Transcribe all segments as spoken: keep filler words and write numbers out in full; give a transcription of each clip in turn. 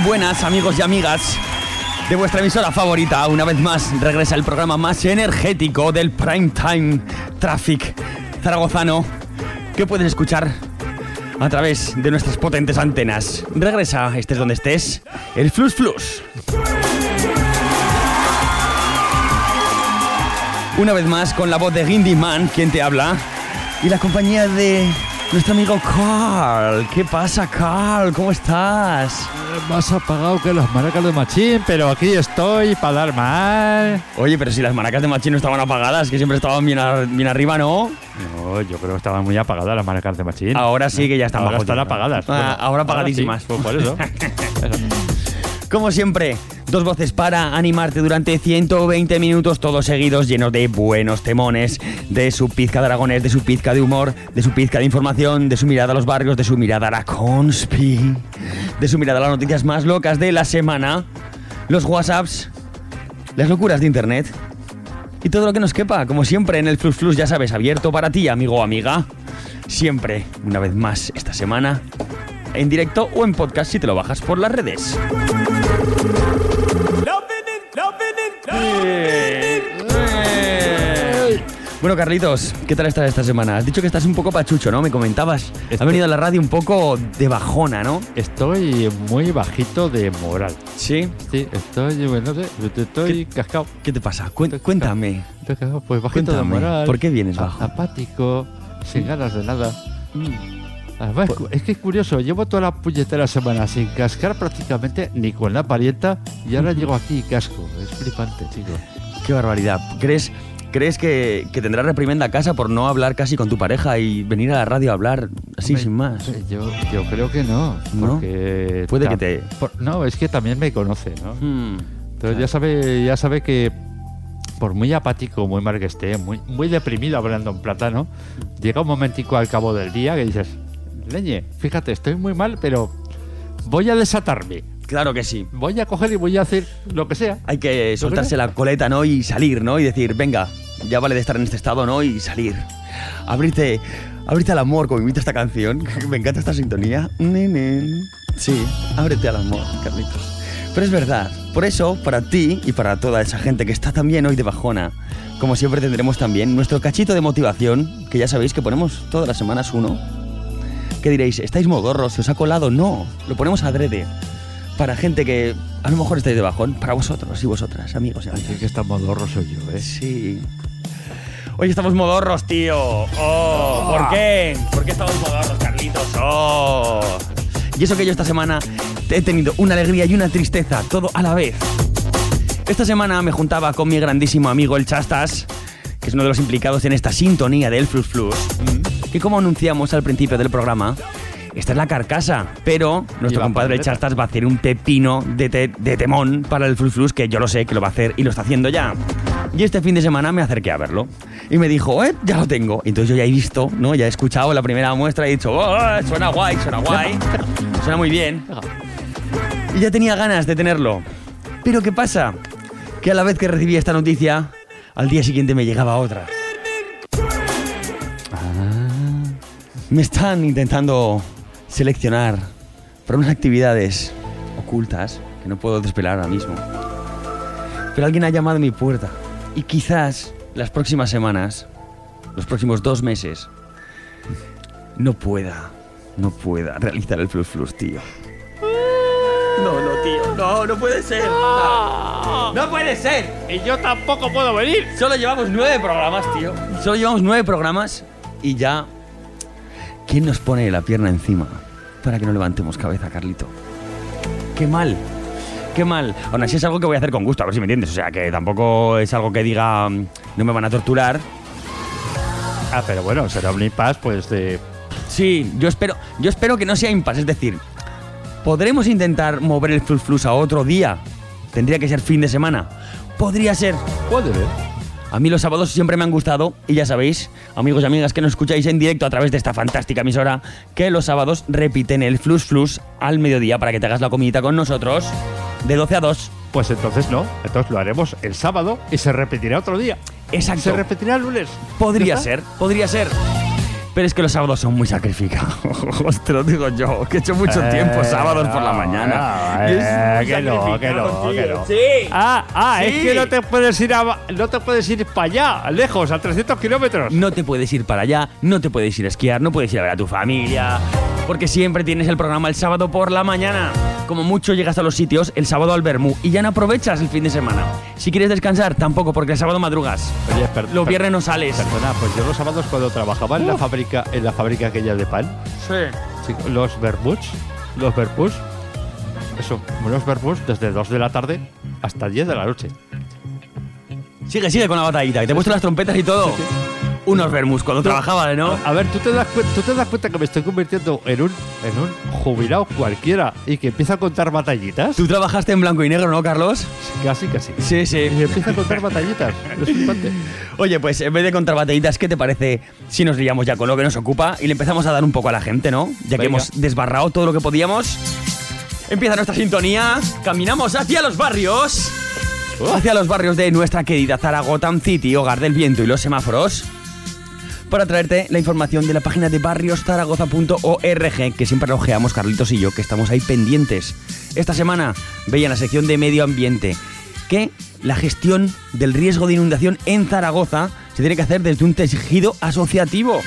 buenas, amigos y amigas de vuestra emisora favorita. Una vez más regresa el programa más energético del Prime Time Traffic zaragozano que puedes escuchar a través de nuestras potentes antenas. Regresa, estés donde estés, el Flux Flux. Una vez más con la voz de Gindy Man, quien te habla, y la compañía de nuestro amigo Carl. ¿Qué pasa, Carl? ¿Cómo estás? Más apagado que las maracas de Machín, pero aquí estoy para dar mal. Oye, pero si las maracas de Machín no estaban apagadas, que siempre estaban bien, a, bien arriba, ¿no? No, yo creo que estaban muy apagadas las maracas de Machín. Ahora sí que ya están ahora bajo están tierra. apagadas. Ah, Bueno, ahora apagadísimas. Sí, pues por eso. Eso. Como siempre, dos voces para animarte durante ciento veinte minutos, todos seguidos, llenos de buenos temones, de su pizca de dragones, de su pizca de humor, de su pizca de información, de su mirada a los barrios, de su mirada a la conspi, de su mirada a las noticias más locas de la semana, los WhatsApps, las locuras de internet y todo lo que nos quepa, como siempre en el Flux Flux, ya sabes, abierto para ti, amigo o amiga. Siempre, una vez más, esta semana, en directo o en podcast si te lo bajas por las redes. Bueno, Carlitos, ¿qué tal estás esta semana? Has dicho que estás un poco pachucho, ¿no? Me comentabas. Has venido a la radio un poco de bajona, ¿no? Estoy muy bajito de moral. ¿Sí? Sí, estoy, bueno, no sé, estoy ¿Qué, cascado. ¿Qué te pasa? Cué- cuéntame. Estoy cascado, pues bajito Cuéntame, de moral. ¿por qué vienes bajo? A- apático, sin ganas de nada. Además, es que es curioso, llevo toda la puñetera semana sin cascar prácticamente ni con la parienta y ahora llego aquí y casco. Es flipante, chicos. Qué barbaridad. ¿Crees, crees que, que tendrás reprimenda a casa por no hablar casi con tu pareja y venir a la radio a hablar así Hombre, sin más? eh, Yo, yo creo que no. ¿No? Porque Puede ta- que te- por- no, es que también me conoce, ¿no? Hmm, Entonces claro. ya sabe, ya sabe que por muy apático, muy mal que esté, muy, muy deprimido hablando en plata, ¿no? Llega un momentico al cabo del día que dices, leñe, fíjate, estoy muy mal, pero voy a desatarme. Claro que sí. Voy a coger y voy a hacer lo que sea. Hay que soltarse la coleta, ¿no? Y salir, ¿no? Y decir, venga, ya vale de estar en este estado, ¿no? Y salir. Abrirte, abrirte al amor, como invita esta canción. Me encanta esta sintonía. Nenen. Sí, ábrete al amor, Carlitos. Pero es verdad. Por eso, para ti y para toda esa gente que está también hoy de bajona, como siempre tendremos también nuestro cachito de motivación, que ya sabéis que ponemos todas las semanas uno. ¿Qué diréis? ¿Estáis modorros? ¿Se os ha colado? No, lo ponemos adrede. Para gente que a lo mejor estáis de bajón, para vosotros y vosotras, amigos y Así amigas. que está modorro soy yo, ¿eh? Sí. Hoy estamos modorros, tío. Oh, ¿por qué? ¿Por qué estamos modorros, Carlitos? Oh. Y eso que yo esta semana he tenido una alegría y una tristeza, todo a la vez. Esta semana me juntaba con mi grandísimo amigo el Chastas, que es uno de los implicados en esta sintonía del Flux Flux, que como anunciamos al principio del programa, esta es la carcasa, pero nuestro Y va compadre por letra. Chastas va a hacer un pepino de, te- de temón para el Flux Flux, que yo lo sé que lo va a hacer y lo está haciendo ya. Y este fin de semana me acerqué a verlo y me dijo, eh, ya lo tengo. Entonces yo ya he visto, ¿no? Ya he escuchado la primera muestra y he dicho, oh, suena guay, suena guay, suena muy bien. Y ya tenía ganas de tenerlo. Pero ¿qué pasa? Que a la vez que recibí esta noticia, al día siguiente me llegaba otra. Me están intentando seleccionar para unas actividades ocultas que no puedo desvelar ahora mismo. Pero alguien ha llamado a mi puerta y quizás las próximas semanas, los próximos dos meses, no pueda, no pueda realizar el Flux Flux, tío. No, no, tío, no, no puede ser. No, no puede ser. Y yo tampoco puedo venir. Solo llevamos nueve programas, tío. Solo llevamos nueve programas y ya... ¿Quién nos pone la pierna encima para que no levantemos cabeza, Carlito? ¡Qué mal! ¡Qué mal! Aún así es algo que voy a hacer con gusto, a ver si me entiendes. O sea, que tampoco es algo que diga mm, no me van a torturar. Ah, pero bueno, será un impasse, pues de... Sí, yo espero, yo espero que no sea impasse. Es decir, ¿podremos intentar mover el Flux Flux a otro día? ¿Tendría que ser fin de semana? Podría ser. Puede ver. A mí los sábados siempre me han gustado y ya sabéis, amigos y amigas que nos escucháis en directo a través de esta fantástica emisora, que los sábados repiten el Flux Flux al mediodía para que te hagas la comidita con nosotros de doce a dos. Pues entonces no, entonces lo haremos el sábado y se repetirá otro día. Exacto. Se repetirá el lunes. Podría ¿Ya está? ser, podría ser. Pero es que los sábados son muy sacrificados, te lo digo yo, que he hecho mucho Eh, tiempo sábados por la no, mañana. no, Y eh, es muy que no, sacrificado, que no, tío. que no. Sí. Ah, ah, Sí. es que no te puedes ir a, no te puedes ir para allá, lejos, a trescientos kilómetros. No te puedes ir para allá, no te puedes ir a esquiar, no puedes ir a ver a tu familia, porque siempre tienes el programa el sábado por la mañana. Como mucho llegas a los sitios el sábado al Bermú y ya no aprovechas el fin de semana. Si quieres descansar, tampoco, porque el sábado madrugas. Oye, per- Los per- viernes no sales. Perdona, pues yo los sábados cuando trabajaba en la Uf. fábrica, en la fábrica aquella de pan, Sí. sí, los vermuts, los vermuts, eso, los vermuts desde dos de la tarde hasta diez de la noche. Sigue, sigue con la batallita, que te he puesto las trompetas y todo. Sí, Unos vermus cuando trabajaba, ¿no? A ver, ¿tú te, das cu- tú te das cuenta que me estoy convirtiendo en un, en un jubilado cualquiera y que empieza a contar batallitas? Tú trabajaste en blanco y negro, ¿no, Carlos? Casi, casi. Sí, sí. Y empieza a contar batallitas. Es flipante. Oye, pues en vez de contar batallitas, ¿qué te parece si nos liamos ya con lo que nos ocupa y le empezamos a dar un poco a la gente, ¿no? Ya que Venga. hemos desbarrado todo lo que podíamos. Empieza nuestra sintonía. Caminamos hacia los barrios. Hacia los barrios de nuestra querida Zaragoza City, hogar del viento y los semáforos. Para traerte la información de la página de barrios zaragoza punto org, que siempre la ojeamos Carlitos y yo, que estamos ahí pendientes. Esta semana veía en la sección de medio ambiente que la gestión del riesgo de inundación en Zaragoza se tiene que hacer desde un tejido asociativo.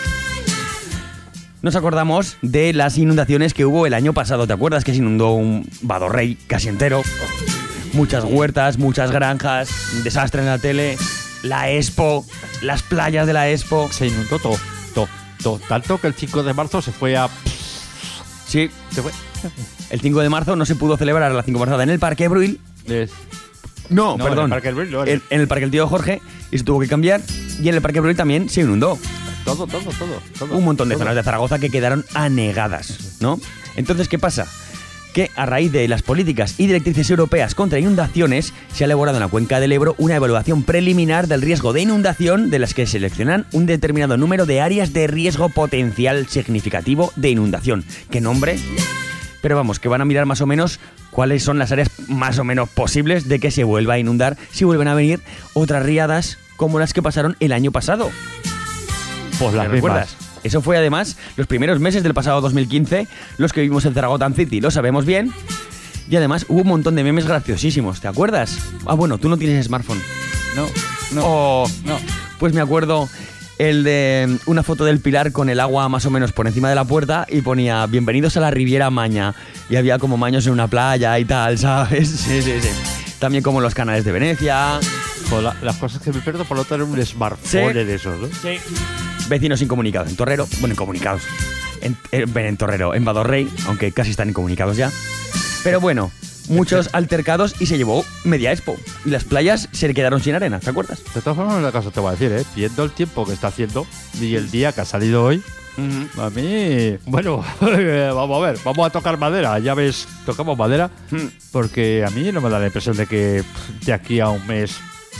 Nos acordamos de las inundaciones que hubo el año pasado. ¿Te acuerdas que se inundó un Badorrey casi entero? Muchas huertas, muchas granjas, un desastre en la tele, la Expo, las playas de la Expo. Se inundó todo, todo, todo. Tanto que el cinco de marzo se fue a... Sí, Se fue. el cinco de marzo no se pudo celebrar la cinco marzada en el Parque Bruil. Es- No, No, perdón. en el Parque Bruil, no, en el- En, en el Parque El Tío Jorge y se tuvo que cambiar. Y en el Parque Bruil también se inundó. Todo, todo, todo, todo. Un montón de todo. zonas de Zaragoza que quedaron anegadas, ¿no? Entonces, ¿qué pasa? Que a raíz de las políticas y directrices europeas contra inundaciones, se ha elaborado en la cuenca del Ebro una evaluación preliminar del riesgo de inundación, de las que seleccionan un determinado número de áreas de riesgo potencial significativo de inundación. ¿Qué nombre? Pero vamos, que van a mirar más o menos cuáles son las áreas más o menos posibles de que se vuelva a inundar si vuelven a venir otras riadas como las que pasaron el año pasado. Pues las ¿Te mismas. recuerdas? Eso fue además los primeros meses del pasado dos mil quince, los que vivimos en Zaragoza City, lo sabemos bien. Y además hubo un montón de memes graciosísimos, ¿te acuerdas? Ah, bueno, tú no tienes smartphone. No, no, Oh, no. pues me acuerdo el de una foto del Pilar con el agua más o menos por encima de la puerta y ponía bienvenidos a la Riviera Maña. Y había como maños en una playa y tal, ¿sabes? Sí, sí, sí. También como los canales de Venecia. Pues la- las cosas que me pierdo por no tener un smartphone Sí. de esos, ¿no? Sí. Vecinos incomunicados en Torrero, bueno, incomunicados. En, en, en Torrero, en Badorrey, aunque casi están incomunicados ya. Pero bueno, muchos altercados y se llevó media Expo. Y las playas se quedaron sin arena, ¿te acuerdas? De todas formas, una cosa te voy a decir, ¿eh? Viendo el tiempo que está haciendo y el día que ha salido hoy, a mí... Bueno, vamos a ver, vamos a tocar madera. Ya ves, tocamos madera, Mm. porque a mí no me da la impresión de que pff, de aquí a un mes...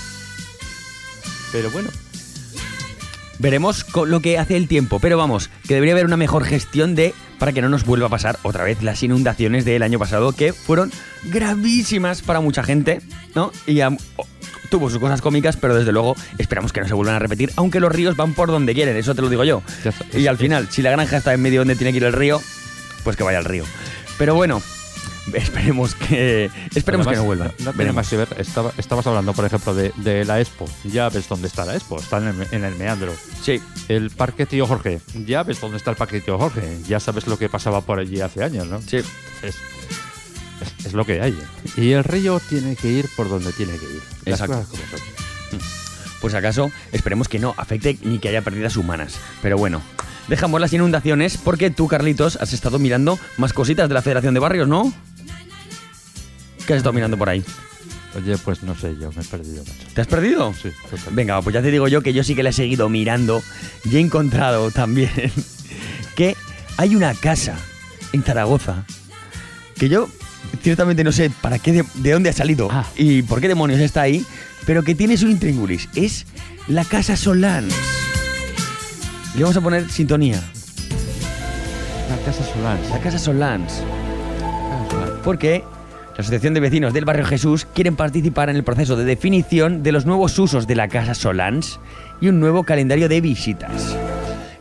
Pero bueno, Veremos co- lo que hace el tiempo, pero vamos, que debería haber una mejor gestión de para que no nos vuelva a pasar otra vez las inundaciones del año pasado, que fueron gravísimas para mucha gente, ¿no? Y am- oh, tuvo sus cosas cómicas, pero desde luego esperamos que no se vuelvan a repetir, aunque los ríos van por donde quieren, eso te lo digo yo. Ya está. Y al final, si la granja está en medio donde tiene que ir el río, pues que vaya al río. Pero bueno, esperemos que esperemos que además, no vuelvan. No, no tiene Veremos. más que ver. Estaba, estabas hablando, por ejemplo, de, de la Expo. Ya ves dónde está la Expo. Está en el, en el meandro. Sí, El Parque Tío Jorge. Ya ves dónde está el Parque Tío Jorge. Ya sabes lo que pasaba por allí hace años, ¿no? sí. Es, es, es lo que hay. Y el río tiene que ir por donde tiene que ir. Las Exacto. cosas como son. Pues acaso esperemos que no afecte ni que haya pérdidas humanas. Pero bueno, dejamos las inundaciones porque tú, Carlitos, has estado mirando más cositas de la Federación de Barrios, ¿no? ¿Qué has estado mirando por ahí? Oye, pues no sé, yo me he perdido, macho. ¿Te has perdido? Sí, total. Venga, pues ya te digo yo que yo sí que la he seguido mirando y he encontrado también que hay una casa en Zaragoza que yo ciertamente no sé para qué, de, de dónde ha salido Ah. y por qué demonios está ahí, pero que tiene su intríngulis. Es la Casa Solans. Le vamos a poner sintonía. La Casa Solans. La Casa Solans. Porque la Asociación de Vecinos del Barrio Jesús quieren participar en el proceso de definición de los nuevos usos de la Casa Solans y un nuevo calendario de visitas.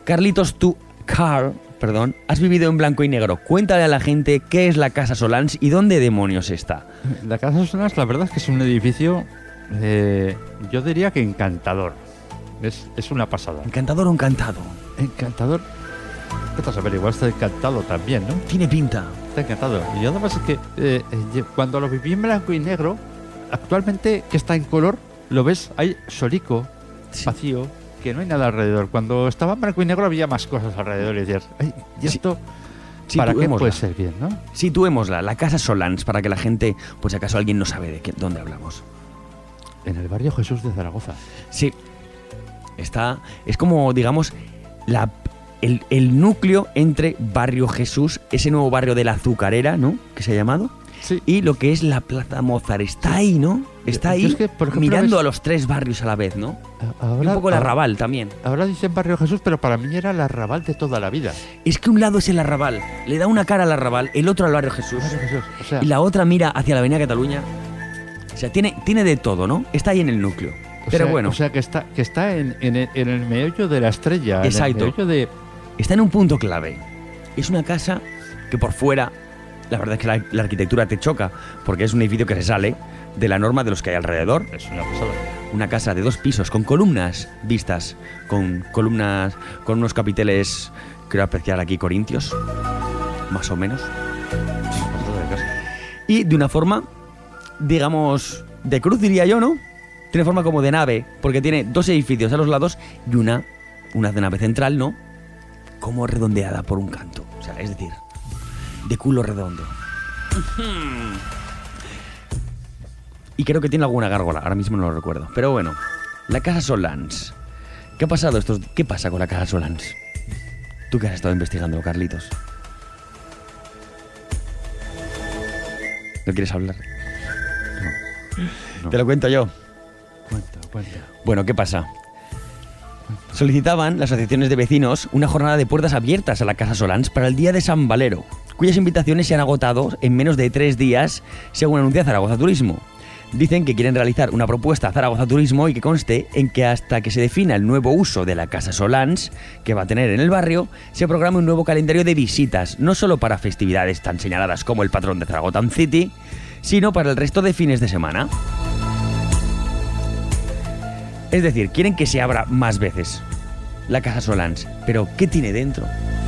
Carlitos, tú, Carl, perdón, has vivido en blanco y negro. Cuéntale a la gente qué es la Casa Solans y dónde demonios está. La Casa Solans, la verdad es que es un edificio, eh, yo diría que encantador. Es, es una pasada. ¿Encantador o encantado? Encantador. ¿Qué vas a ver? Igual está encantado también, ¿no? Tiene pinta. Está encantado. Y además es que eh, eh, cuando lo viví en blanco y negro, actualmente que está en color, lo ves, hay solico, Sí. vacío, que no hay nada alrededor. Cuando estaba en blanco y negro había más cosas alrededor y decías, ay, ¿y Sí. esto para qué Situémosla. puede ser bien, no? Situémosla, la Casa Solans, para que la gente, por si acaso alguien no sabe de qué, dónde hablamos. En el barrio Jesús de Zaragoza. Sí, está, es como, digamos, la, el, el núcleo entre Barrio Jesús, ese nuevo barrio de la Azucarera, ¿no?, que se ha llamado, Sí. y lo que es la Plaza Mozart. Está ahí, ¿no? Está Yo ahí, es que, por ejemplo, mirando ves- a los tres barrios a la vez, ¿no? Y Ahora, un poco el ahora- arrabal también. ahora dicen barrio Jesús, pero para mí era el arrabal de toda la vida. Es que un lado es el arrabal, le da una cara al arrabal, el otro al Barrio Jesús, Barrio Jesús. O sea, y la otra mira hacia la Avenida Cataluña. O sea, tiene, tiene de todo, ¿no? Está ahí en el núcleo. o Pero sea- bueno, O sea, que está, que está en, en el, en el meollo de la estrella. Exacto. En el meollo de... está en un punto clave. Es una casa que por fuera, la verdad es que la, la arquitectura te choca, porque es un edificio que se sale de la norma de los que hay alrededor. Es una pasada. Una casa de dos pisos con columnas vistas, con columnas, con unos capiteles, creo apreciar aquí, corintios, más o menos. Una pasada de casa. Y de una forma, digamos, de cruz diría yo, ¿no? Tiene forma como de nave, porque tiene dos edificios a los lados y una, una de nave central, ¿no? Como redondeada por un canto. O sea, es decir, de culo redondo. Y creo que tiene alguna gárgola, ahora mismo no lo recuerdo. Pero bueno, la Casa Solans. ¿Qué ha pasado estos? ¿Qué pasa con la Casa Solans? Tú que has estado investigando, Carlitos. ¿No quieres hablar? No. Te lo cuento yo. Cuenta, cuenta. Bueno, ¿qué pasa? Solicitaban las asociaciones de vecinos una jornada de puertas abiertas a la Casa Solans para el día de San Valero, cuyas invitaciones se han agotado en menos de tres días, según anuncia Zaragoza Turismo. Dicen que quieren realizar una propuesta a Zaragoza Turismo y que conste en que hasta que se defina el nuevo uso de la Casa Solans que va a tener en el barrio, se programa un nuevo calendario de visitas, no solo para festividades tan señaladas como el patrón de Zaragoza City, sino para el resto de fines de semana. Es decir, quieren que se abra más veces la Casa Solans. Pero, ¿qué tiene dentro?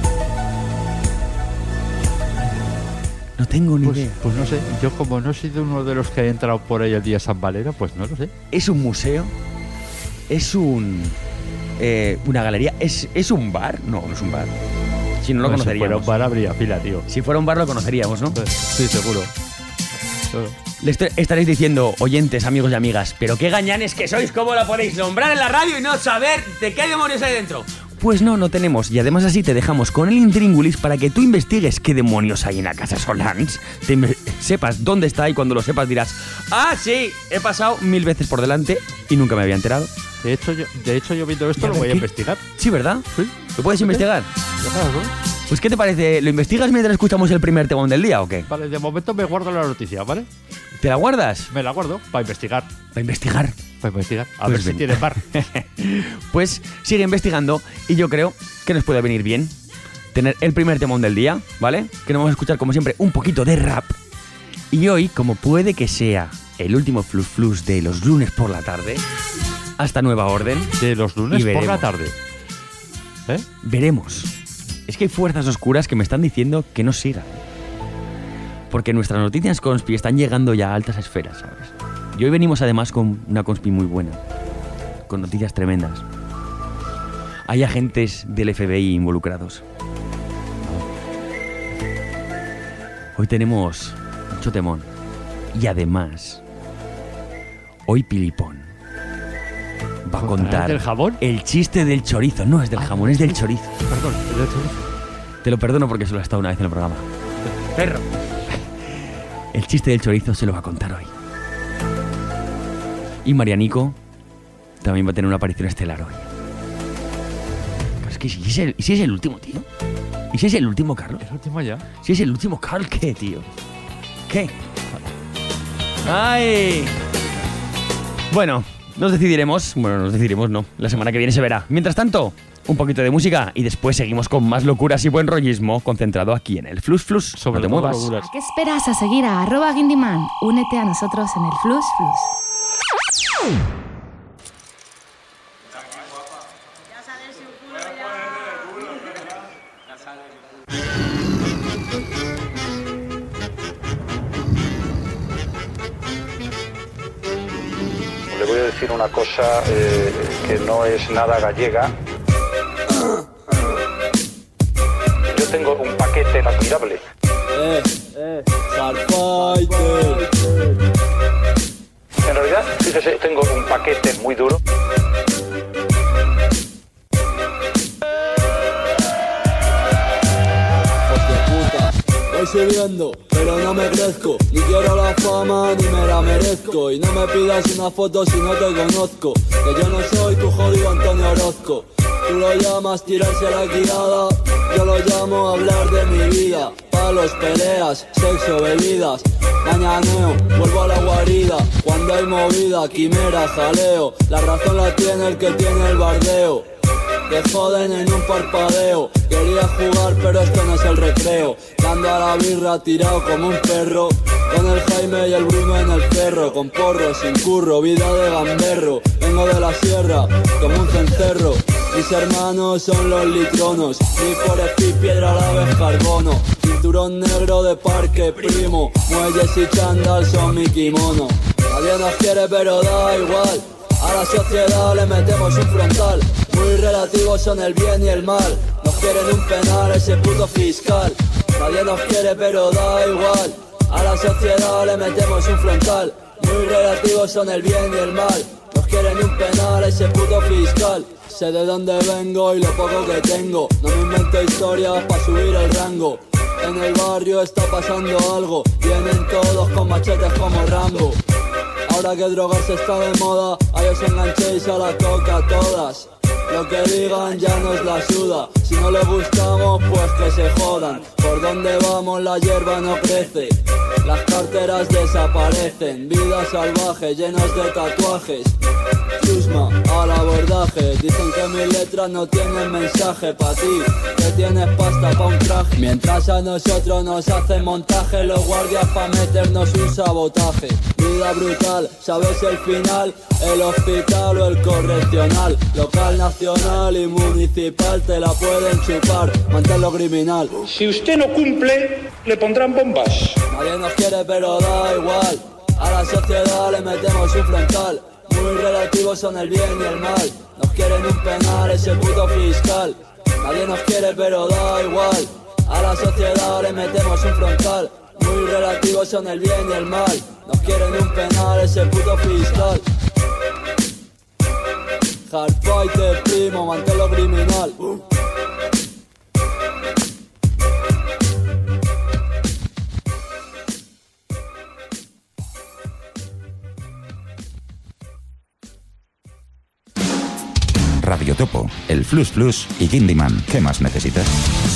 No tengo ni Pues, idea. pues no sé, yo como no he sido uno de los que ha entrado por ahí el día San Valero, pues no lo sé. ¿Es un museo? ¿Es un... eh, una galería? ¿Es, ¿Es un bar? No, no es un bar. Si no lo Pues si fuera conoceríamos. un bar habría fila, tío. Si fuera un bar lo conoceríamos, ¿no? Pues, sí, seguro. Claro. Le est- estaréis diciendo, oyentes, amigos y amigas, pero qué gañanes que sois, ¿cómo la podéis nombrar en la radio y no saber de qué demonios hay dentro? Pues no, no tenemos, y además así te dejamos con el intríngulis para que tú investigues qué demonios hay en la Casa Solans, te inve- sepas dónde está y cuando lo sepas dirás, ah, sí, he pasado mil veces por delante y nunca me había enterado. De hecho, yo, de hecho, yo viendo ¿Y esto a lo ver voy a qué? investigar. Sí, ¿verdad? Sí. ¿Lo puedes ¿Sí? investigar? Ya sabes, ¿no? Pues ¿qué te parece? ¿Lo investigas mientras escuchamos el primer temón del día o qué? Vale, de momento me guardo la noticia, ¿vale? ¿Te la guardas? Me la guardo para investigar. Para investigar. Para investigar. A Pues ver si ven. tiene bar. Pues sigue investigando y yo creo que nos puede venir bien tener el primer temón del día, ¿vale? Que nos vamos a escuchar como siempre un poquito de rap. Y hoy, como puede que sea el último flus flus de los lunes por la tarde, hasta nueva orden, De los lunes Y por la veremos. tarde. ¿Eh? veremos. Es que hay fuerzas oscuras que me están diciendo que no siga. Porque nuestras noticias conspi están llegando ya a altas esferas, ¿sabes? Y hoy venimos además con una conspi muy buena. Con noticias tremendas. Hay agentes del F B I involucrados. Hoy tenemos mucho temón. Y además, hoy Pilipón va a ¿Contará contar del jabón? el chiste del chorizo. No es del jamón, es del chorizo. Perdón, el de chorizo. Te lo perdono porque solo ha estado una vez en el programa. Perro. El chiste del chorizo se lo va a contar hoy. Y Marianico también va a tener una aparición estelar hoy. Pero es que si es el, ¿y si es el último, tío? ¿Y si es el último, Carlos? El último ya. Si es el último, Carl, ¿qué, tío? ¿Qué? ¡Ay! Bueno, nos decidiremos, bueno, nos decidiremos, no, la semana que viene se verá. Mientras tanto, un poquito de música y después seguimos con más locuras y buen rollismo concentrado aquí en el Flus Flus. Sobre no te todo muevas. locuras. ¿A qué esperas a seguir a arroba Guindyman? Únete a nosotros en el Flus Flus. Le voy a decir una cosa eh, que no es nada gallega. Yo tengo un paquete admirable. Eh, eh, Hardfighter. En realidad, fíjese, tengo un paquete muy duro. Voy subiendo, pero no me crezco. Ni quiero la fama, ni me la merezco. Y no me pidas una foto si no te conozco. Que yo no soy tu jodido Antonio Orozco. Tú lo llamas tirarse a la guiada, yo lo llamo hablar de mi vida. Palos, peleas, sexo, bebidas, mañaneo, vuelvo a la guarida. Cuando hay movida, quimera, jaleo. La razón la tiene el que tiene el bardeo. Te joden en un parpadeo. Quería jugar pero esto no es el recreo. Dando a la birra tirado como un perro. Con el Jaime y el Bruno en el cerro. Con porro, sin curro, vida de gamberro. Vengo de la sierra como un cencerro. Mis hermanos son los litronos. Mi por speed, piedra a la vez carbono. Cinturón negro de parque primo. Muelles y chándal son mi kimono. Nadie nos quiere pero da igual. A la sociedad le metemos un frontal. Muy relativos son el bien y el mal. Nos quieren un penal ese puto fiscal. Nadie nos quiere pero da igual. A la sociedad le metemos un frontal. Muy relativos son el bien y el mal. Nos quieren un penal ese puto fiscal. Sé de dónde vengo y lo poco que tengo. No me invento historias para subir el rango. En el barrio está pasando algo. Vienen todos con machetes como Rambo. Ahora que drogarse está de moda, ahí os enganchéis a la coca todas. Lo que digan ya nos la suda. Si no les gustamos pues que se jodan. Por donde vamos la hierba no crece. Las carteras desaparecen. Vida salvaje llenos de tatuajes. Chusma al abordaje. Dicen que mis letras no tienen mensaje pa' ti, que tienes pasta pa' un traje. Mientras a nosotros nos hacen montaje los guardias pa' meternos un sabotaje. Vida brutal, sabes el final. El hospital o el correccional. Local, nacional y municipal te la pueden chupar. Manténlo criminal. Si usted no cumple, le pondrán bombas. Nadie nos quiere pero da igual. A la sociedad le metemos un frontal. Muy relativos son el bien y el mal. Nos quieren un penal ese puto fiscal. Nadie nos quiere pero da igual. A la sociedad le metemos un frontal. Muy relativos son el bien y el mal. Nos quieren un penal ese puto fiscal. Hardfighter primo, manténlo criminal. uh. Radio Topo, el Flus Flus y Guindyman. ¿Qué más necesitas?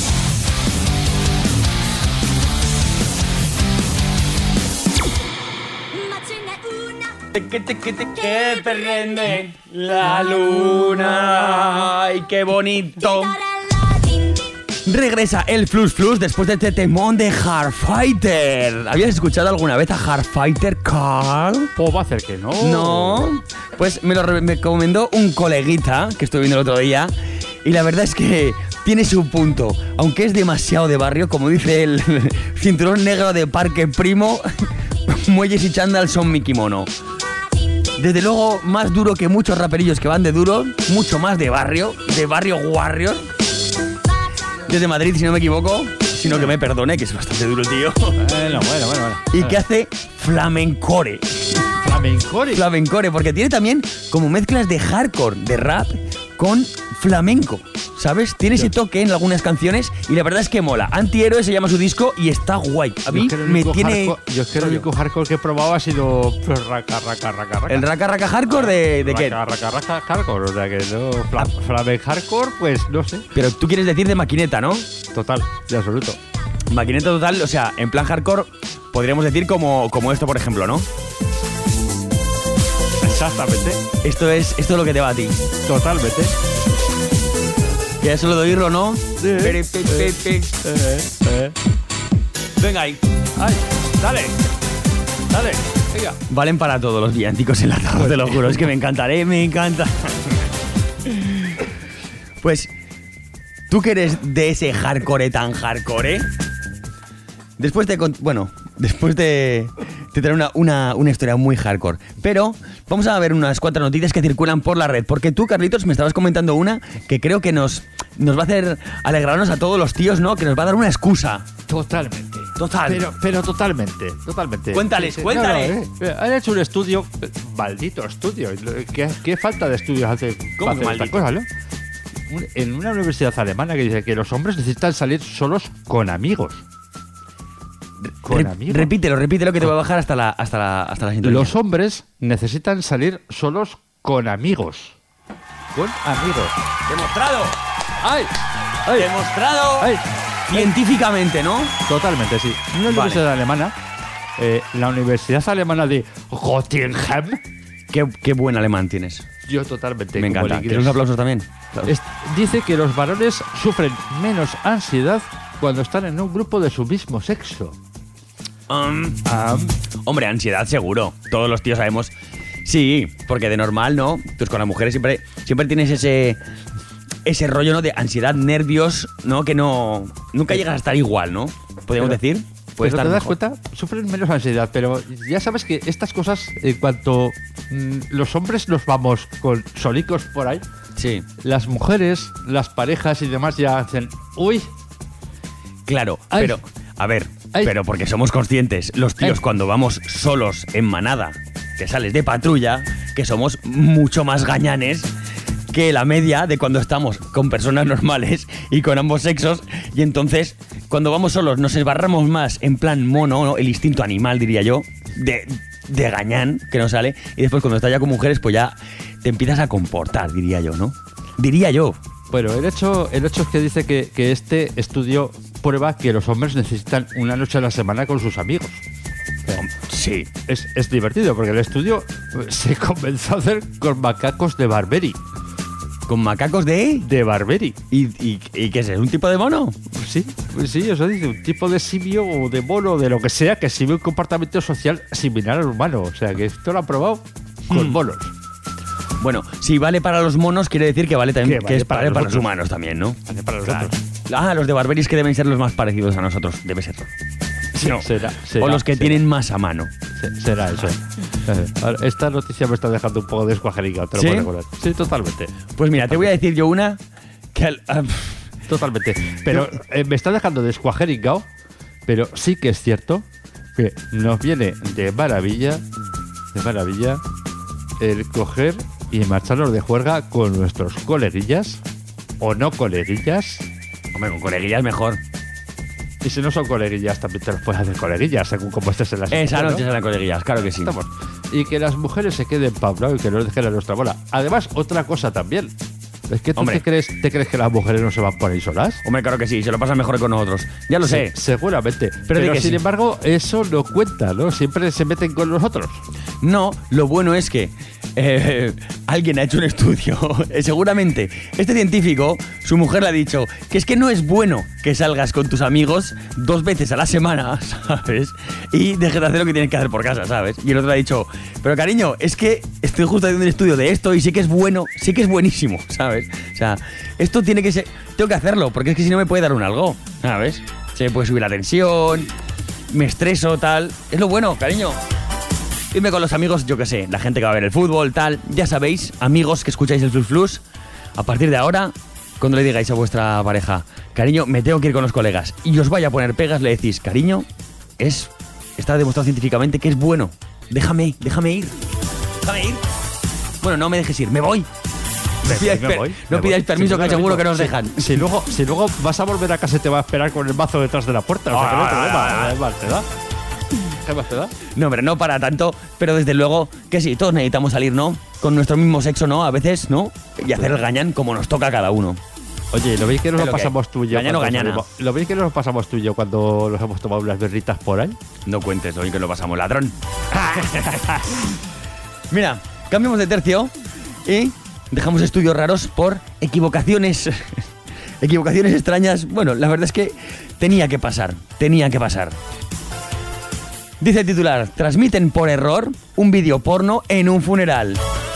Que te, que te, que prende la luna. ¡Ay, qué bonito! Regresa el Flus Flus después de este temón de Hardfighter. ¿Habías escuchado alguna vez a Hardfighter, Carl? Pues va a hacer que no. No. Pues me lo re- me recomendó un coleguita que estuve viendo el otro día. Y la verdad es que tiene su punto. Aunque es demasiado de barrio, como dice el cinturón negro de parque primo, muelles y chándal son mi kimono. Desde luego, más duro que muchos raperillos que van de duro, mucho más de barrio, de barrio warrior. Desde Madrid, si no me equivoco, sino que me perdone, que es bastante duro el tío. Bueno, bueno, bueno. bueno. Y que hace flamencore. Flamencore. Flamencore, porque tiene también como mezclas de hardcore, de rap, con flamenco, ¿sabes? Tiene ese toque en algunas canciones y la verdad es que mola. Antihéroe se llama su disco y está guay. A mí me tiene... Hardcore, yo es que el único hardcore que he probado ha sido pues, raca, raca, raca, raca. ¿El raca raca hardcore de, de qué? Raca, raca, raca, hardcore. O sea que no... Fla, flamenco hardcore, pues no sé. Pero tú quieres decir de maquineta, ¿no? Total, de absoluto. Maquineta total, o sea, en plan hardcore podríamos decir como, como esto, por ejemplo, ¿no? Exactamente. Esto es, esto es lo que te va a ti. Totalmente. Que es solo de oírlo, ¿no? Sí. Pe, pe, pe, pe. Eh, eh. Venga ahí. Ay, dale. Dale. Venga. Valen para todos los villancicos enlatados, te lo juro. Es que me encantaré, me encanta. Pues, tú que eres de ese hardcore tan hardcore, después de... con- Bueno, después de... Te traer una, una, una historia muy hardcore. Pero vamos a ver unas cuantas noticias que circulan por la red. Porque tú, Carlitos, me estabas comentando una que creo que nos, nos va a hacer alegrarnos a todos los tíos, ¿no? Que nos va a dar una excusa. Totalmente. Total. Pero, pero totalmente, totalmente. Cuéntales, Sí, sí. cuéntales. No, no, eh. Han hecho un estudio, eh, maldito estudio. ¿Qué, qué falta de estudios hace ¿Cómo para que hacer estas maldito? cosas, no? Un- En una universidad alemana que dice que los hombres necesitan salir solos con amigos. Con Re- amigos. repítelo, repítelo que te voy a bajar hasta la, hasta la, hasta la sintonía. Los hombres necesitan salir solos con amigos. Con amigos. Demostrado. ¡Ay! ¡Ay! Demostrado. ¡Ay! Científicamente, ¿no? Totalmente, sí. Una Vale. universidad alemana, eh, la Universidad Alemana de Göttingen, Qué, qué buen alemán tienes. yo totalmente. Me como el encanta. inglés. ¿Quieres unos aplausos también? Es- dice que los varones sufren menos ansiedad cuando están en un grupo de su mismo sexo. Um, Ah, hombre, ansiedad seguro. Todos los tíos sabemos. Sí, porque de normal, ¿no? Pues con las mujeres siempre, siempre tienes ese ese rollo, ¿no? De ansiedad, nervios, ¿no? Que no nunca llegas a estar igual, ¿no? Podríamos Pero- decir. Puede pero estar te das mejor. cuenta, sufren menos ansiedad, pero ya sabes que estas cosas, en cuanto mm, los hombres nos vamos con solicos por ahí, Sí, las mujeres, las parejas y demás ya hacen, uy, claro. Ay. Pero, a ver, Ay. pero porque somos conscientes, los tíos Ay. cuando vamos solos en manada, que sales de patrulla, que somos mucho más gañanes que la media de cuando estamos con personas normales y con ambos sexos, y entonces cuando vamos solos nos esbarramos más en plan mono, ¿no? El instinto animal, diría yo, de, de gañán que nos sale, y después cuando estás ya con mujeres pues ya te empiezas a comportar, diría yo, ¿no? Diría yo. Bueno, el hecho, el hecho es que dice que, que este estudio prueba que los hombres necesitan una noche a la semana con sus amigos. Sí. Es, es divertido porque el estudio eh, se comenzó a hacer con macacos de Barberi. Con macacos de... De Barberi. ¿Y, y, y qué es? ¿Un tipo de mono? Sí, pues sí, eso dice, un tipo de simio o de mono, de lo que sea, que exhibe un comportamiento social similar al humano. O sea, que esto lo ha probado con Hmm. monos. Bueno, si vale para los monos, quiere decir que vale también Que que vale es para para, para los nosotros. humanos también, ¿no? Vale, para Claro. nosotros. Ah, los de Barberis que deben ser los más parecidos a nosotros, debe ser. No. Será, será, o los que será. tienen más a mano. Se- Será eso. Eh, ahora, esta noticia me está dejando un poco descuajericado, te lo ¿Sí? puedo recordar. Sí, totalmente. Pues mira, te voy a decir yo una que al- ah, Totalmente. Pero eh, me está dejando descuajericado, pero sí que es cierto que nos viene de maravilla, de maravilla, el coger y marcharnos de juerga con nuestros coleguillas o no coleguillas. hombre, con coleguillas mejor. Y si no son coleguillas, también te los puedes hacer coleguillas, según como estés en la Esa situación, noche ¿no? serán coleguillas, claro que sí. Estamos. Y que las mujeres se queden pablados y que no les dejen a nuestra bola. Además, otra cosa también. Es que tú Hombre. te crees, te crees que las mujeres no se van por ahí solas. Hombre, claro que sí, se lo pasan mejor con nosotros. Ya lo sé. Sí, seguramente. Pero Pero, di que sin sí. embargo, eso no cuenta, ¿no? Siempre se meten con nosotros. No, lo bueno es que eh, alguien ha hecho un estudio. eh, seguramente este científico, su mujer le ha dicho que es que no es bueno que salgas con tus amigos dos veces a la semana, ¿sabes? Y dejes de hacer lo que tienes que hacer por casa, ¿sabes? Y el otro le ha dicho, pero cariño, es que estoy justo haciendo un estudio de esto y sí que es bueno, sí que es buenísimo, ¿sabes? O sea, esto tiene que ser, tengo que hacerlo, porque es que si no me puede dar un algo, ¿sabes? Se me puede subir la tensión, me estreso, tal. Es lo bueno, cariño. Irme con los amigos, yo qué sé, la gente que va a ver el fútbol, tal. Ya sabéis, amigos que escucháis el Flus Flus, a partir de ahora, cuando le digáis a vuestra pareja, cariño, me tengo que ir con los colegas, y os vaya a poner pegas, le decís, cariño, es está demostrado científicamente que es bueno. Déjame, déjame ir. Déjame ir. Bueno, no me dejes ir, me voy. No pidáis, Me per- voy, no me pidáis voy. permiso, Sí, que seguro que nos sí, dejan. Si luego, si luego vas a volver a casa y te va a esperar con el mazo detrás de la puerta. O sea, que no hay problema. ¿Qué más te da? ¿Qué más te da? No, hombre, no para tanto, pero desde luego que sí, todos necesitamos salir, ¿no? Con nuestro mismo sexo, ¿no? A veces, ¿no? Y hacer el gañán como nos toca a cada uno. Oye, ¿lo veis que nos ¿Qué lo lo que pasamos hay? tú y yo? Gañano, cuando gañana. salimos? ¿Lo veis que nos lo pasamos tú y yo cuando nos hemos tomado unas berritas por ahí? No cuentes hoy que lo pasamos ladrón. Mira, cambiamos de tercio y dejamos estudios raros por equivocaciones. Equivocaciones extrañas. Bueno, la verdad es que tenía que pasar. Tenía que pasar. Dice el titular: transmiten por error un vídeo porno en un funeral.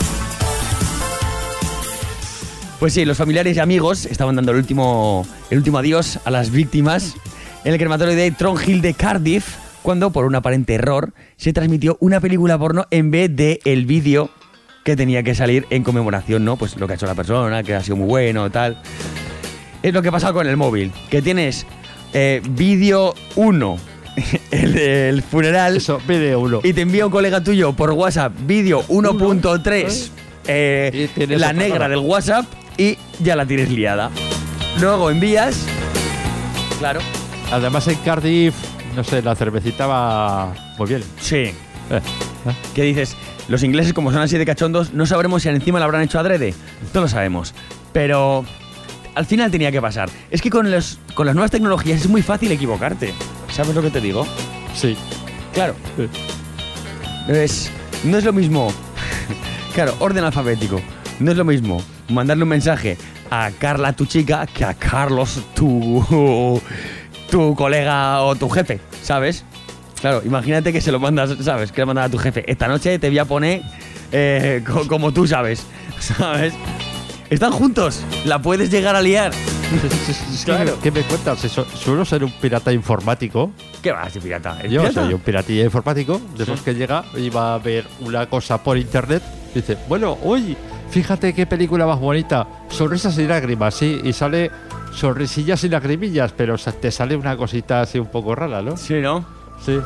Pues sí, los familiares y amigos estaban dando el último, el último adiós a las víctimas en el crematorio de Thornhill de Cardiff, cuando por un aparente error se transmitió una película porno en vez de el vídeo que tenía que salir en conmemoración, ¿no? Pues lo que ha hecho la persona, que ha sido muy bueno, tal. Es lo que ha pasado con el móvil, que tienes eh, vídeo uno, el del funeral. Eso, vídeo uno. Y te envía un colega tuyo por WhatsApp vídeo uno punto tres, eh, la negra del WhatsApp, y ya la tienes liada. Luego envías. Claro. Además en Cardiff, no sé, la cervecita va muy bien. Sí. Eh, ¿eh? ¿Qué dices? Los ingleses, como son así de cachondos, no sabremos si encima lo habrán hecho adrede. No lo sabemos. Pero al final tenía que pasar. Es que con, los, con las nuevas tecnologías es muy fácil equivocarte. ¿Sabes lo que te digo? Sí. Claro. Sí. Es, no es lo mismo. Claro, orden alfabético. No es lo mismo mandarle un mensaje a Carla, tu chica, que a Carlos, tu, tu colega o tu jefe, ¿sabes? Claro, imagínate que se lo mandas, ¿sabes? Que le mandas a tu jefe. Esta noche te voy a poner eh, co- como tú sabes, ¿sabes? Están juntos, la puedes llegar a liar. Claro. ¿Qué me cuentas? Eso, suelo ser un pirata informático. ¿Qué va, ese pirata? ¿El Yo pirata? soy un piratilla informático, de esos Sí. que llega y va a ver una cosa por internet. Dice, bueno, oye, fíjate qué película más bonita. Sonrisas y lágrimas, sí. Y sale sonrisillas y lagrimillas, pero sa- te sale una cosita así un poco rara, ¿no? Sí, ¿no? Sí. Eh,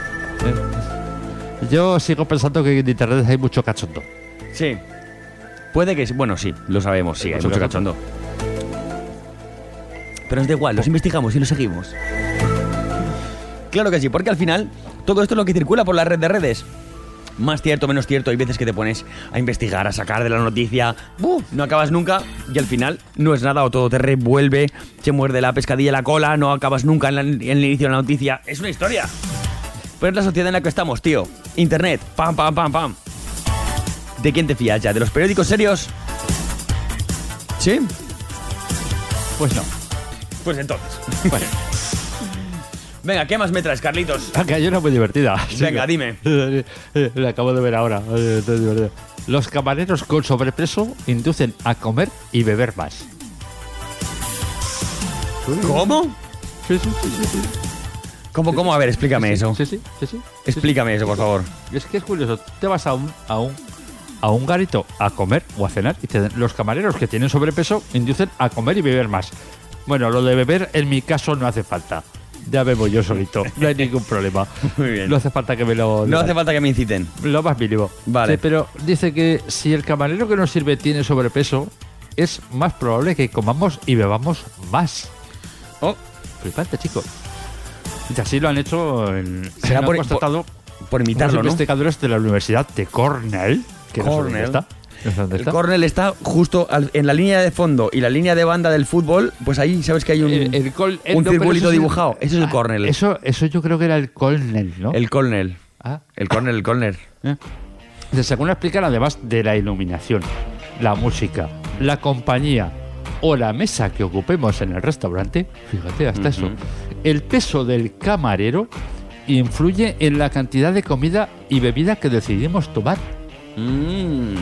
Yo sigo pensando que en internet hay mucho cachondo. Sí. Puede que sí. Bueno, sí, lo sabemos, sí, hay Mucho mucho cachondo. Pero es da igual, los investigamos y los seguimos. Claro que sí, porque al final todo esto es lo que circula por la red de redes. Más cierto, menos cierto, hay veces que te pones a investigar, a sacar de la noticia, ¡buh! No acabas nunca y al final no es nada o todo te revuelve, te muerde la pescadilla en la cola, no acabas nunca en, la- en el inicio de la noticia. Es una historia. Pero es la sociedad en la que estamos, tío. Internet, pam, pam, pam, pam. ¿De quién te fías ya? ¿De los periódicos serios? ¿Sí? Pues no. Pues entonces. Bueno. Venga, ¿qué más me traes, Carlitos? Ah, que hay una muy divertida. Venga, dime. La acabo de ver ahora. Eh, está divertida. Los camareros con sobrepeso inducen a comer y beber más. ¿Cómo? Sí, sí, sí, sí, sí. ¿Cómo, cómo? A ver, explícame Sí, eso. Sí, sí, sí, sí. Explícame eso, por favor. Es que es curioso. Te vas a un, a un, a un garito a comer o a cenar y te- los camareros que tienen sobrepeso inducen a comer y beber más. Bueno, lo de beber en mi caso no hace falta. Ya bebo yo solito. No hay ningún problema. Muy bien. No hace falta que me lo... No hace falta que me inciten. Lo más mínimo. Vale. Sí, pero dice que si el camarero que nos sirve tiene sobrepeso, es más probable que comamos y bebamos más. Oh, Flipante, chico. Y así lo han hecho en... Será lo han por- constatado por unos imitarlo, ¿no? investigadores de la Universidad de Cornell. Que no sé dónde Cornell. está. No sé dónde El está. córner está justo al- en la línea de fondo y la línea de banda del fútbol, pues ahí sabes que hay un, El- el col- el- un no, pero circulito eso es el- dibujado. Ese es el Ah, córner. Eso, eso yo creo que era el Cornell, ¿no? El córner. Ah, El córner, el córner. ¿eh? Dice, según explican, además de la iluminación, la música, la compañía o la mesa que ocupemos en el restaurante, fíjate, hasta eso, el peso del camarero influye en la cantidad de comida y bebida que decidimos tomar. Mm.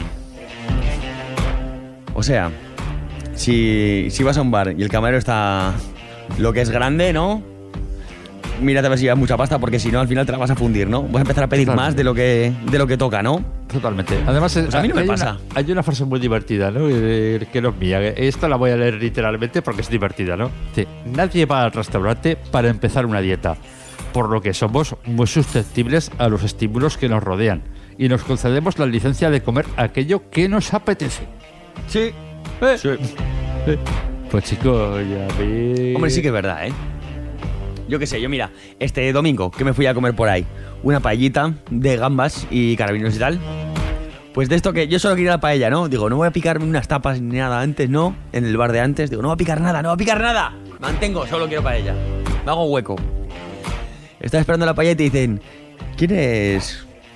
O sea, si, si vas a un bar y el camarero está lo que es grande, ¿no? Mírate a ver si llevas mucha pasta, porque si no, al final te la vas a fundir, ¿no? Vas a empezar a pedir Totalmente. más de lo que, de lo que toca, ¿no? Totalmente. Además, Pues a mí no me hay pasa. Una, hay una frase muy divertida, ¿no? Eh, Que no es mía. Esta la voy a leer literalmente porque es divertida, ¿no? Dice, nadie va al restaurante para empezar una dieta, por lo que somos muy susceptibles a los estímulos que nos rodean y nos concedemos la licencia de comer aquello que nos apetece. Sí. Sí. Pues chico, ya vi... Hombre, sí que es verdad, ¿eh? Yo qué sé, yo mira, este domingo que me fui a comer por ahí, una paellita de gambas y carabineros y tal. Pues de esto que yo solo quería la paella, ¿no? Digo, no voy a picarme unas tapas ni nada antes, ¿no? En el bar de antes. Digo, no voy a picar nada, no voy a picar nada. Mantengo, solo quiero paella. Me hago hueco. Estás esperando la paella y te dicen, ¿quieres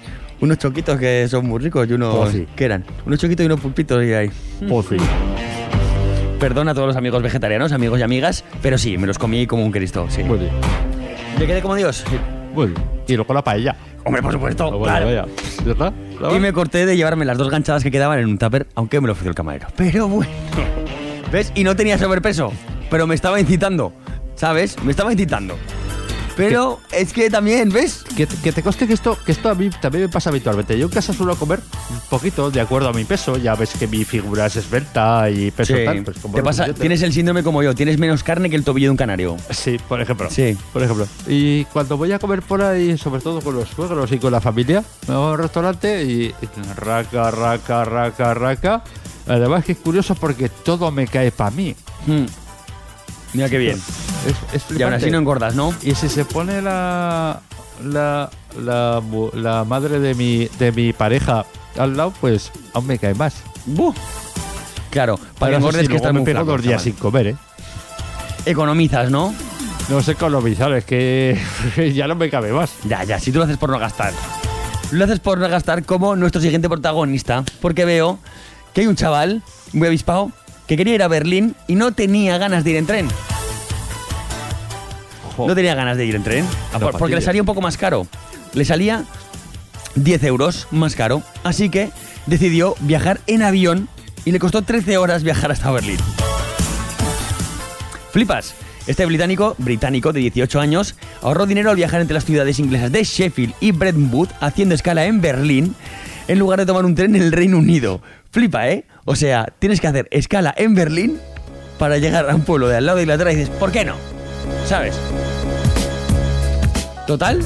Unos choquitos que son muy ricos y unos... Pues sí. ¿Qué eran? Unos choquitos y unos pulpitos y ahí. Pues sí. Perdón a todos los amigos vegetarianos, amigos y amigas, pero sí, me los comí como un Cristo, sí. Muy bien. Me quedé como Dios. Muy bien. Y luego la paella. Hombre, por supuesto, Bueno, claro. vaya. ¿Ya está? Y me corté de llevarme las dos ganchadas que quedaban en un tupper, aunque me lo ofreció el camarero. Pero bueno. ¿Ves? Y no tenía sobrepeso, pero me estaba incitando, ¿sabes? Me estaba incitando. Pero es que también, ¿ves? Que te, que te conste que esto, que esto a mí también me pasa habitualmente. Yo en casa suelo comer un poquito de acuerdo a mi peso. Ya ves que mi figura es esbelta y peso Sí. tal. Pues como Te lo pasa, suficiente. tienes el síndrome como yo, tienes menos carne que el tobillo de un canario. Sí, por ejemplo. Sí. Por ejemplo. Y cuando voy a comer por ahí, sobre todo con los suegros y con la familia, me voy a un restaurante y raca, raca, raca, raca. Además que es curioso porque todo me cae para mí. Hmm. Mira qué bien. Es, es Y aún así flipante. no engordas, ¿no? Y si se pone la la, la, mu- la madre de mi, de mi pareja al lado, pues aún me cae más. ¡Buh! Claro, para que Ahora, eso engordes sí, que luego estás me muy pego flaco, dos días chaval. sin comer, ¿eh? Economizas, ¿no? No sé economizar, es que ya no me cabe más. Ya, ya, si tú lo haces por no gastar. Lo haces por no gastar como nuestro siguiente protagonista, porque veo que hay un chaval muy avispado que quería ir a Berlín y no tenía ganas de ir en tren. Jo. No tenía ganas de ir en tren, No, por- porque fastidio. le salía un poco más caro. Le salía diez euros más caro, así que decidió viajar en avión y le costó trece horas viajar hasta Berlín. Flipas. Este británico, británico de dieciocho años, ahorró dinero al viajar entre las ciudades inglesas de Sheffield y Brentwood, haciendo escala en Berlín, en lugar de tomar un tren en el Reino Unido. Flipa, ¿eh? O sea, tienes que hacer escala en Berlín para llegar a un pueblo de al lado de Inglaterra y dices, ¿por qué no? ¿Sabes? Total.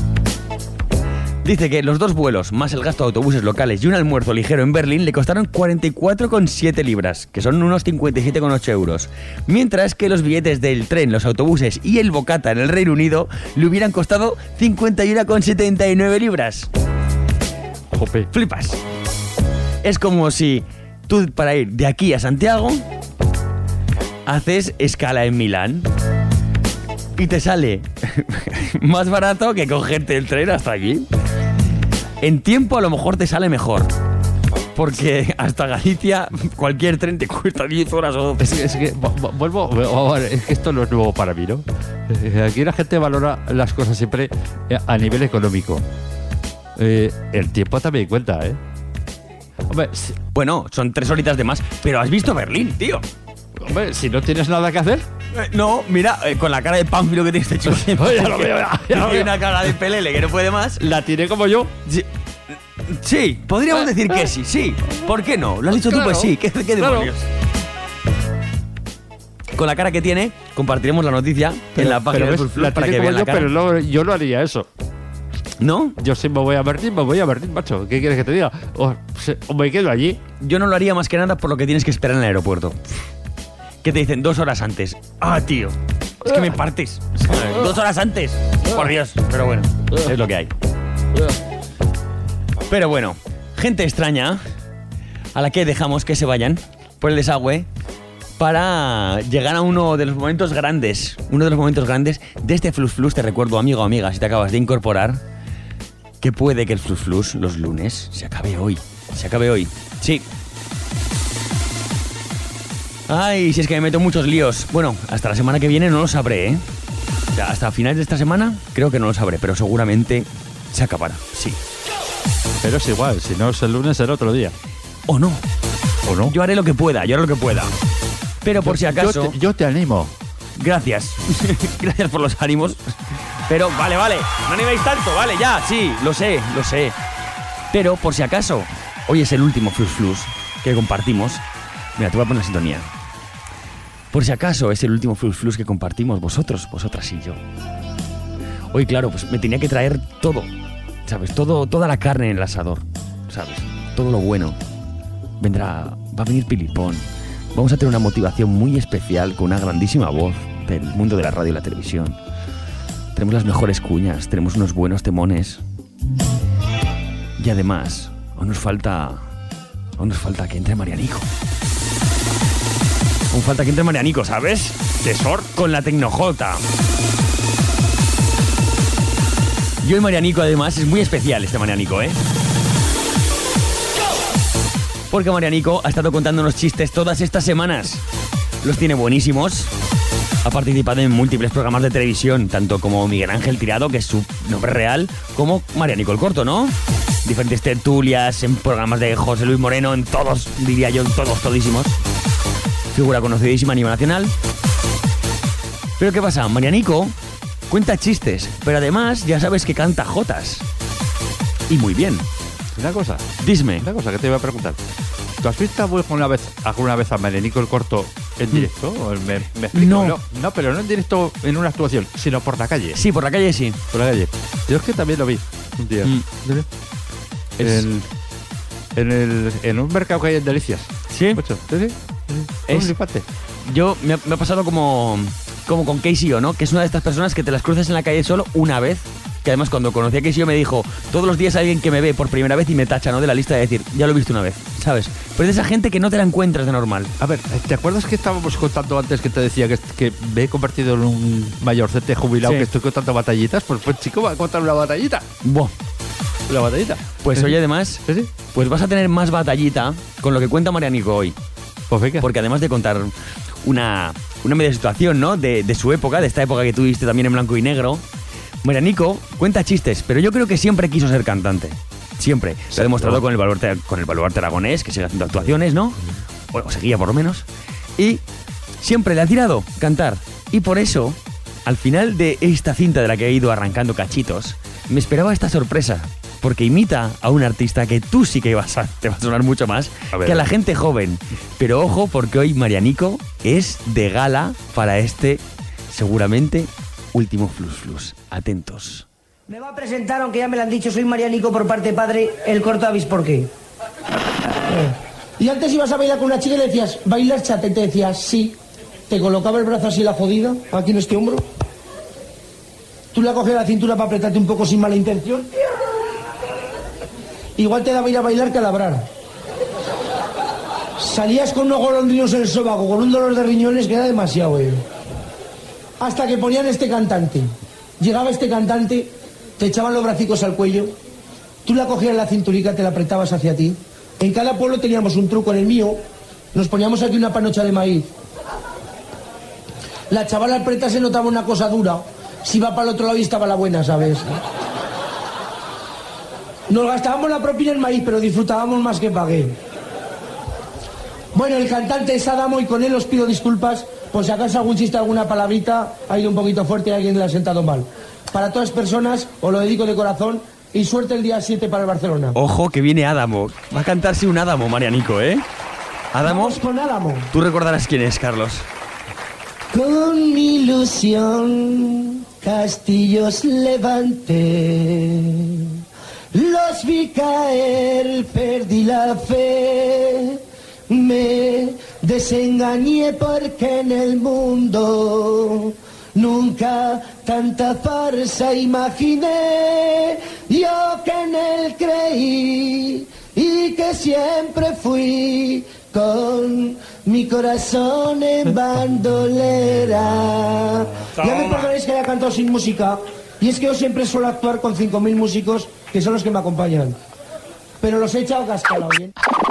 Dice que los dos vuelos, más el gasto de autobuses locales y un almuerzo ligero en Berlín, le costaron cuarenta y cuatro coma siete libras, que son unos cincuenta y siete coma ocho euros. Mientras que los billetes del tren, los autobuses y el bocata en el Reino Unido le hubieran costado cincuenta y uno coma setenta y nueve libras. Jope. Flipas. Es como si tú, para ir de aquí a Santiago, haces escala en Milán y te sale más barato que cogerte el tren hasta allí. En tiempo a lo mejor te sale mejor, porque hasta Galicia cualquier tren te cuesta diez horas o doce. Es que, es que vu- vu- vuelvo, vu- es que esto no es nuevo para mí, ¿no? Eh, Aquí la gente valora las cosas siempre eh, a nivel económico. Eh, el tiempo también cuenta, ¿eh? Hombre, si, Bueno, son tres horitas de más, pero has visto Berlín, tío. hombre, si no tienes nada que hacer, Eh, No, mira, eh, con la cara de pánfilo que tiene este chico. Ya lo veo, ya, ya lo Tiene veo. una cara de pelele que no puede más. la tiré como yo. Sí, sí, podríamos decir que sí, sí. ¿Por qué no? Lo has dicho tú, Claro, pues sí. ¿Qué, qué claro. demonios? Con la cara que tiene, compartiremos la noticia en la página de ves, Full Flux la para tiré que como vean la yo, cara. pero no, yo no haría eso. ¿No? Yo si me voy a Berlín, me voy a Berlín, macho. ¿Qué quieres que te diga? O, se- o me quedo allí. Yo no lo haría más que nada por lo que tienes que esperar en el aeropuerto. Que te dicen dos horas antes. Ah, tío. Es que me partes. Dos horas antes. Por Dios. Pero bueno, es lo que hay. Pero bueno, gente extraña a la que dejamos que se vayan por el desagüe para llegar a uno de los momentos grandes, uno de los momentos grandes de este Flux Flux. Te recuerdo, amigo o amiga, si te acabas de incorporar, que puede que el Flux Flux los lunes se acabe hoy. Se acabe hoy. Sí. Ay, si es que me meto en muchos líos. Bueno, hasta la semana que viene no lo sabré, ¿eh? O sea, hasta finales de esta semana creo que no lo sabré, pero seguramente se acabará, sí. Pero es igual, si no es el lunes, será otro día. O no. ¿O no? Yo haré lo que pueda, yo haré lo que pueda. Pero por si acaso... Yo te, yo te animo. Gracias. Gracias por los ánimos. Pero vale, vale. No animéis tanto, vale, ya, sí, lo sé, lo sé. Pero por si acaso, hoy es el último Flux Flux que compartimos. Mira, te voy a poner la sintonía. Por si acaso es el último Flux Flux que compartimos vosotros, vosotras y yo. Hoy, claro, pues me tenía que traer todo, ¿sabes? Todo, toda la carne en el asador, ¿sabes? Todo lo bueno. Vendrá, va a venir Pilipón. Vamos a tener una motivación muy especial con una grandísima voz del mundo de la radio y la televisión. Tenemos las mejores cuñas, tenemos unos buenos temones. Y además, aún nos falta... Aún nos falta que entre Marianico. Aún falta que entre Marianico, ¿sabes? Tesor con la Tecnojota. Y hoy Marianico, además, es muy especial este Marianico, ¿eh? porque Marianico ha estado contándonos chistes todas estas semanas. Los tiene buenísimos. Ha participado en múltiples programas de televisión, tanto como Miguel Ángel Tirado, que es su nombre real, como Marianico el Corto, ¿no? Diferentes tertulias, en programas de José Luis Moreno, en todos, diría yo, en todos, todísimos. Figura conocidísima a nivel nacional. Pero ¿qué pasa? Marianico cuenta chistes, pero además ya sabes que canta jotas. Y muy bien. Una cosa. Dime. Una cosa que te iba a preguntar. ¿Tú has visto alguna vez, alguna vez a Marianico el Corto en directo? ¿Me, me explico? No. no. No, pero no en directo en una actuación, sino por la calle. Sí, por la calle sí. Por la calle. Yo es que también lo vi un día. Mm. Es- En, en, el, en un mercado que hay en Delicias. ¿Sí? Mucho. Sí, sí. sí. Es- Un flipante. Yo me ha, me ha pasado como, como con Casey O, ¿no? Que es una de estas personas que te las cruces en la calle solo una vez. Que además cuando conocí a Casey O me dijo, todos los días hay alguien que me ve por primera vez y me tacha, ¿no? De la lista de decir, ya lo he visto una vez, ¿sabes? Pero es de esa gente que no te la encuentras de normal. A ver, ¿te acuerdas que estábamos contando antes que te decía que, que me he convertido en un mayorcete jubilado Sí. que estoy contando batallitas? Pues, pues chico, va a contar una batallita. Buah. Una batallita. Pues Sí, oye, sí. además, Sí, sí. pues vas a tener más batallita con lo que cuenta Marianico hoy. Pues venga. Porque además de contar una, una media situación, ¿no? De, de su época, de esta época que tuviste también en blanco y negro, Marianico cuenta chistes, pero yo creo que siempre quiso ser cantante. Siempre. Lo ha demostrado con el Baluarte, con el Baluarte Aragonés, que sigue haciendo actuaciones, ¿no? O, o seguía por lo menos. Y siempre le ha tirado cantar. Y por eso, al final de esta cinta de la que he ido arrancando cachitos, me esperaba esta sorpresa. Porque imita a un artista que tú sí que vas a, te va a sonar mucho más A ver, que a a la ver. gente joven. Pero ojo, porque hoy Marianico es de gala para este, seguramente, último Flus Flus. Atentos. Me va a presentar, aunque ya me lo han dicho, soy Marianico por parte de padre, el corto ¿habéis por qué? Y antes ibas a bailar con una chica y le decías, ¿bailar chata? Y te decías, sí. Te colocaba el brazo así la jodida, aquí en este hombro. Tú le cogías la cintura para apretarte un poco sin mala intención. Igual te daba ir a bailar que a labrar. Salías con unos golondrinos en el sobaco, con un dolor de riñones que era demasiado, eh. Hasta que ponían este cantante. Llegaba este cantante, te echaban los bracicos al cuello, tú la cogías la cinturica, te la apretabas hacia ti. En cada pueblo teníamos un truco, en el mío nos poníamos aquí una panocha de maíz. La chavala al preta se notaba una cosa dura, si iba para el otro lado y estaba la buena, ¿sabes? Nos gastábamos la propina en maíz, pero disfrutábamos más que pagué. Bueno, el cantante es Adamo y con él os pido disculpas por si acaso algún chiste, alguna palabrita ha ido un poquito fuerte y a alguien le ha sentado mal. Para todas las personas, os lo dedico de corazón y suerte el día siete para el Barcelona. Ojo que viene Adamo. Va a cantarse un Adamo, Marianico, ¿eh? Adamo, Vamos con Adamo. tú recordarás quién es, Carlos. Con mi ilusión, castillos levanté. Los vi caer, perdí la fe. Me desengañé porque en el mundo nunca tanta farsa imaginé. Yo que en él creí y que siempre fui con mi corazón en bandolera. Ya me perdonéis que haya cantado sin música. Y es que yo siempre suelo actuar con cinco mil músicos que son los que me acompañan. Pero los he echado cascala, ¿bien?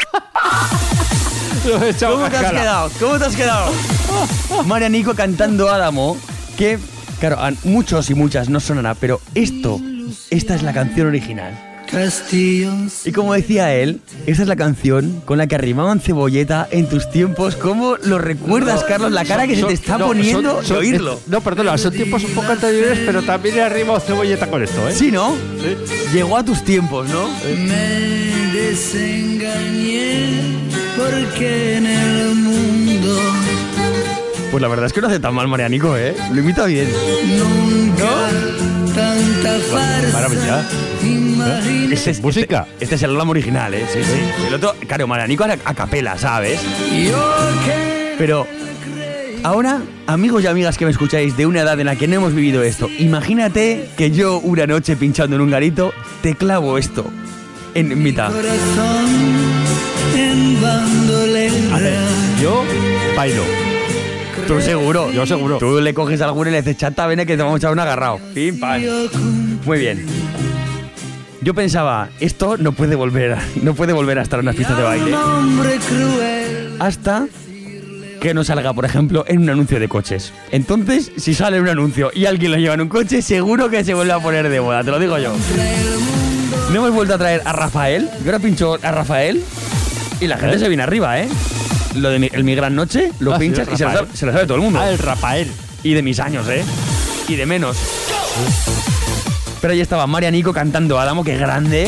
Lo he echado ¿Cómo te has cascara. quedado? ¿Cómo te has quedado? Marianico cantando Adamo, que, claro, a muchos y muchas no sonará, pero esto, esta es la canción original. Castillos. Y como decía él, esta es la canción con la que arrimaban cebolleta en tus tiempos. ¿Cómo lo recuerdas, Carlos? La cara que se Son- te está no, poniendo son- son- de oírlo. eh, No, perdona, son tiempos un poco anteriores, pero también he arrimado cebolleta con esto, ¿eh? Sí, ¿no? Sí. Llegó a tus tiempos, ¿no? Me desengañé porque en el mundo Pues la verdad es que no hace tan mal Marianico, ¿eh? Lo imita bien. nunca tanta farsa Maravilla. imaginé. Este es, Música. Este, este es el Adamo original, ¿eh? Sí, sí. El otro, claro, Marianico a, a capela, ¿sabes? Yo que Pero ahora, amigos y amigas que me escucháis de una edad en la que no hemos vivido esto, imagínate que yo una noche pinchando en un garito te clavo esto en mitad. corazón en bandolera. A ver, yo bailo. Tú seguro. Yo seguro. Tú le coges a alguno y le dices, chata, ven que te vamos a echar un agarrado. Pim, pam. Muy bien. Yo pensaba, esto no puede volver, no puede volver a estar en las pistas de baile. Hasta que no salga, por ejemplo, en un anuncio de coches. Entonces, si sale un anuncio y alguien lo lleva en un coche, seguro que se vuelve a poner de moda, te lo digo yo. No hemos vuelto a traer a Rafael. Yo ahora pincho a Rafael y la gente ¿Eh? se viene arriba, ¿eh? Lo de mi, el Mi Gran Noche, lo ah, pinchas sí, y se lo, sabe, se lo sabe todo el mundo. Ah, el Rafael. Y de mis años, ¿eh? Y de menos. Pero ahí estaba Marianico cantando Adamo, que grande.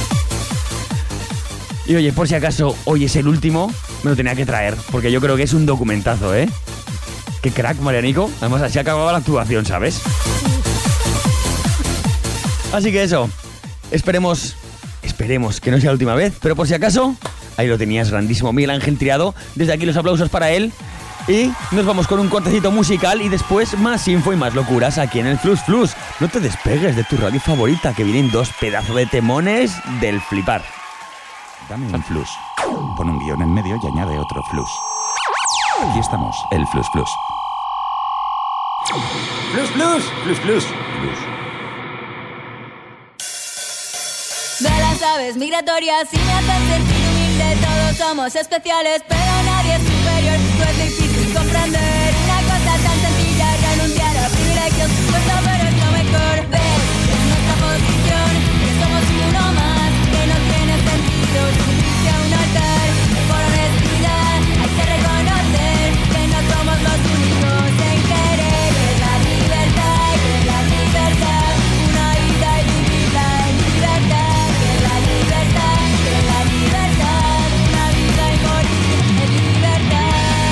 Y oye, por si acaso hoy es el último, me lo tenía que traer, porque yo creo que es un documentazo, ¿eh? Qué crack, Marianico. Además, así acababa la actuación, ¿sabes? Así que eso, esperemos, esperemos que no sea la última vez, pero por si acaso, ahí lo tenías, grandísimo Miguel Ángel Triado. Desde aquí los aplausos para él. Y nos vamos con un cortecito musical y después más info y más locuras aquí en el Flus Flus. No te despegues de tu radio favorita, que vienen dos pedazos de temones del flipar. Dame un flus. Pon un guión en medio y añade otro flus. Aquí estamos, el Flus Flus. Flus Flus, Flus Flus. Flus. De las aves migratorias y me hacen sentir humilde. Todos somos especiales, pero nadie es superior. No es difícil comprender una cosa tan sencilla. Renunciar a privilegios, pues saber es lo mejor. Ves, es nuestra posición, que somos uno más, que no tiene sentido subirse a un altar. Por honestidad hay que reconocer que no somos los únicos en querer. Es la libertad, que es la libertad, una vida y vivirla en libertad. Que es la libertad, que es la libertad, una vida y morir en libertad.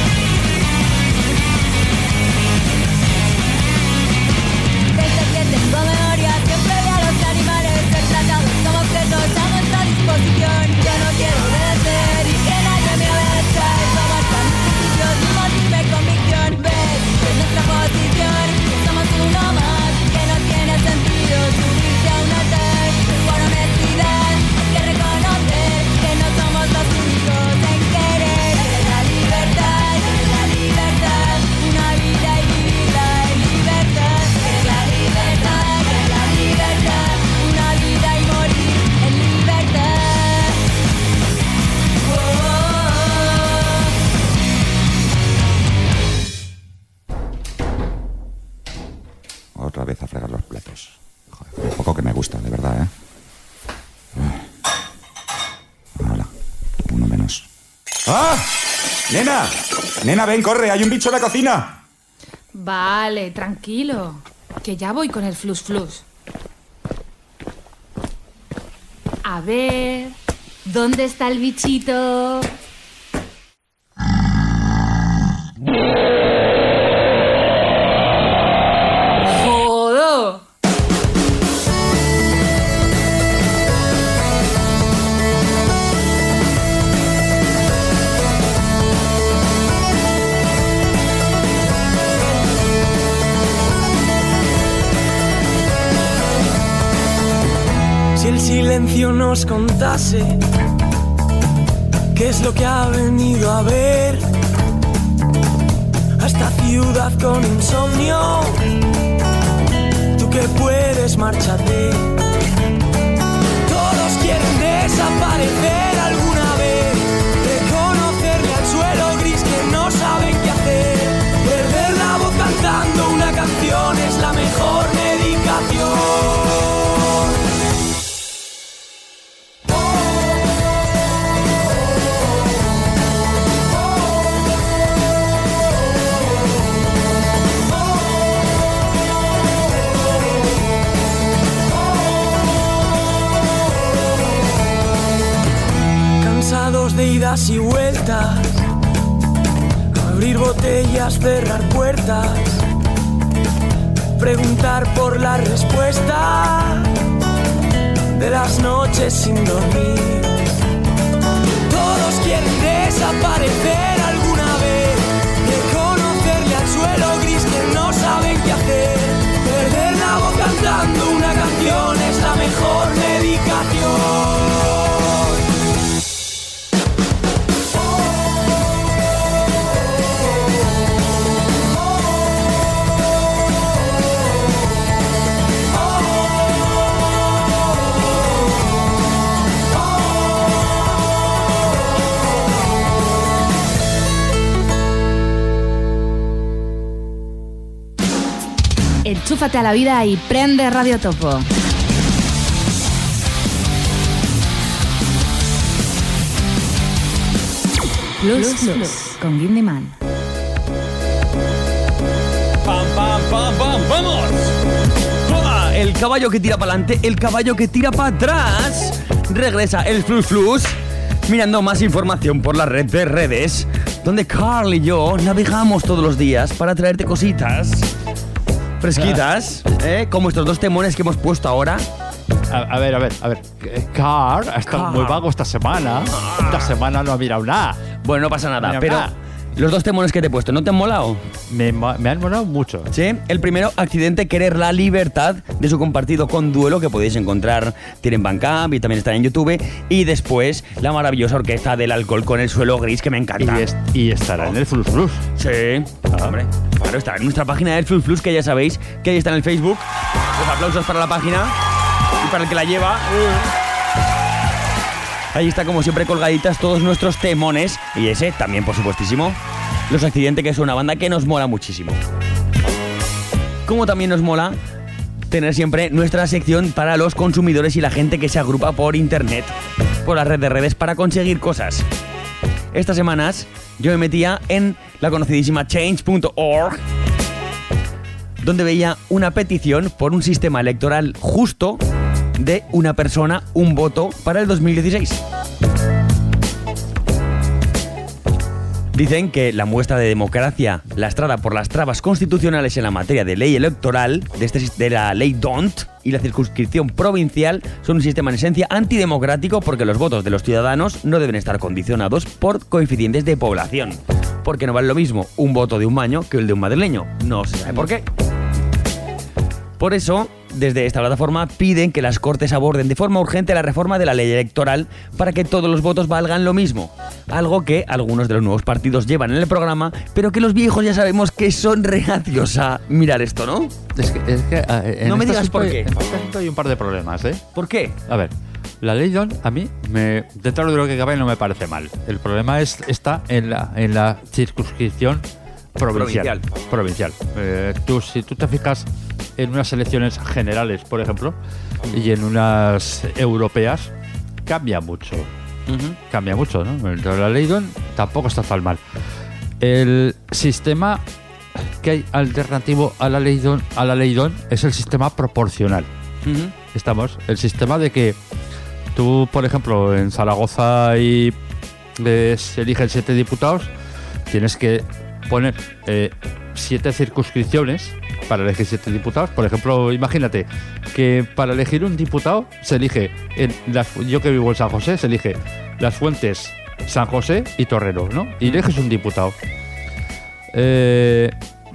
Desde que tengo memoria siempre vi a los animales ser tratados como objetos a nuestra disposición. Yo no quiero obedecer y que nadie me obedezca. Eso basta mis principios y motive convicción. Ves que es nuestra posición, que somos uno más, que no tiene sentido subirse a un altar. Por honestidad hay que reconocer que no somos los únicos en querer. Que es la libertad, que es la libertad, una vida y vivirla en libertad. Que es la libertad, que es la libertad, una vida y morir en libertad. Oh, oh, oh. Otra vez a fregar los platos. Joder, un poco que me gusta, de verdad, ¿eh? Hola, uno menos. ¡Ah! ¡Nena! ¡Nena, ven, corre! ¡Hay un bicho en la cocina! Vale, tranquilo, que ya voy con el Flus Flus. A ver, ¿dónde está el bichito? ¡Jodo! Si el silencio nos contase qué es lo que ha venido a ver a esta ciudad con insomnio, tú que puedes márchate. Todos quieren desaparecer alguna vez, reconocerle al suelo gris que no saben qué hacer. Perder la voz cantando una canción es la mejor medicación. De idas y vueltas, abrir botellas, cerrar puertas, preguntar por la respuesta de las noches sin dormir. Todos quieren desaparecer alguna vez, reconocerle al suelo gris que no saben qué hacer. Perder la voz cantando una canción es la mejor medicación. Enchúfate a la vida y prende Radio Topo. Plus Plus con Guindyman. ¡Pam, pam, pam, pam! ¡Vamos! ¡Toma! El caballo que tira para adelante, el caballo que tira para atrás. Regresa el Flus Flus, mirando más información por la red de redes, donde Carl y yo navegamos todos los días para traerte cositas fresquitas, ¿eh? Como estos dos temones que hemos puesto ahora. A, a ver, a ver, a ver. Car ha estado Car. muy vago esta semana. Esta semana no ha mirado nada. Bueno, no pasa nada, Mira, pero nada. los dos temones que te he puesto, ¿no te han molado? Me, ma- me han molado mucho. Sí, el primero, Accidente Querer la Libertad, de su compartido con Duelo, que podéis encontrar, tienen Bandcamp y también está en YouTube. Y después, la maravillosa orquesta del alcohol con el suelo gris, que me encanta. Y, es- y estará en el Flus Flus. Sí, Ah. hombre, claro, está en nuestra página del Flus Flus, que ya sabéis que ahí está en el Facebook. Los aplausos para la página y para el que la lleva. Ahí está, como siempre, colgaditas todos nuestros temones. Y ese también, por supuestísimo, Los Accidentes, que es una banda que nos mola muchísimo. Como también nos mola tener siempre nuestra sección para los consumidores y la gente que se agrupa por internet, por la red de redes, para conseguir cosas. Estas semanas yo me metía en la conocidísima change punto org, donde veía una petición por un sistema electoral justo de una persona, un voto para el dos mil dieciséis. Dicen que la muestra de democracia lastrada por las trabas constitucionales en la materia de ley electoral, de, este, de la ley D O N T y la circunscripción provincial, son un sistema en esencia antidemocrático, porque los votos de los ciudadanos no deben estar condicionados por coeficientes de población. Porque no vale lo mismo un voto de un maño que el de un madrileño. No se sabe por qué. Por eso, desde esta plataforma piden que las Cortes aborden de forma urgente la reforma de la ley electoral para que todos los votos valgan lo mismo. Algo que algunos de los nuevos partidos llevan en el programa, pero que los viejos ya sabemos que son reacios a mirar esto, ¿no? Es que, es que, ah, en No me este digas asunto por hay- qué. En este asunto hay un par de problemas, ¿eh? ¿Por qué? A ver, la ley D O N a mí, me, dentro de lo que cabe, no me parece mal. El problema es, está en la, en la circunscripción provincial. Provincial. Provincial. Eh, tú, si tú te fijas en unas elecciones generales, por ejemplo, y en unas europeas, cambia mucho. Cambia mucho, ¿no? Entonces, la ley D O N tampoco está tan mal. El sistema que hay alternativo a la ley D O N, a la ley D O N es el sistema proporcional. Ujú. Estamos, el sistema de que tú, por ejemplo, en Zaragoza y eh, se eligen siete diputados, tienes que poner eh, siete circunscripciones para elegir siete diputados. Por ejemplo, imagínate que para elegir un diputado se elige, en las, yo que vivo en San José, se elige Las Fuentes, San José y Torrero, ¿no? Y eliges un diputado. Eh,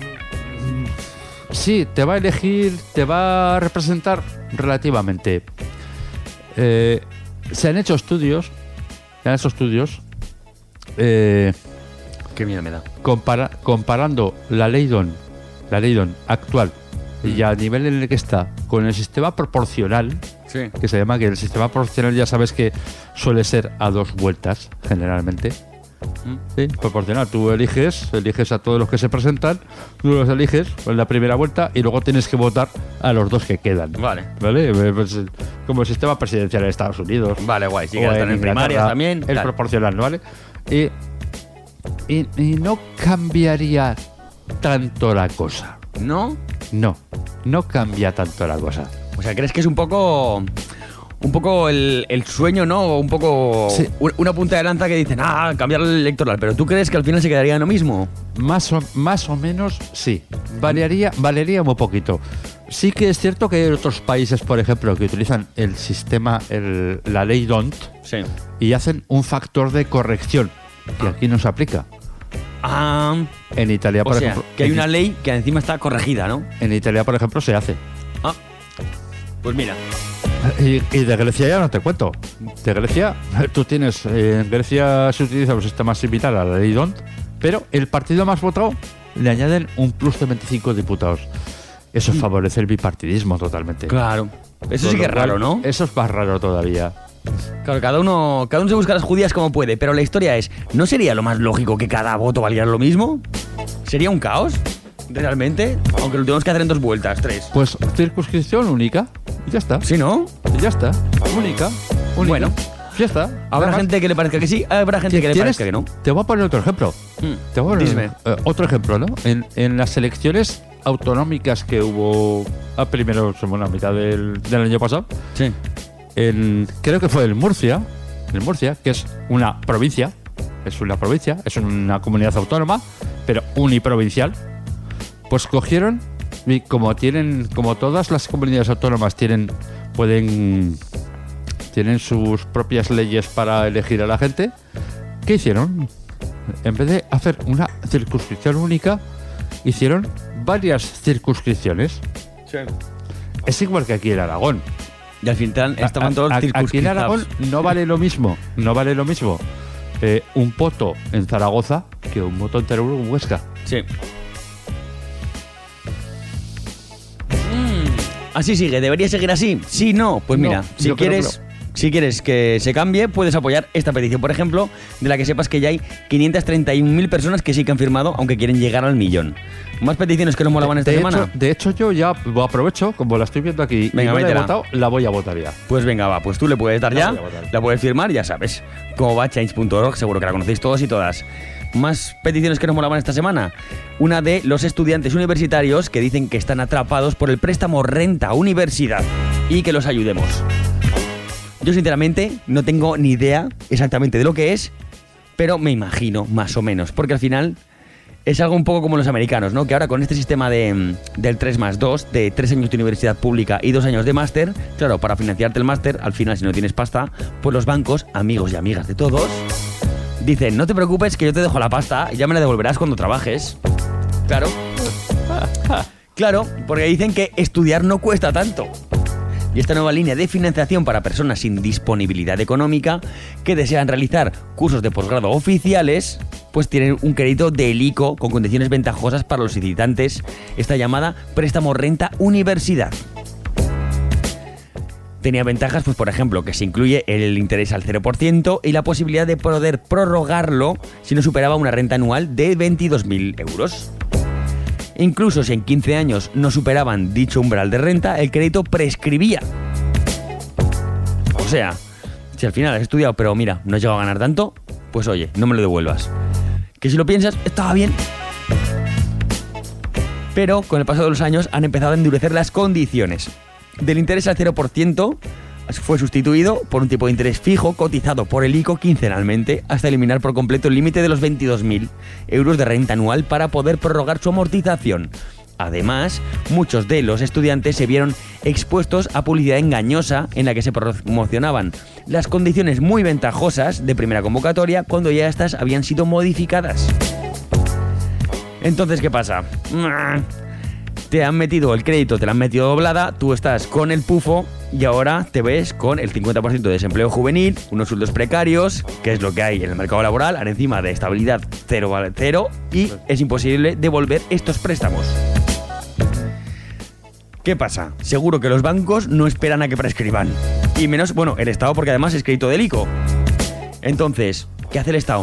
sí, te va a elegir, te va a representar relativamente. Eh, se han hecho estudios, se han hecho estudios eh, Qué miedo me da. compara- comparando la ley D O N, la ley D O N actual y a nivel en el que está con el sistema proporcional, Sí. que se llama, que el sistema proporcional ya sabes que suele ser a dos vueltas generalmente. Sí, proporcional. Tú eliges, eliges a todos los que se presentan, tú los eliges en la primera vuelta y luego tienes que votar a los dos que quedan. Vale. ¿Vale? Eh, pues, como el sistema presidencial en Estados Unidos. Vale, guay. Sí, O que están en Inglaterra, primarias también. El tal. proporcional, ¿vale? Y, y, y no cambiaría tanto la cosa. ¿No? No, no cambia tanto la cosa. O sea, ¿crees que es un poco... Un poco el, el sueño, ¿no? Un poco Sí. u- una punta de lanza que dicen, ah, cambiar el electoral. Pero ¿tú crees que al final se quedaría en lo mismo? Más o, más o menos, sí. Variaría, variaría muy poquito. Sí que es cierto que hay otros países, por ejemplo, que utilizan el sistema, el- la ley D O N T, Sí. y hacen un factor de corrección, que aquí no se aplica. Ah, En Italia, o por sea, ejemplo. que hay en- una ley que encima está corregida, ¿no? En Italia, por ejemplo, se hace. Ah, pues mira. Y, y de Grecia ya no te cuento. De Grecia, tú tienes. eh, en Grecia se utiliza un sistema similar a la ley D O N T, pero el partido más votado le añaden un plus de veinticinco diputados. Eso favorece el bipartidismo totalmente. Claro. Eso Con sí que lo es raro, cual, ¿no? Eso es más raro todavía. Claro, cada uno, cada uno se busca las judías como puede, pero la historia es, ¿no sería lo más lógico que cada voto valiera lo mismo? ¿Sería un caos? ¿Realmente? Aunque lo tenemos que hacer en dos vueltas, tres. Pues circunscripción única. Y ya está. ¿Sí, no? Y ya está. Única. única. Bueno. Ya está. Habrá Además, gente que le parezca que sí, habrá gente que le ¿tienes- parezca que no. Te voy a poner otro ejemplo. Mm, Te voy a poner dísme. eh, otro ejemplo, ¿no? En, en las elecciones autonómicas que hubo a primero, bueno, a mitad del, del año pasado, Sí. en, creo que fue en Murcia, en Murcia, que es una provincia, es una provincia, es una comunidad autónoma, pero uniprovincial, pues cogieron y como tienen, como todas las comunidades autónomas tienen, pueden, tienen sus propias leyes para elegir a la gente, ¿qué hicieron? En vez de hacer una circunscripción única, hicieron varias circunscripciones. Sí. Es igual que aquí en Aragón. Y al final estaban A- todos a- Aquí en circunscriptados. Aragón no vale lo mismo, no vale lo mismo eh, un voto en Zaragoza que un voto en Teruel o en Huesca. Sí. Así sigue, ¿debería seguir así? Sí, no. Pues No, mira, si yo creo quieres, que si quieres que se cambie, puedes apoyar esta petición, por ejemplo, de la que sepas que ya hay quinientas treinta y un mil personas que sí que han firmado, aunque quieren llegar al millón. ¿Más peticiones que nos molaban esta de, semana? hecho, de hecho, yo ya lo aprovecho, como la estoy viendo aquí Venga, y no la he métela. votado, la voy a votar ya. Pues venga, va, pues tú le puedes dar La ya, voy a votar. la puedes firmar, ya sabes. Cómo va change punto org, seguro que la conocéis todos y todas. Más peticiones que nos molaban esta semana. Una de los estudiantes universitarios que dicen que están atrapados por el préstamo renta universidad y que los ayudemos. Yo sinceramente no tengo ni idea exactamente de lo que es, pero me imagino más o menos, porque al final es algo un poco como los americanos, ¿no? Que ahora con este sistema de, mm, del tres más dos, de tres años de universidad pública y dos años de máster, claro, para financiarte el máster, al final si no tienes pasta, pues los bancos, amigos y amigas de todos, dicen, no te preocupes que yo te dejo la pasta y ya me la devolverás cuando trabajes. Claro. Claro, porque dicen que estudiar no cuesta tanto. Y esta nueva línea de financiación para personas sin disponibilidad económica que desean realizar cursos de posgrado oficiales, pues tienen un crédito del I C O con condiciones ventajosas para los solicitantes, esta llamada préstamo renta universidad. Tenía ventajas, pues por ejemplo, que se incluye el interés al cero por ciento y la posibilidad de poder prorrogarlo si no superaba una renta anual de veintidós mil euros. Incluso si en quince años no superaban dicho umbral de renta, el crédito prescribía. O sea, si al final has estudiado, pero mira, no has llegado a ganar tanto, pues oye, no me lo devuelvas. Que si lo piensas, estaba bien. Pero con el paso de los años han empezado a endurecer las condiciones. Del interés al cero por ciento fue sustituido por un tipo de interés fijo cotizado por el I C O quincenalmente hasta eliminar por completo el límite de los veintidós mil euros de renta anual para poder prorrogar su amortización. Además, muchos de los estudiantes se vieron expuestos a publicidad engañosa en la que se promocionaban las condiciones muy ventajosas de primera convocatoria cuando ya estas habían sido modificadas. Entonces, ¿qué pasa? Te han metido el crédito, te lo han metido doblada, tú estás con el pufo y ahora te ves con el cincuenta por ciento de desempleo juvenil, unos sueldos precarios, que es lo que hay en el mercado laboral, ahora encima de estabilidad cero vale cero y es imposible devolver estos préstamos. ¿Qué pasa? Seguro que los bancos no esperan a que prescriban. Y menos, bueno, el Estado porque además es crédito del I C O. Entonces, ¿qué hace el Estado?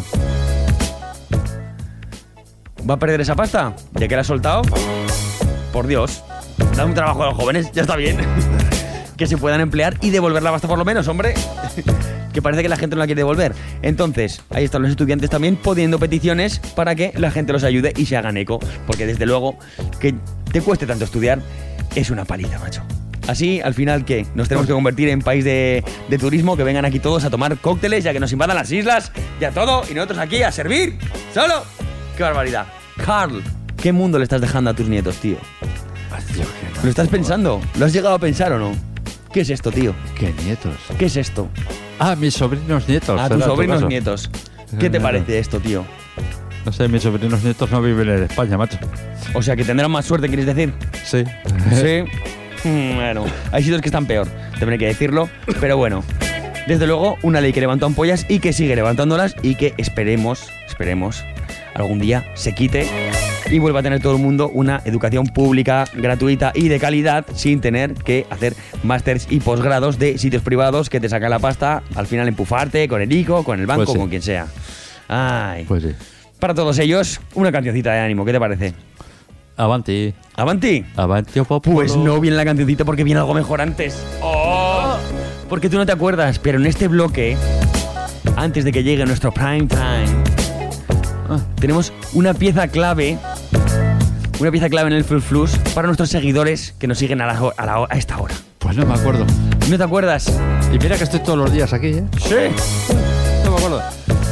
¿Va a perder esa pasta? ¿Ya que la ha soltado? Por Dios, da un trabajo a los jóvenes, ya está bien. Que se puedan emplear y devolver la pasta por lo menos, hombre. Que parece que la gente no la quiere devolver. Entonces, ahí están los estudiantes también poniendo peticiones para que la gente los ayude y se hagan eco. Porque desde luego, que te cueste tanto estudiar es una paliza, macho. Así, al final, ¿qué? Nos tenemos que convertir en país de, de turismo, que vengan aquí todos a tomar cócteles, ya que nos invadan las islas, ya todo, y nosotros aquí a servir, solo. ¡Qué barbaridad! Carl, ¿qué mundo le estás dejando a tus nietos, tío? Dios, que no. ¿Lo estás pensando? ¿Lo has llegado a pensar o no? ¿Qué es esto, tío? ¿Qué nietos? ¿Qué es esto? Ah, mis sobrinos nietos. A era tus tu sobrinos caso. nietos. ¿Qué te parece esto, tío? No sé, mis sobrinos nietos no viven en España, macho. O sea, que tendrán más suerte, ¿quieres decir? Sí. Sí. Mm, Bueno, hay sitios que están peor, tendré que decirlo, pero bueno. Desde luego, una ley que levantó ampollas y que sigue levantándolas y que esperemos, esperemos, algún día se quite y vuelva a tener todo el mundo una educación pública, gratuita y de calidad sin tener que hacer másters y posgrados de sitios privados que te sacan la pasta, al final empufarte con el I C O, con el banco, Pues sí. con quien sea. Ay. Pues sí. Para todos ellos, una cancioncita de ánimo, ¿qué te parece? Avanti. ¿Avanti? Avanti, popolo. Pues no viene la cancioncita porque viene algo mejor antes. ¡Oh! Porque tú no te acuerdas, pero en este bloque, antes de que llegue nuestro prime time, ah, tenemos una pieza clave, una pieza clave en el Flux Flux para nuestros seguidores que nos siguen a, la, a, la, a esta hora. Pues no me acuerdo. ¿No te acuerdas? Y mira que estoy todos los días aquí, ¿eh? Sí. No me acuerdo.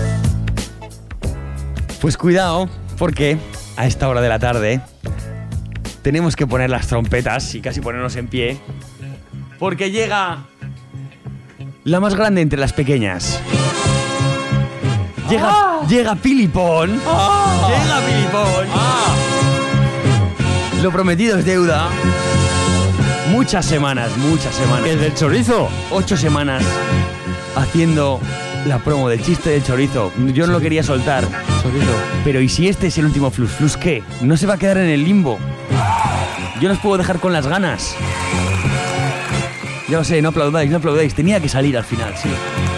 Pues cuidado, porque a esta hora de la tarde tenemos que poner las trompetas y casi ponernos en pie, porque llega la más grande entre las pequeñas. Llega, ¡ah! llega Pilipón. ¡Ah! Llega Pilipón. ¡Ah! Lo prometido es deuda. Muchas semanas, muchas semanas. ¿El del chorizo? Ocho semanas haciendo la promo del chiste del chorizo. Yo no lo quería soltar. Chorizo. Pero ¿y si este es el último Flux Flux qué? ¿No se va a quedar en el limbo? Yo no os puedo dejar con las ganas. Ya lo sé, no aplaudáis, no aplaudáis. Tenía que salir al final, sí.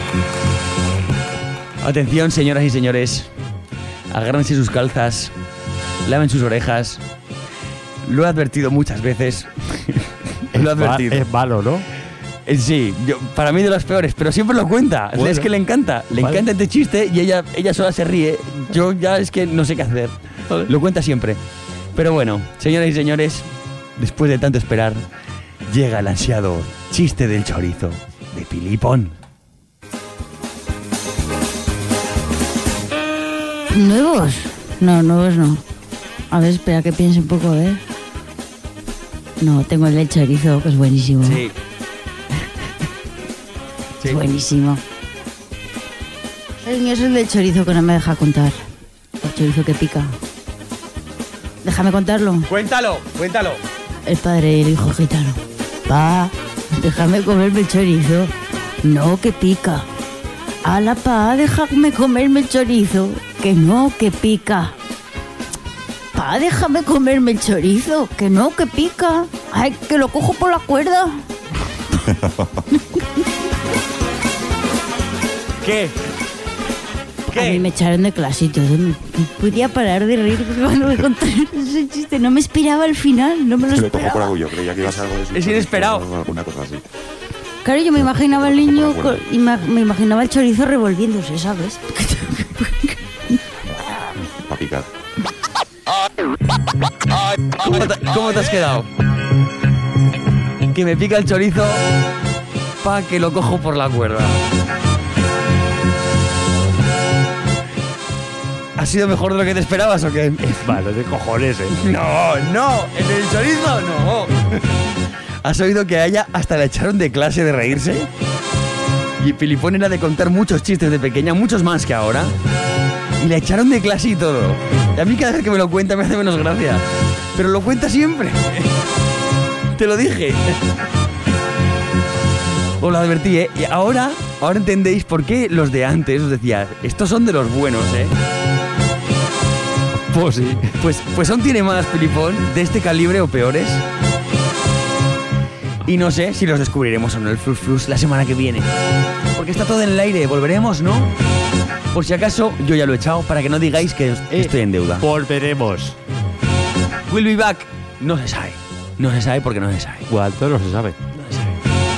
Atención, señoras y señores. Agárrense sus calzas. Laven sus orejas. Lo he advertido muchas veces. Lo he advertido. Es malo, ¿no? Eh, Sí, yo, para mí de los peores, pero siempre lo cuenta. Bueno, es que le encanta, le vale. encanta este chiste y ella, ella sola se ríe. Yo ya es que no sé qué hacer. Vale. Lo cuenta siempre. Pero bueno, señoras y señores, después de tanto esperar, llega el ansiado chiste del chorizo de Pilipón. ¿Nuevos? No, nuevos no. A ver, espera que piense un poco, ¿eh? No, tengo el del chorizo, que es buenísimo. Sí. Es buenísimo. El mío es el del chorizo que no me deja contar. El chorizo que pica. Déjame contarlo. Cuéntalo, cuéntalo. El padre y el hijo gitano. Pa, déjame comerme el chorizo. No, que pica. Ala, pa, déjame comerme el chorizo. Que no, que pica. Pa, déjame comerme el chorizo. Que no, que pica. Ay, que lo cojo por la cuerda. ¿Qué? A mí me echaron de clase y todo. No podía parar de reír cuando me contaron ese chiste. No me esperaba al final, no me lo Se lo cojo por esperaba. orgullo, creía que iba a ser algo de eso. Es inesperado. Alguna cosa así. Claro, yo me imaginaba al niño, Por la cuerda. con- ima- me imaginaba el chorizo revolviéndose, ¿sabes? Para picar. ¿Cómo te, cómo te has quedado? Que me pica el chorizo pa' que lo cojo por la cuerda. ¿Ha sido mejor de lo que te esperabas o qué? Es malo de cojones, ¿eh? No, no, en el chorizo no. ¿Has oído que a ella hasta la echaron de clase de reírse? Y Pilipón era de contar muchos chistes de pequeña, muchos más que ahora. Y la echaron de clase y todo. Y a mí cada vez que me lo cuenta me hace menos gracia. Pero lo cuenta siempre. Te lo dije. Os lo advertí, ¿eh? Y ahora, ahora entendéis por qué los de antes os decía, estos son de los buenos, ¿eh? Pues sí. Pues, pues aún tiene más Pilipón de este calibre o peores. Y no sé si los descubriremos o no el Flux Flux la semana que viene. Porque está todo en el aire, volveremos, ¿no? Por si acaso, yo ya lo he echado para que no digáis que os- Eh, estoy en deuda. Volveremos. Will be back. No se sabe. No se sabe porque no se sabe. ¿Cuánto no se sabe? No se sabe.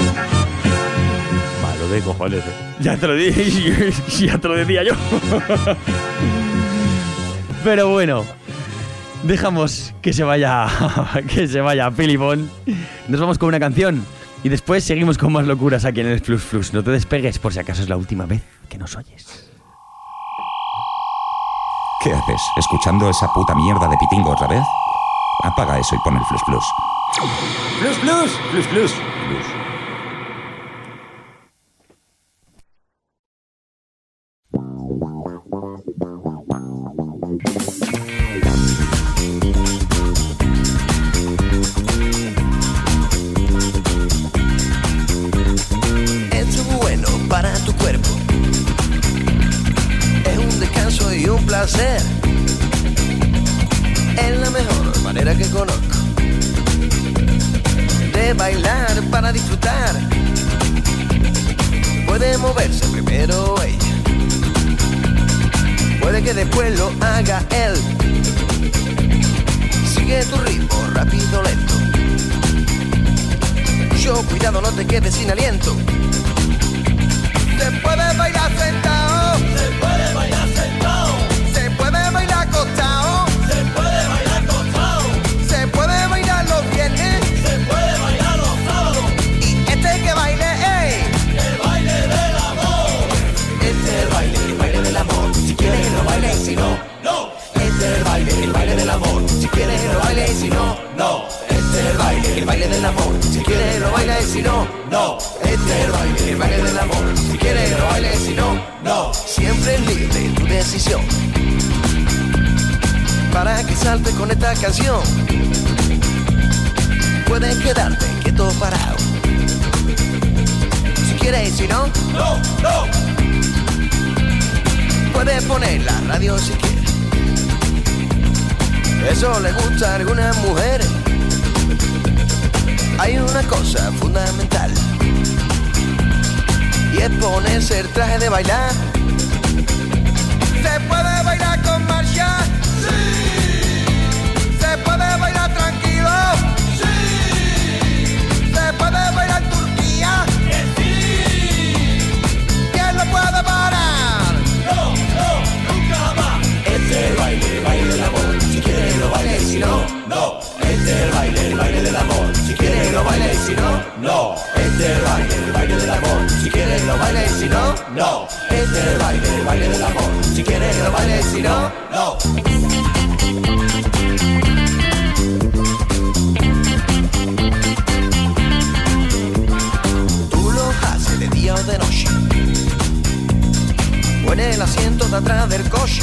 Malo de cojones, ¿eh? Ya te lo dije, ya te lo decía yo. Pero bueno, dejamos que se vaya, que se vaya Pilipón. Nos vamos con una canción y después seguimos con más locuras aquí en el Flux Flux. No te despegues por si acaso es la última vez que nos oyes. ¿Qué haces? ¿Escuchando esa puta mierda de Pitingo otra vez? Apaga eso y pon el Flux Flux. ¡Flux Flux! ¡Flux Flux! Flux. Es bueno para tu cuerpo. Es un descanso y un placer. Es la mejor manera que conozco de bailar para disfrutar. Puede moverse primero ella, puede que después lo haga él. Si Sigue tu ritmo, rápido, lento. Mucho cuidado, no te quedes sin aliento. Se puede bailar sentado, se puede bailar sentado. Se puede bailar acostado, se puede bailar acostado. Se puede bailar los viernes, se puede bailar los sábados. Y este que baile, ey, el baile del amor. Este es el baile, el baile del amor. Si quieres lo baile, si no, no. Este es el baile, el baile del amor. Si quieres lo baile, si no, no. Este es el baile, el baile del amor. Si quieres lo baile, si no, no. Este es el baile, el baile del amor. Si quieres lo baile, si no, no. Siempre es libre tu decisión. Para que salte con esta canción. Puedes quedarte quieto parado. Si quieres, si no, no, no. Puedes poner la radio si quieres. Eso le gusta a algunas mujeres. Hay una cosa fundamental y es ponerse el traje de bailar. ¿Se puede bailar con marcha? Sí. ¿Se puede bailar tranquilo? Sí. ¿Se puede bailar Turquía? Sí. ¿Quién lo puede parar? No, no, nunca más. Este es el baile, el baile del amor. Si quieres lo baile, si no, no. Este es el baile, el baile del amor. Si quieres lo baile, si no, no. Este es el baile, el baile del amor. Si quieres lo baile, si no, no. Este es el baile, el baile del amor. Si quieres lo baile, si no, no. Tú lo haces de día o de noche, o en el asiento de atrás del coche.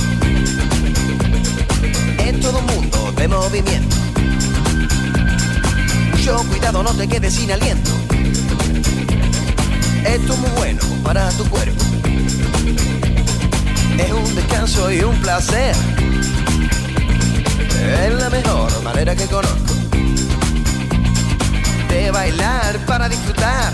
En todo mundo de movimiento. Mucho cuidado, no te quedes sin aliento. Esto es muy bueno para tu cuerpo. Es un descanso y un placer. Es la mejor manera que conozco de bailar para disfrutar.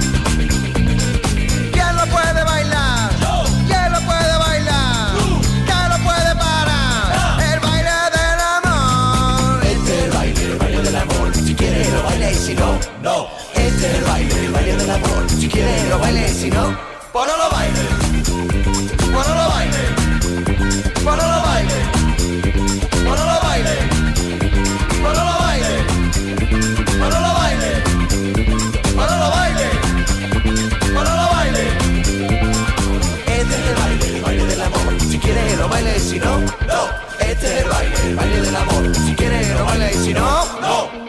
¿Quién lo puede bailar? Yo. ¿Quién lo puede bailar? Tú. ¿Quién lo puede parar? Ah. El baile del amor. Este es el baile, el baile del amor. Si quieres lo baile y si no, no. Este es el baile, el baile del amor. Si quieres lo baile y si no, pues no lo baile. Pues no lo baile. Pues no lo baile. Pues no lo baile. Pues no lo baile. Pues no lo baile. Pues no lo baile. Pues no lo baile. Este es el baile, el baile del amor. Si quieres lo baile y si no, no. Este es el baile, el baile del amor. Si quieres lo baile y si no, no.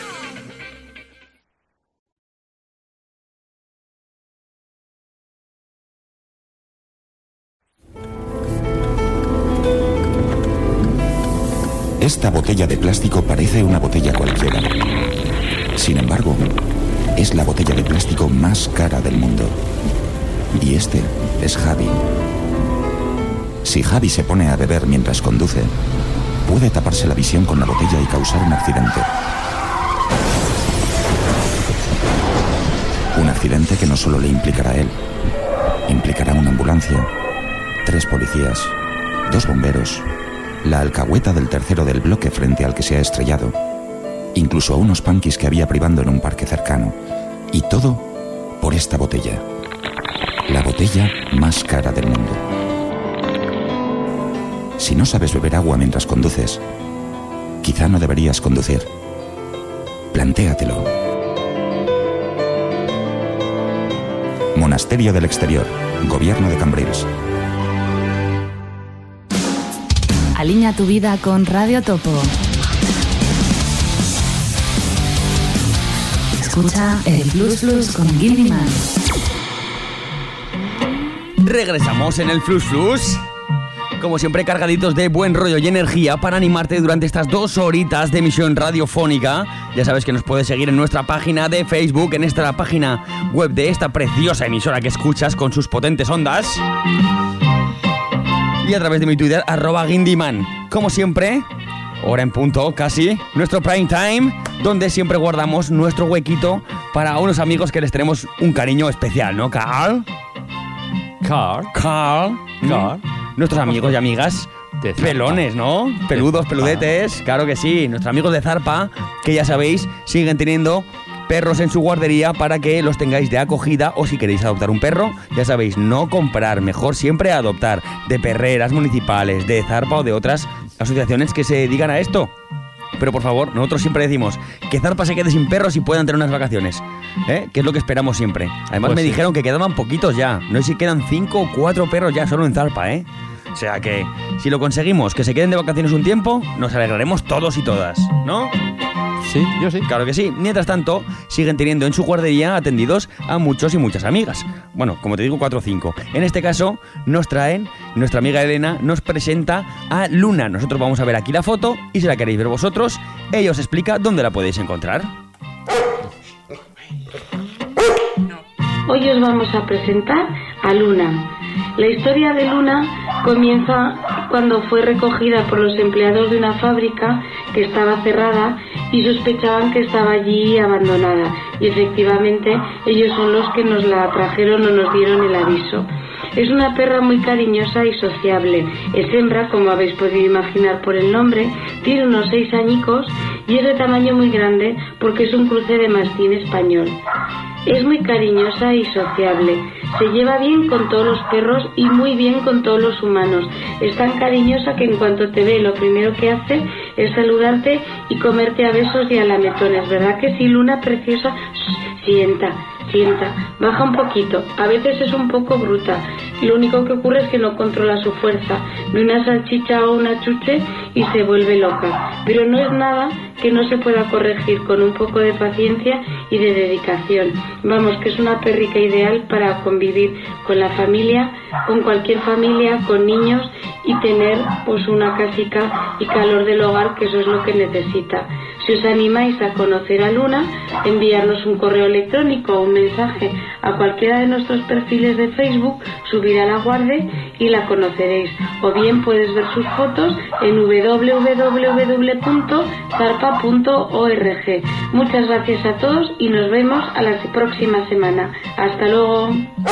Esta botella de plástico parece una botella cualquiera. Sin embargo, es la botella de plástico más cara del mundo. Y este es Javi. Si Javi se pone a beber mientras conduce, puede taparse la visión con la botella y causar un accidente. Un accidente que no solo le implicará a él, implicará una ambulancia, tres policías, dos bomberos, la alcahueta del tercero del bloque frente al que se ha estrellado, incluso a unos punkis que había privando en un parque cercano, y todo por esta botella, la botella más cara del mundo. Si no sabes beber agua mientras conduces, quizá no deberías conducir. Plantéatelo. Monasterio del Exterior, Gobierno de Cambrils. Alinea tu vida con Radio Topo. Escucha el Flux Flux con Gilliman. Regresamos en el Flux Flux. Como siempre, cargaditos de buen rollo y energía para animarte durante estas dos horitas de emisión radiofónica. Ya sabes que nos puedes seguir en nuestra página de Facebook, en esta página web de esta preciosa emisora que escuchas con sus potentes ondas. Y a través de mi Twitter, arroba Guindiman. Como siempre, hora en punto, casi, nuestro prime time, donde siempre guardamos nuestro huequito para unos amigos que les tenemos un cariño especial, ¿no, Carl? Carl. Carl. Carl. Nuestros amigos y amigas De Zarpa. Pelones, ¿no? Peludos, peludetes, claro que sí. Nuestros amigos de Zarpa, que ya sabéis, siguen teniendo perros en su guardería para que los tengáis de acogida, o si queréis adoptar un perro, ya sabéis, no comprar, mejor siempre adoptar, de perreras municipales, de Zarpa o de otras asociaciones que se dedican a esto. Pero por favor, nosotros siempre decimos que Zarpa se quede sin perros y puedan tener unas vacaciones, ¿eh? Que es lo que esperamos siempre. Además Pues me sí. dijeron que quedaban poquitos ya, no sé si quedan cinco o cuatro perros ya solo en Zarpa, ¿eh? O sea que si lo conseguimos, que se queden de vacaciones un tiempo, nos alegraremos todos y todas, ¿no? Sí, yo sí. Claro que sí. Mientras tanto, siguen teniendo en su guardería atendidos a muchos y muchas amigas. Bueno, como te digo, cuatro o cinco. En este caso, nos traen, nuestra amiga Elena nos presenta a Luna. Nosotros vamos a ver aquí la foto y si la queréis ver vosotros, ella os explica dónde la podéis encontrar. Hoy os vamos a presentar a Luna. La historia de Luna comienza cuando fue recogida por los empleados de una fábrica que estaba cerrada y sospechaban que estaba allí abandonada. Y efectivamente ellos son los que nos la trajeron o nos dieron el aviso. Es una perra muy cariñosa y sociable. Es hembra, como habéis podido imaginar por el nombre. Tiene unos seis añicos y es de tamaño muy grande porque es un cruce de mastín español. Es muy cariñosa y sociable. Se lleva bien con todos los perros y muy bien con todos los humanos. Es tan cariñosa que en cuanto te ve lo primero que hace es saludarte y comerte a besos y a lametones. ¿Verdad que sí, Luna preciosa? Sienta, sienta, baja un poquito. A veces es un poco bruta. Lo único que ocurre es que no controla su fuerza. Ve una salchicha o una chuche y se vuelve loca. Pero no es nada que no se pueda corregir con un poco de paciencia y de dedicación. Vamos, que es una perrica ideal para convivir con la familia, con cualquier familia, con niños y tener pues una casica y calor del hogar, que eso es lo que necesita. Si os animáis a conocer a Luna, enviarnos un correo electrónico o un mensaje a cualquiera de nuestros perfiles de Facebook, subir a la guarde y la conoceréis. O bien puedes ver sus fotos en doble u doble u doble u punto zarpa punto org. Muchas gracias a todos y nos vemos a la próxima semana. Hasta luego.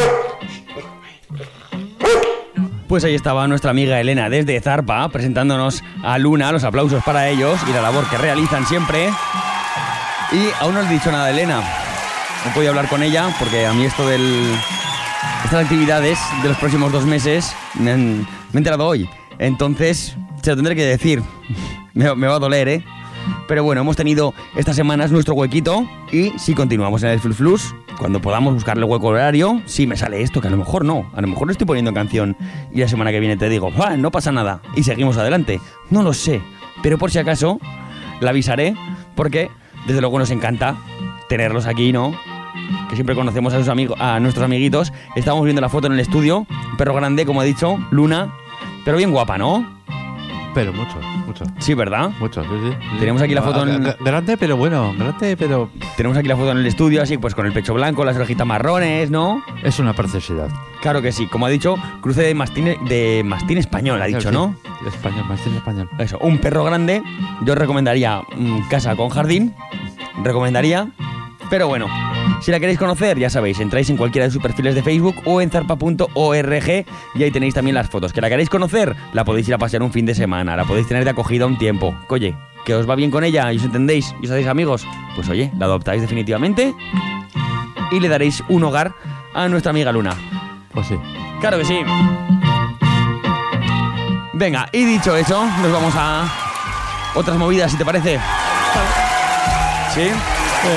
Pues ahí estaba nuestra amiga Elena desde Zarpa presentándonos a Luna, los aplausos para ellos y la labor que realizan siempre. Y aún no os he dicho nada de Elena. No he podido hablar con ella porque a mí esto del... estas actividades de los próximos dos meses me, han, me he enterado hoy. Entonces se lo tendré que decir. me, me va a doler, ¿eh? Pero bueno, hemos tenido estas semanas nuestro huequito y si continuamos en el Flus Flus, cuando podamos buscarle hueco horario, sí me sale esto, que a lo mejor no, a lo mejor le estoy poniendo canción y la semana que viene te digo, ah, no pasa nada y seguimos adelante. No lo sé, pero por si acaso la avisaré porque desde luego nos encanta tenerlos aquí, ¿no? Que siempre conocemos a sus amigos, a nuestros amiguitos. Estábamos viendo la foto en el estudio, un perro grande, como ha dicho, Luna, pero bien guapa, ¿no? Pero mucho, mucho. Sí, ¿verdad? Mucho, sí, sí. Tenemos aquí la foto en... Grande, pero bueno, grande, pero... Tenemos aquí la foto en el estudio, así pues con el pecho blanco, las orejitas marrones, ¿no? Es una preciosidad. Claro que sí, como ha dicho, cruce de mastín, de mastín español, ha dicho, Sí, ¿no? Español, mastín español. Eso, un perro grande, yo recomendaría mmm, casa con jardín, recomendaría, pero bueno, si la queréis conocer, ya sabéis, entráis en cualquiera de sus perfiles de Facebook o en zarpa punto org y ahí tenéis también las fotos. Que la queréis conocer, la podéis ir a pasear un fin de semana, la podéis tener de acogida un tiempo. Oye, que os va bien con ella y os entendéis y os hacéis amigos, pues oye, la adoptáis definitivamente y le daréis un hogar a nuestra amiga Luna. Pues sí. Claro que sí. Venga, y dicho eso, nos vamos a otras movidas, si te parece. ¿Sí? Sí.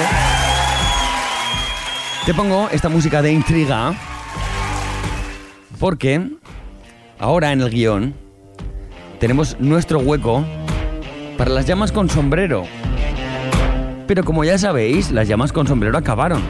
Te pongo esta música de intriga porque ahora en el guión tenemos nuestro hueco para las llamas con sombrero. Pero como ya sabéis, las llamas con sombrero acabaron.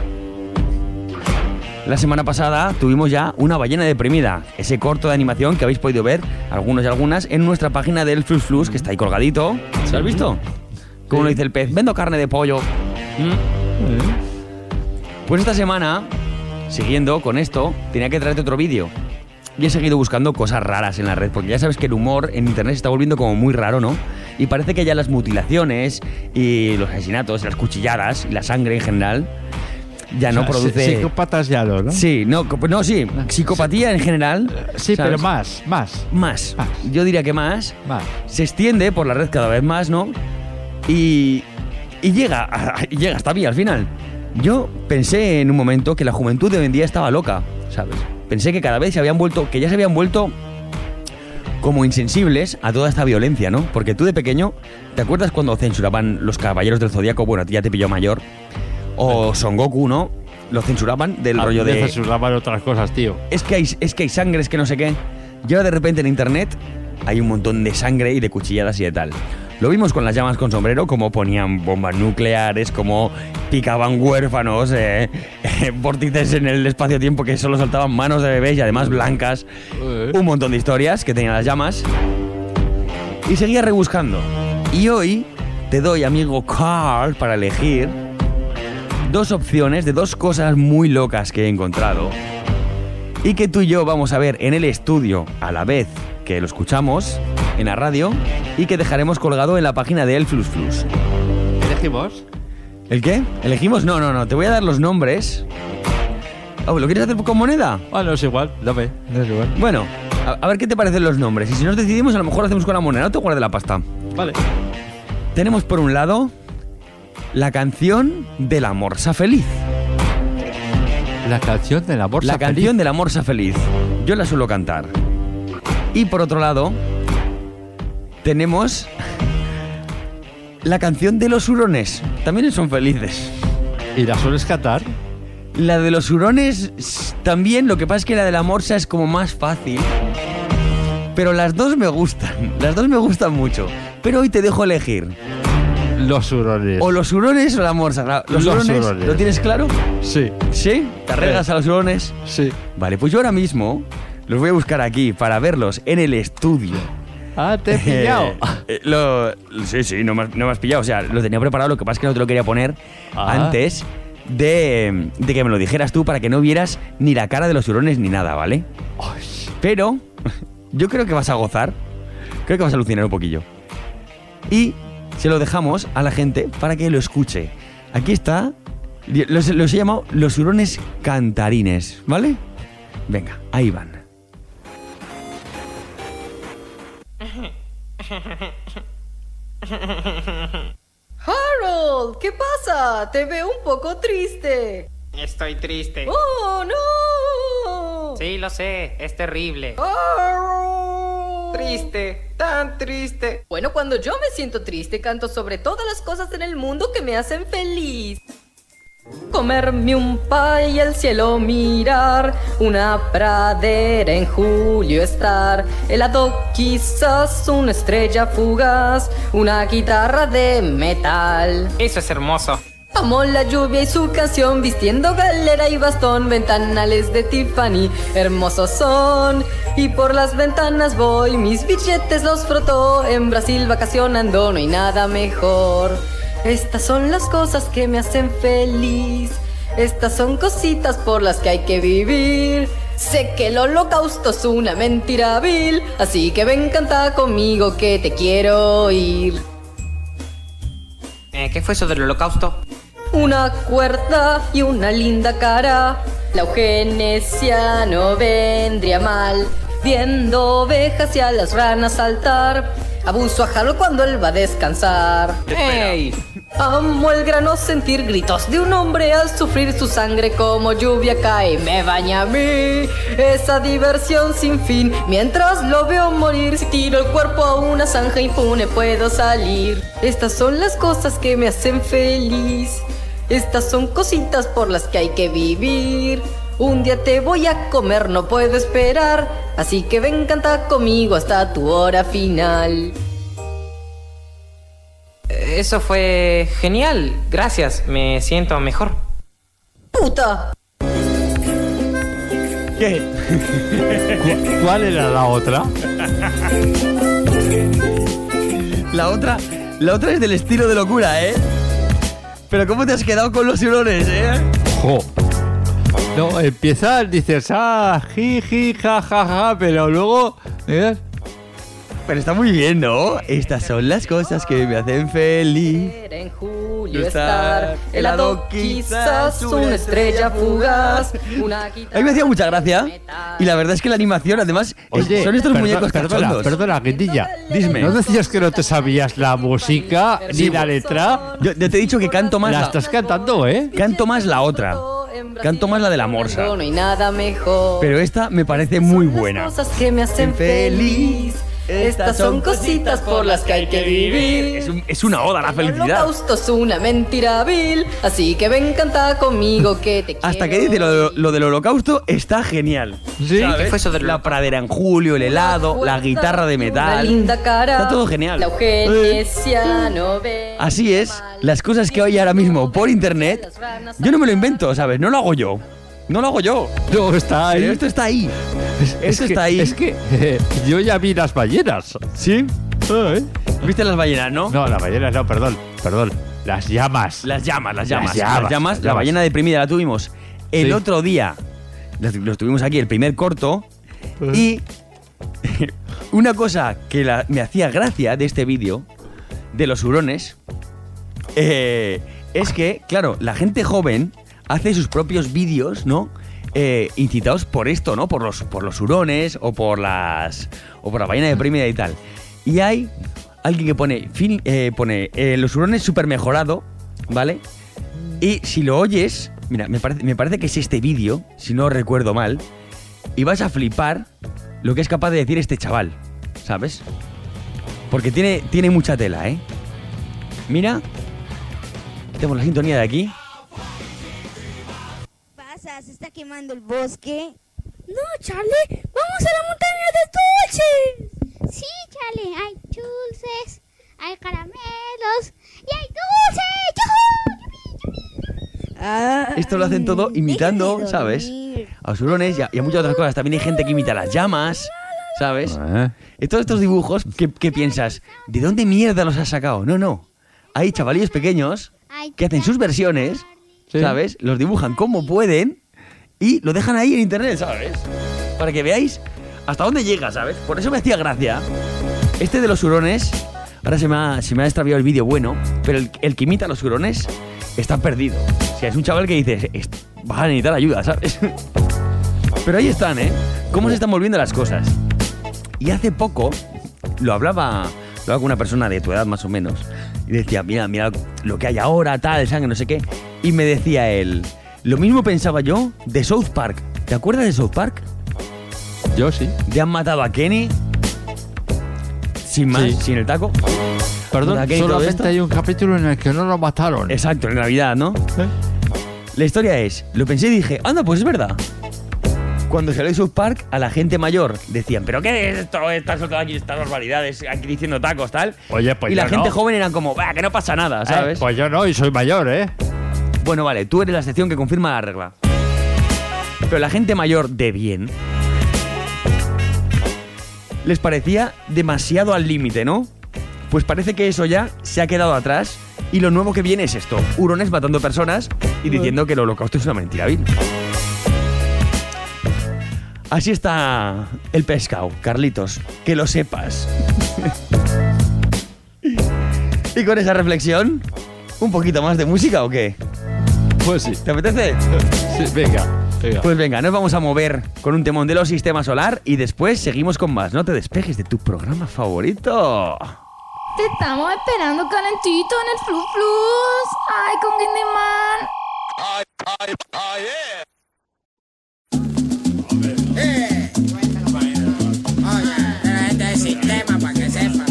La semana pasada tuvimos ya una ballena deprimida, ese corto de animación que habéis podido ver, algunos y algunas, en nuestra página del Flus Flus, que está ahí colgadito. ¿Se lo has visto? Como lo dice el pez, vendo carne de pollo. ¿Mm? Pues esta semana, siguiendo con esto, tenía que traerte otro vídeo. Y he seguido buscando cosas raras en la red, porque ya sabes que el humor en internet se está volviendo como muy raro, ¿no? Y parece que ya las mutilaciones y los asesinatos, las cuchilladas y la sangre en general ya no O sea, produce... psicópatas ya no, ¿no? Sí, no, co- no, sí, psicopatía en general. Sí, ¿sabes? pero más, más. Más. Yo diría que más. Más. Se extiende por la red cada vez más, ¿no? Y, y llega, a- y llega hasta mí al final. Yo pensé en un momento que la juventud de hoy en día estaba loca, ¿sabes? Pensé que cada vez se habían vuelto, que ya se habían vuelto como insensibles a toda esta violencia, ¿no? Porque tú de pequeño, ¿te acuerdas cuando censuraban los Caballeros del Zodíaco? Bueno, a ti ya te pilló mayor. O Son Goku, ¿no? Lo censuraban del A rollo mí me de... censuraban otras cosas, tío. Es que hay, es que hay sangre, es que no sé qué. Y ahora de repente en internet hay un montón de sangre y de cuchilladas y de tal. Lo vimos con las llamas con sombrero, como ponían bombas nucleares, como picaban huérfanos, eh, eh, vórtices en el espacio-tiempo que solo saltaban manos de bebés y además blancas. Un montón de historias que tenían las llamas. Y seguía rebuscando. Y hoy te doy, amigo Carl, para elegir dos opciones de dos cosas muy locas que he encontrado y que tú y yo vamos a ver en el estudio a la vez que lo escuchamos en la radio y que dejaremos colgado en la página de El Flus Flus. ¿Elegimos? ¿El qué? ¿Elegimos? No, no, no. Te voy a dar los nombres. Oh, ¿lo quieres hacer con moneda? Ah, no es igual. Dame. No es igual. Bueno, a, a ver qué te parecen los nombres. Y si nos decidimos, a lo mejor lo hacemos con la moneda. No te guardes la pasta. Vale. Tenemos por un lado la canción de la Morsa Feliz. La canción de la Morsa La Feliz. canción de la Morsa Feliz. Yo la suelo cantar. Y por otro lado, tenemos la canción de los hurones. También son felices. ¿Y la sueles cantar? La de los hurones s- también, lo que pasa es que la de la morsa es como más fácil. Pero las dos me gustan, las dos me gustan mucho. Pero hoy te dejo elegir. Los hurones. O los hurones o la morsa. La- Los, Los hurones, hurones. ¿lo tienes claro? Sí. ¿Sí? ¿Te arreglas Sí. a los hurones? Sí. Vale, pues yo ahora mismo los voy a buscar aquí para verlos en el estudio. Ah, te he pillado. Eh, eh, lo, sí, sí, no me, has, no me has pillado. O sea, lo tenía preparado, lo que pasa es que no te lo quería poner Ah. antes de, de que me lo dijeras tú para que no vieras ni la cara de los hurones ni nada, ¿vale? Pero yo creo que vas a gozar. Creo que vas a alucinar un poquillo. Y se lo dejamos a la gente para que lo escuche. Aquí está. Los, los he llamado los hurones cantarines, ¿vale? Venga, ahí van. Harold, ¿qué pasa? Te veo un poco triste. Estoy triste. ¡Oh, no! Sí, lo sé, es terrible. Harold. Triste, tan triste. Bueno, cuando yo me siento triste, canto sobre todas las cosas en el mundo que me hacen feliz. Comerme un pie y el cielo mirar, una pradera en julio estar, helado quizás, una estrella fugaz, una guitarra de metal. Eso es hermoso. Amo la lluvia y su canción, vistiendo galera y bastón, ventanales de Tiffany, hermosos son. Y por las ventanas voy, mis billetes los froto, en Brasil vacacionando, no hay nada mejor. Estas son las cosas que me hacen feliz, estas son cositas por las que hay que vivir. Sé que el holocausto es una mentira vil, así que ven, canta conmigo que te quiero oír. Eh, ¿Qué fue eso del holocausto? Una cuerda y una linda cara, la eugenesia no vendría mal. Viendo ovejas y a las ranas saltar, abuso a Harold cuando él va a descansar. ¡Ey! Amo el grano, sentir gritos de un hombre al sufrir, su sangre como lluvia cae, me baña a mí. Esa diversión sin fin, mientras lo veo morir, si tiro el cuerpo a una zanja impune puedo salir. Estas son las cosas que me hacen feliz, estas son cositas por las que hay que vivir. Un día te voy a comer, no puedo esperar, así que ven, canta conmigo hasta tu hora final. Eso fue genial. Gracias, me siento mejor. ¡Puta! ¿Qué? ¿Cu- ¿Cuál era la otra? La otra, la otra es del estilo de locura, ¿eh? Pero ¿cómo te has quedado con los hurones, eh? ¡Jo! No, empiezas, dices, ah, ji, ji, ja, ja, ja, pero luego... ¿eh? pero está muy bien, ¿no? Estas son las cosas que me hacen feliz. En julio estar helado, quizás una estrella fugaz, una A mí me hacía mucha gracia. Y la verdad es que la animación, además, es- Oye, son estos perdona, muñecos perdona, cachondos. perdona, Guindilla. Dime. ¿No decías que no te sabías la música ni la letra? Yo, yo te he dicho que canto más La la, estás cantando, ¿eh? canto más la otra. Canto más la de la morsa. No hay nada mejor. Pero esta me parece muy buena. Cosas que me hacen feliz. Estas son cositas por las que hay que vivir. Es, un- es una oda a la El felicidad. holocausto es una mentira vil, así que ven, canta conmigo que te quiero. Hasta que dice lo, lo del holocausto está genial. ¿Sí? ¿Sabes? ¿Qué fue eso del La pradera en julio, el helado, la guitarra de Una metal. linda cara. Está todo genial. La eugenesia no ve. Así es, las cosas que hay ahora mismo por internet, yo no me lo invento, ¿sabes? No lo hago yo. No lo hago yo. No, está ahí. Pero esto está ahí. Es Esto que- está ahí. Es que eh, yo ya vi las ballenas. ¿Sí? ¿Eh? ¿Viste las ballenas, no? No, las ballenas no, perdón, perdón. Las llamas. Las llamas, las llamas. Las llamas, Las llamas, las la llamas. ballena deprimida la tuvimos el Sí. otro día. Las- Los tuvimos aquí, el primer corto. Y una cosa que la- me hacía gracia de este vídeo, de los hurones, eh, es que, claro, la gente joven hace sus propios vídeos, ¿no? Eh, incitados por esto, ¿no? Por los, por los hurones o por las. o por la ballena deprimida y tal. Y hay alguien que pone, fin- eh, pone eh, los hurones super mejorado, ¿vale? Y si lo oyes, mira, me parece, me parece que es este vídeo, si no recuerdo mal, y vas a flipar lo que es capaz de decir este chaval, ¿sabes? Porque tiene, tiene mucha tela, ¿eh? Mira, tenemos la sintonía de aquí. pasa? ¿Se está quemando el bosque? No, Charlie, vamos a la montaña de dulces. Sí, Charlie, hay dulces, hay caramelos y hay dulces. Ah, Esto lo hacen todo imitando, deja de ¿sabes? dormir. A los hurones y a, y a muchas otras cosas. También hay gente que imita las llamas, ¿sabes? Eh. Y todos estos dibujos, ¿qué, qué piensas? ¿De dónde mierda los has sacado? No, no. Hay chavalillos pequeños que hacen sus versiones, Sí. ¿sabes? Los dibujan como pueden y lo dejan ahí en internet, ¿sabes? Para que veáis hasta dónde llega, ¿sabes? Por eso me hacía gracia. Este de los hurones, ahora se me ha, se me ha extraviado el vídeo bueno, pero el, el que imita a los hurones está perdido. O sea, es un chaval que dice, "Est- vas a necesitar ayuda, ¿sabes? Pero ahí están, ¿eh? Cómo se están volviendo las cosas. Y hace poco lo hablaba, lo hablaba con una persona de tu edad más o menos y decía, mira, mira lo que hay ahora, tal, sangre, no sé qué. Y me decía él, lo mismo pensaba yo de South Park. ¿Te acuerdas de South Park? Yo sí. ¿De han matado a Kenny? Sin más, Sí. sin el taco. Perdón, ¿A Kenny todo solamente esto? hay un capítulo en el que no lo mataron. Exacto, en Navidad, ¿no? ¿Eh? La historia es, lo pensé y dije, anda, pues es verdad. Cuando salió South Park, a la gente mayor decían, ¿pero qué es esto? Están soltando aquí estas barbaridades, aquí diciendo tacos, tal. Oye, pues y la yo gente no. joven eran como, va, que no pasa nada, Eh, ¿sabes? pues yo no, y soy mayor, ¿eh? Bueno, vale, tú eres la excepción que confirma la regla. Pero la gente mayor de bien les parecía demasiado al límite, ¿no? Pues parece que eso ya se ha quedado atrás y lo nuevo que viene es esto, hurones matando personas y diciendo que el holocausto es una mentira vil. Así está el pescado, Carlitos, que lo sepas. Y con esa reflexión, ¿un poquito más de música o qué? Pues sí. ¿Te apetece? Sí, venga, venga. Pues venga, nos vamos a mover con un temón de los sistemas solar y después seguimos con más. No te despejes de tu programa favorito. Te estamos esperando calentito en el Flus Flus. Ay, con Candyman. Este es el sistema para que sepan.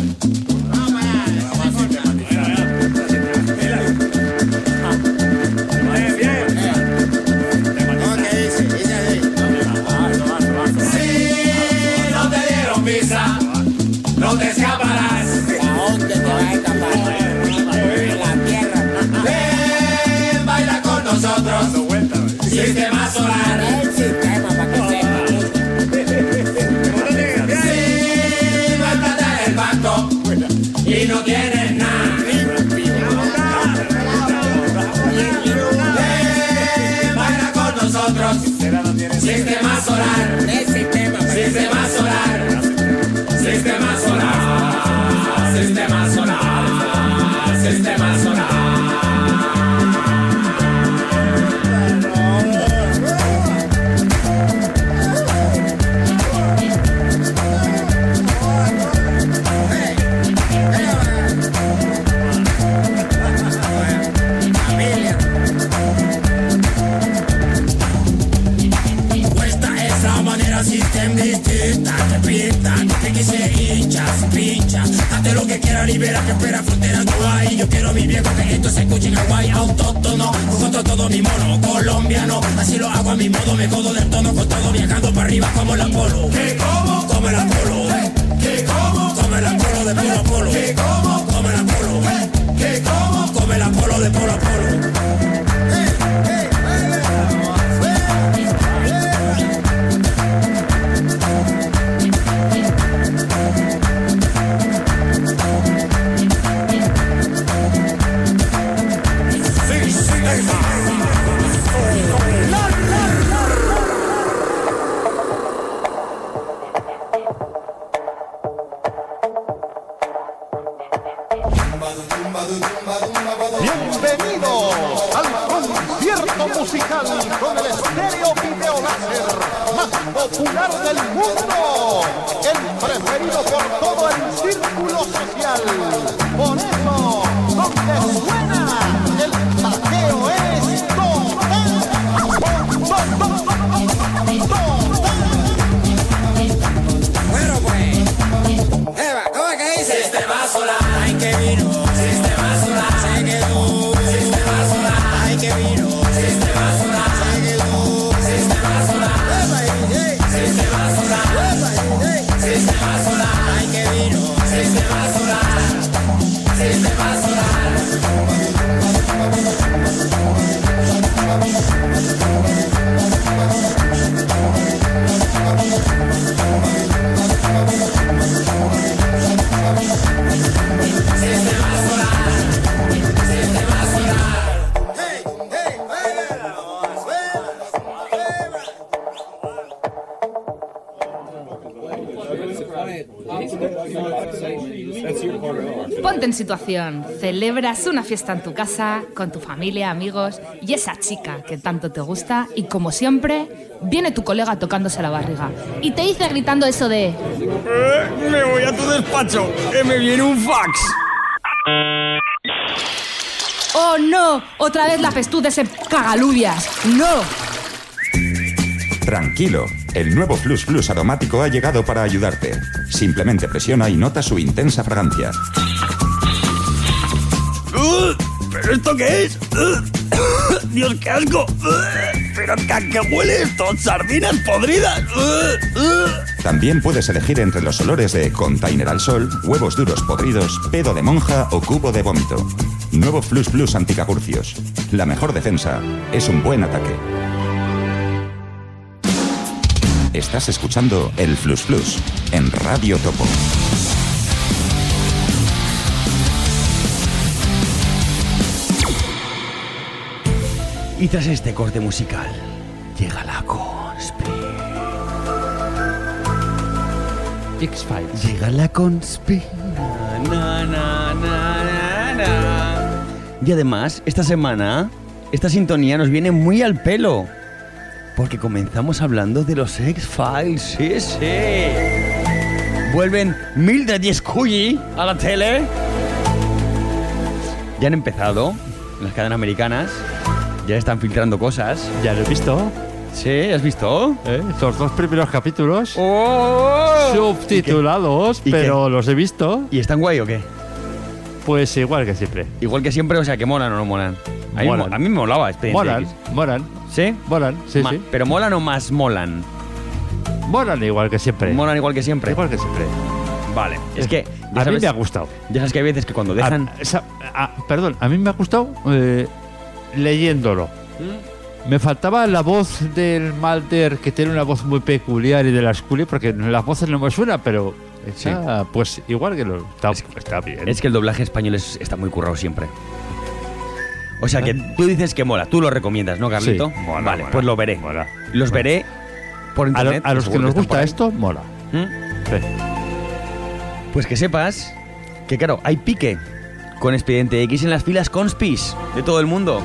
Si no te dieron visa, no te escaparás. ¿A dónde te vas a escapar? En la tierra. Ven, baila con nosotros. Sistema solar. El sistema para que sepan. Si no estás en el banco y no tienes nada. Ven, baila con nosotros. Sistema solar. El sistema para que Sistema solar. Sistema solar. solar, sistema solar. Sistema distinta, te pinta, te que se hincha, se pincha. Hazte lo que quiera, libera, que espera, frontera no hay. Yo quiero mi viejo que esto se escuche en Hawái. Autóctono, con todo mi mono, colombiano. Así lo hago a mi modo, me codo del tono con todo, viajando para arriba como el Apolo. ¿Qué como? Come el Apolo. ¿Qué como? Come el Apolo de polo a polo. ¿Qué como? Come el Apolo. ¿Qué como? Come el Apolo de polo a polo. Bienvenidos al concierto musical con el estéreo video láser más popular del mundo, el preferido por todo el círculo social. Por eso, donde suena el paqueo es total. Bueno pues, Eva, ¿cómo es que dice? Sistema solar, ay que vino. Sistema solar, se quedó. Sistema solar, ay que vino. Sistema solar, se quedó. Sistema solar, sistema solar, sistema solar, ay que vino. Sistema solar, sistema solar. Ponte en situación. Celebras una fiesta en tu casa, con tu familia, amigos y esa chica que tanto te gusta y, como siempre, viene tu colega tocándose la barriga y te dice gritando eso de... Eh, me voy a tu despacho, que me viene un fax. ¡Oh, no! Otra vez la pestú de ese cagalubias. ¡No! Tranquilo, el nuevo Flux Plus aromático ha llegado para ayudarte. Simplemente presiona y nota su intensa fragancia. Uh, ¿Pero esto qué es? Uh, ¡Dios, qué asco! Uh, ¿Pero qué, qué huele esto? ¡Sardinas podridas! Uh, uh. También puedes elegir entre los olores de container al sol, huevos duros podridos, pedo de monja o cubo de vómito. Nuevo Flux Plus anticapurcios. La mejor defensa es un buen ataque. Estás escuchando el Flux Plus en Radio Topo. Y tras este corte musical, llega la conspi. X-Files. Llega la conspi. Na, na, na, na, na. Y además, esta semana, esta sintonía nos viene muy al pelo. Porque comenzamos hablando de los X-Files, sí, sí. Vuelven Mildred y Scully a la tele. Ya han empezado en las cadenas americanas. Ya están filtrando cosas. Ya lo he visto. Sí, ¿has visto? ¿Eh? Los dos primeros capítulos. ¡Oh! Subtitulados, ¿Y qué? pero ¿Y qué? los he visto. ¿Y están guay o qué? Pues igual que siempre. Igual que siempre, o sea, que molan o no molan. A mí, Molan. a mí me molaba Expediente Molan, X. molan. ¿Sí? Molan, sí, Ma- sí. ¿Pero molan o más molan? Molan igual que siempre. Molan igual que siempre. Igual que siempre. Vale, es que... ya A mí sabes- me ha gustado. Ya sabes que hay veces que cuando dejan... A- esa- a- perdón, a mí me ha gustado eh, leyéndolo. Me faltaba la voz del Mulder, que tiene una voz muy peculiar, y de la Scully, porque las voces no me suenan, pero está, pues igual que lo está, está bien. Es que el doblaje español es- está muy currado siempre. O sea que tú dices que mola, tú lo recomiendas, ¿no, Carlito? Sí, mola, vale, mola, pues lo veré. mola. Los veré por A, lo- internet. a los que seguro nos están gusta por ahí. esto, mola. ¿Mm? Sí. Pues que sepas que claro, hay pique con Expediente X en las filas conspis de todo el mundo.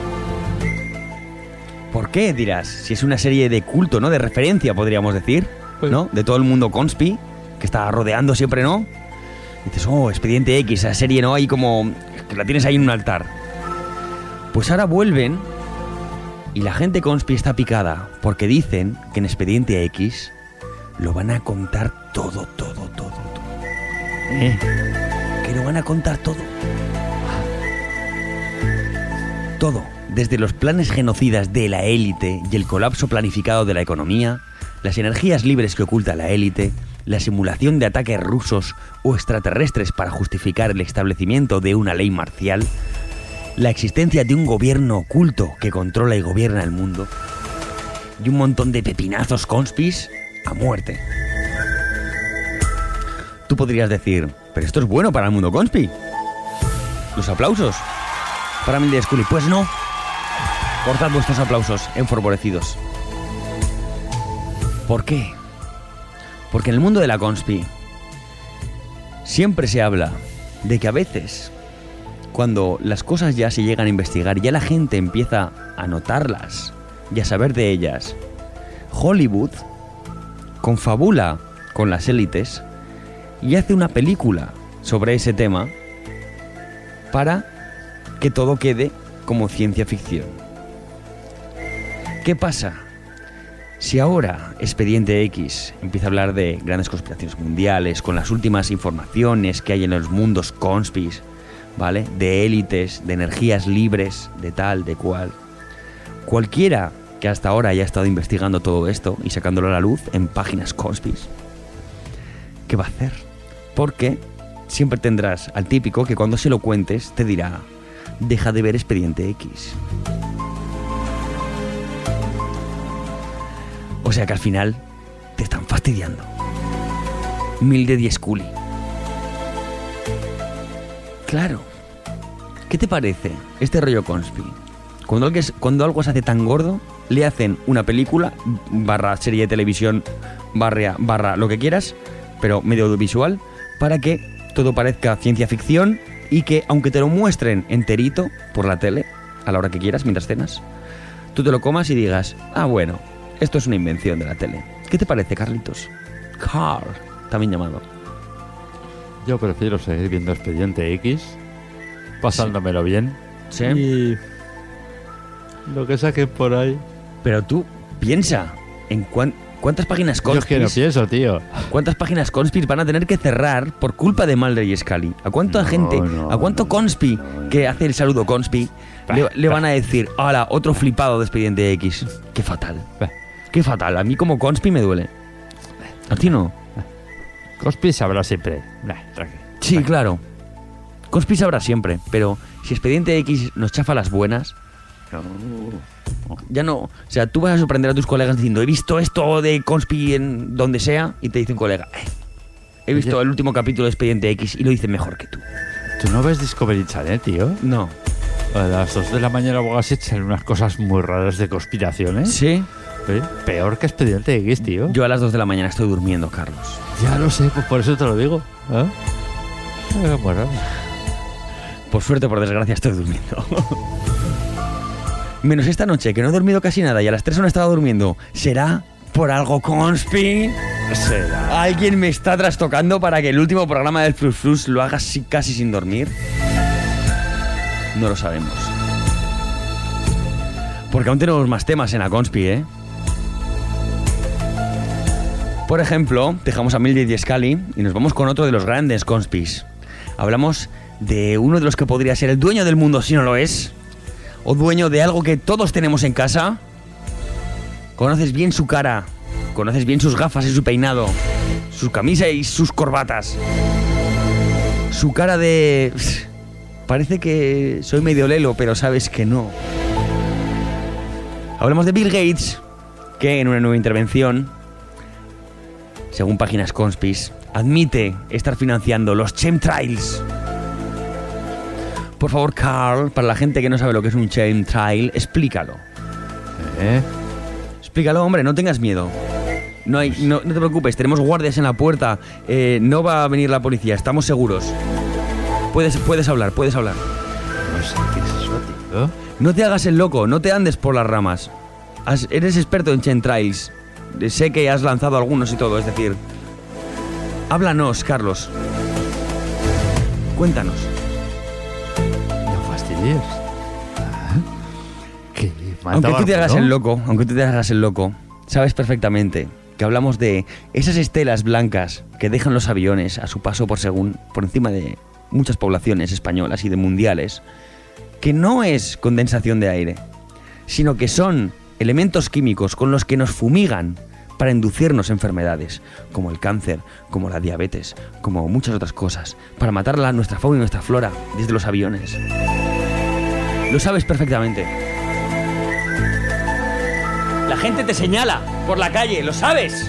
¿Por qué, dirás? Si es una serie de culto, ¿no? De referencia, podríamos decir, ¿no? De todo el mundo conspi, que está rodeando siempre, ¿no? Y dices, oh, Expediente X, esa serie, ¿no? Ahí como... que la tienes ahí en un altar. Pues ahora vuelven y la gente conspi está picada porque dicen que en Expediente X lo van a contar todo, todo, todo, todo. ¿Eh? Que lo van a contar todo. Todo, desde los planes genocidas de la élite y el colapso planificado de la economía, las energías libres que oculta la élite, la simulación de ataques rusos o extraterrestres para justificar el establecimiento de una ley marcial, la existencia de un gobierno oculto que controla y gobierna el mundo, y un montón de pepinazos conspis a muerte. Tú podrías decir, pero esto es bueno para el mundo conspi. Los aplausos para Milde Scully. Pues no. Cortad vuestros aplausos enfavorecidos. ¿Por qué? Porque en el mundo de la conspi siempre se habla de que a veces, cuando las cosas ya se llegan a investigar, ya la gente empieza a notarlas y a saber de ellas, Hollywood confabula con las élites y hace una película sobre ese tema para que todo quede como ciencia ficción. ¿Qué pasa? Si ahora Expediente X empieza a hablar de grandes conspiraciones mundiales, con las últimas informaciones que hay en los mundos conspis, ¿vale? De élites, de energías libres, de tal, de cual. Cualquiera que hasta ahora haya estado investigando todo esto y sacándolo a la luz en páginas conspis, ¿qué va a hacer? Porque siempre tendrás al típico que cuando se lo cuentes te dirá, deja de ver Expediente X. O sea que al final te están fastidiando. Milde y Scully. Claro. ¿Qué te parece este rollo conspi? Cuando algo, es, cuando algo se hace tan gordo, le hacen una película, barra serie de televisión, barra, barra lo que quieras, pero medio audiovisual, para que todo parezca ciencia ficción y que, aunque te lo muestren enterito por la tele, a la hora que quieras, mientras cenas, tú te lo comas y digas, ah, bueno, esto es una invención de la tele. ¿Qué te parece, Carlitos? Carl, también llamado. Yo prefiero seguir viendo Expediente X, pasándomelo sí. bien. Sí. Y lo que saquen por ahí. Pero tú piensa en cuán, cuántas páginas conspis. Yo es que no pienso, tío. ¿Cuántas páginas conspis van a tener que cerrar por culpa de Mulder y Scully? ¿A cuánta no, gente, no, a cuánto no, conspi no, que hace el saludo conspi bah, le, bah. le van a decir, ¡hala, otro flipado de Expediente X! ¡Qué fatal! Bah. ¡Qué fatal! A mí como conspi me duele. ¿A ti no? Conspi sabrá siempre. Nah, sí, claro. Conspi sabrá siempre, pero si Expediente X nos chafa las buenas, no, ya no. O sea, tú vas a sorprender a tus colegas diciendo, he visto esto de conspi en donde sea, y te dice un colega, eh, he visto Oye. el último capítulo de Expediente X y lo dice mejor que tú. ¿Tú no ves Discovery Channel, tío? No. A las dos de la mañana o así echan unas cosas muy raras de conspiraciones. ¿Sí? ¿Sí? Peor que Expediente X, tío. Yo a las dos de la mañana estoy durmiendo, Carlos. Ya lo sé, pues por eso te lo digo. ¿Eh? Eh, bueno. Por suerte, por desgracia, estoy durmiendo. Menos esta noche, que no he dormido casi nada y a las tres no he estado durmiendo. ¿Será por algo conspi? ¿Será? ¿Alguien me está trastocando para que el último programa del Flux Flux lo haga casi sin dormir? No lo sabemos. Porque aún tenemos más temas en la conspi, ¿eh? Por ejemplo, dejamos a Mildred y Scully y nos vamos con otro de los grandes conspis. Hablamos de uno de los que podría ser el dueño del mundo si no lo es, o dueño de algo que todos tenemos en casa. Conoces bien su cara, conoces bien sus gafas y su peinado, su camisa y sus corbatas, su cara de... parece que soy medio lelo, pero sabes que no. Hablamos de Bill Gates, que en una nueva intervención, según páginas conspis, admite estar financiando los chemtrails. Por favor, Carl, para la gente que no sabe lo que es un chemtrail, explícalo. ¿Eh? Explícalo, hombre, no tengas miedo. No, hay, no, no te preocupes, tenemos guardias en la puerta. Eh, no va a venir la policía, estamos seguros. Puedes, puedes hablar, puedes hablar. No sé qué es eso, tío. No te hagas el loco, no te andes por las ramas. Has- eres experto en chemtrails. Sé que has lanzado algunos y todo, es decir... Háblanos, Carlos. Cuéntanos. No fastidies. ¿Qué? Aunque tú te hagas el loco, aunque tú te hagas el loco, sabes perfectamente que hablamos de esas estelas blancas que dejan los aviones a su paso por según por encima de muchas poblaciones españolas y de mundiales, que no es condensación de aire, sino que son elementos químicos con los que nos fumigan para inducirnos enfermedades, como el cáncer, como la diabetes, como muchas otras cosas, para matar a nuestra fauna y nuestra flora desde los aviones. Lo sabes perfectamente. La gente te señala por la calle, ¿lo sabes?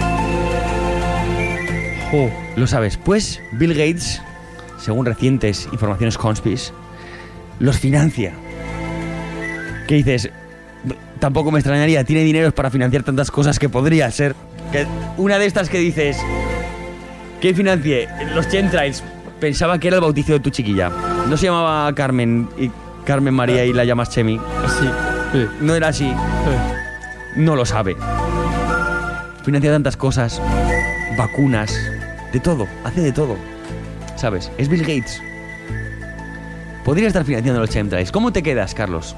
Oh. Lo sabes. Pues Bill Gates, según recientes informaciones conspis, los financia. ¿Qué dices? Tampoco me extrañaría, tiene dinero para financiar tantas cosas que podría ser que una de estas que dices que financie los chemtrails. Pensaba que era el bautizo de tu chiquilla. No se llamaba Carmen y Carmen María y la llamas Chemi. Sí, sí. No era así. No lo sabe. Financia tantas cosas, vacunas, de todo, hace de todo. ¿Sabes? Es Bill Gates. Podría estar financiando los chemtrails. ¿Cómo te quedas, Carlos?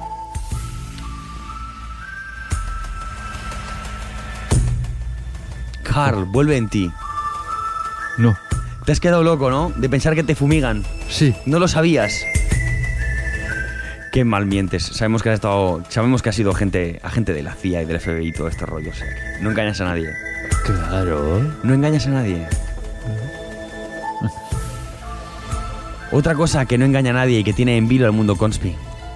Carl, vuelve en ti. No. Te has quedado loco, ¿no? De pensar que te fumigan. Sí. No lo sabías. Qué mal mientes. Sabemos que has estado, sabemos que has sido agente, agente de la C I A y del F B I y todo este rollo. O sea, que no engañas a nadie. Claro. No engañas a nadie. Otra cosa que no engaña a nadie y que tiene en vilo al mundo conspi.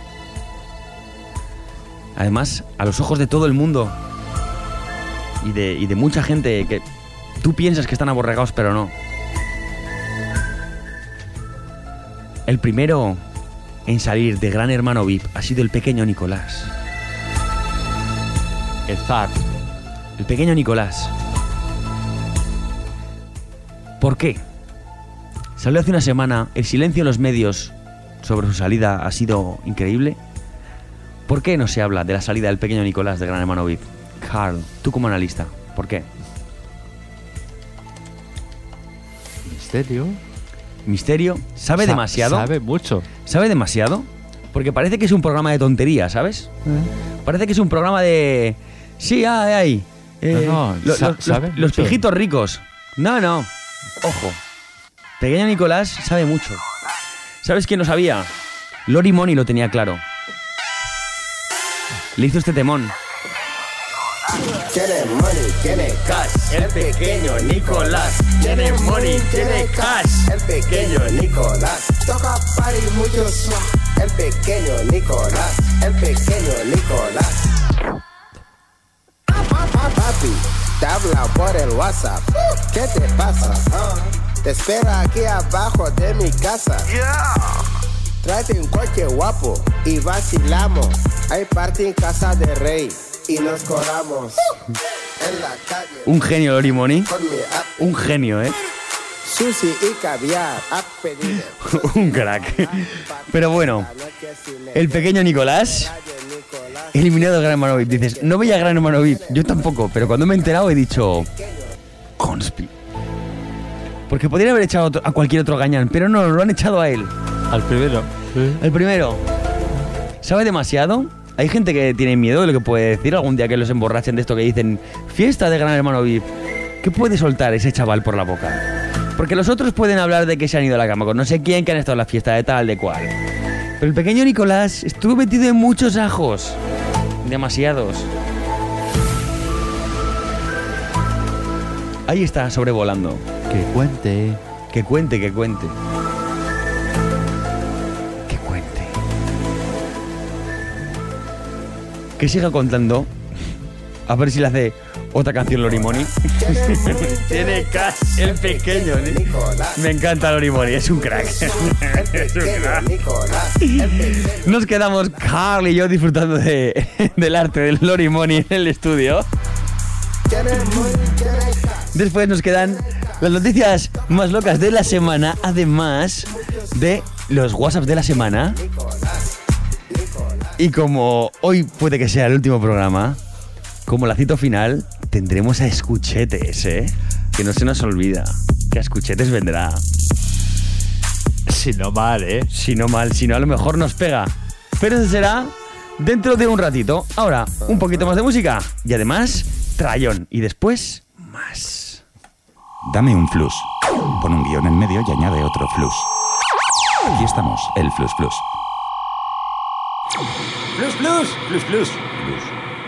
Además, a los ojos de todo el mundo y de, y de mucha gente que tú piensas que están aborregados, pero no. El primero en salir de Gran Hermano V I P ha sido el pequeño Nicolás. El zar. El pequeño Nicolás. ¿Por qué? Salió hace una semana, el silencio en los medios sobre su salida ha sido increíble. ¿Por qué no se habla de la salida del pequeño Nicolás de Gran Hermano V I P? Carl, tú como analista, ¿por qué? Misterio. ¿Misterio? ¿Sabe Sa- demasiado? Sabe mucho. ¿Sabe demasiado? Porque parece que es un programa de tontería, ¿sabes? Parece que es un programa de... Sí, ay, ay. Eh, No, no, lo- sa- los, sabe los, los mucho. pijitos ricos. No, no. Ojo. Pequeño Nicolás sabe mucho. ¿Sabes quién lo sabía? Lori Money lo tenía claro. Le hizo este temón. Tiene money, tiene cash, el pequeño Nicolás. Tiene money, tiene cash, el pequeño Nicolás. Toca party mucho swag, el pequeño Nicolás, el pequeño Nicolás. Papi, te habla por el WhatsApp. ¿Qué te pasa? Te espera aquí abajo de mi casa. Tráete un coche guapo y vacilamos. Hay party en casa de Rey y nos coramos en la calle. Un genio, Lori Money. Con mi app, Un genio, ¿eh? sushi y caviar, a pedido. Un crack. Pero bueno, el pequeño Nicolás, eliminado de Gran Hermano V I P. Dices, no veía Gran Hermano V I P. Yo tampoco, pero cuando me he enterado he dicho... Conspi. Porque podrían haber echado a otro- a cualquier otro gañán, pero no, lo han echado a él. Al primero. El primero. ¿Sabe demasiado? Hay gente que tiene miedo de lo que puede decir algún día que los emborrachen de esto que dicen fiesta de Gran Hermano V I P. ¿Qué puede soltar ese chaval por la boca? Porque los otros pueden hablar de que se han ido a la cama con no sé quién, que han estado en la fiesta de tal, de cual. Pero el pequeño Nicolás estuvo metido en muchos ajos. Demasiados. Ahí está, sobrevolando. Que cuente. Que cuente, que cuente. Que cuente. Que siga contando. A ver si le hace otra canción Lori Money. Tiene cash el pequeño Nicolás. Me encanta Lori Money, es un crack. Es un crack. Nos quedamos Carl y yo disfrutando de, del arte del Lori Money en el estudio. Después nos quedan las noticias más locas de la semana. Además, de los WhatsApps de la semana. Y como hoy puede que sea el último programa, como la cita final, tendremos a Escuchetes, ¿eh? Que no se nos olvida, que a Escuchetes vendrá. Si no mal, ¿eh? Si no mal, si no a lo mejor nos pega. Pero eso será dentro de un ratito. Ahora, un poquito más de música y además, trayón. Y después, más. Dame un flus. Pon un guión en medio y añade otro flus. Aquí estamos, el flus flus. Flus flus, flus flus. Flus.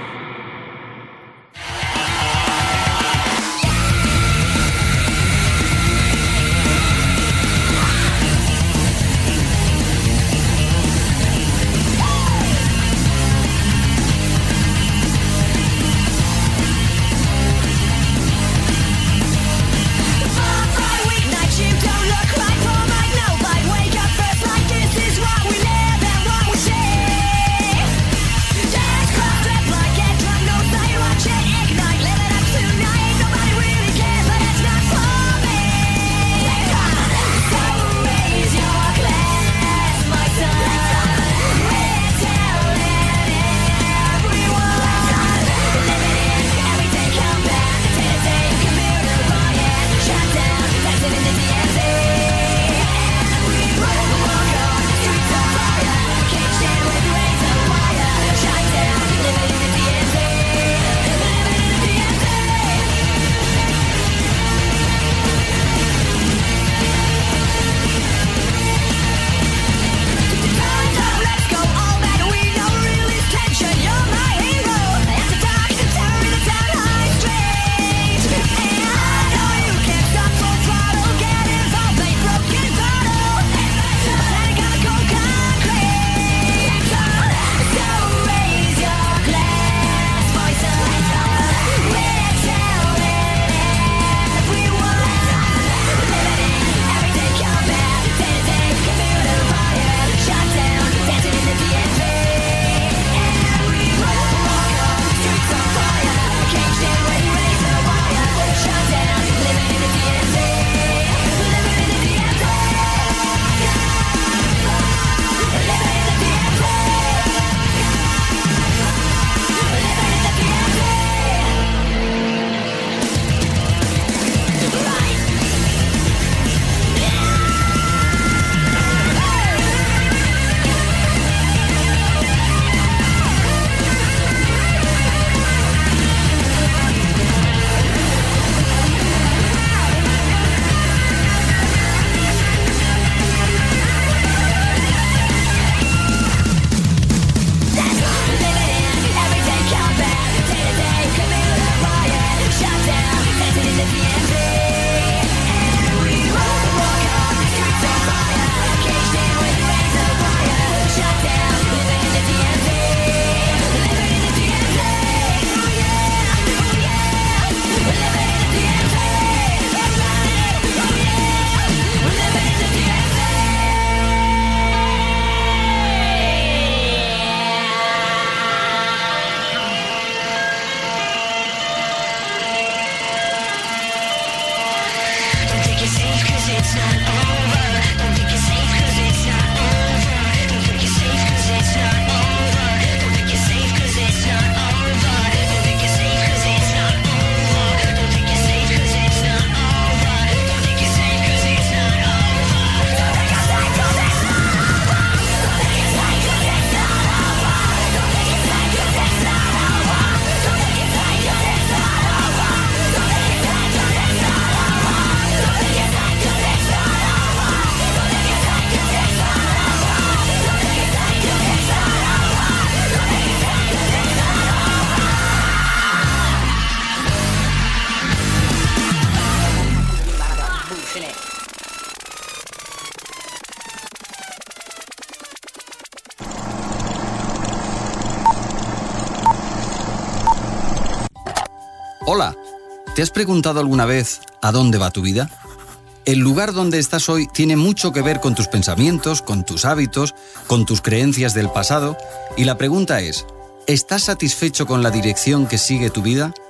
Hola, ¿te has preguntado alguna vez a dónde va tu vida? El lugar donde estás hoy tiene mucho que ver con tus pensamientos, con tus hábitos, con tus creencias del pasado, y la pregunta es, ¿estás satisfecho con la dirección que sigue tu vida?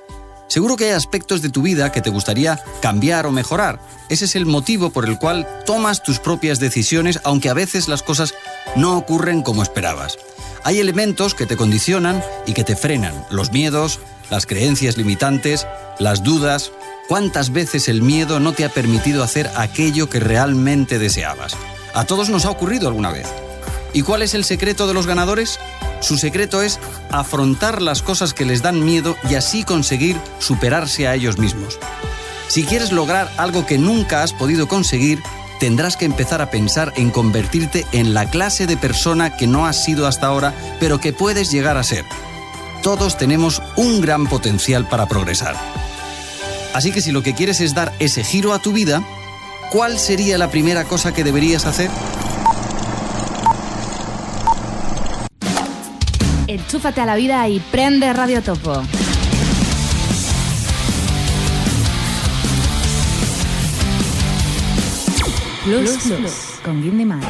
Seguro que hay aspectos de tu vida que te gustaría cambiar o mejorar. Ese es el motivo por el cual tomas tus propias decisiones, aunque a veces las cosas no ocurren como esperabas. Hay elementos que te condicionan y que te frenan. Los miedos, las creencias limitantes, las dudas. ¿Cuántas veces el miedo no te ha permitido hacer aquello que realmente deseabas? A todos nos ha ocurrido alguna vez. ¿Y cuál es el secreto de los ganadores? Su secreto es afrontar las cosas que les dan miedo y así conseguir superarse a ellos mismos. Si quieres lograr algo que nunca has podido conseguir, tendrás que empezar a pensar en convertirte en la clase de persona que no has sido hasta ahora, pero que puedes llegar a ser. Todos tenemos un gran potencial para progresar. Así que si lo que quieres es dar ese giro a tu vida, ¿cuál sería la primera cosa que deberías hacer? Enchúfate a la vida y prende Radio Topo. Plus, plus, plus con Guindy Man.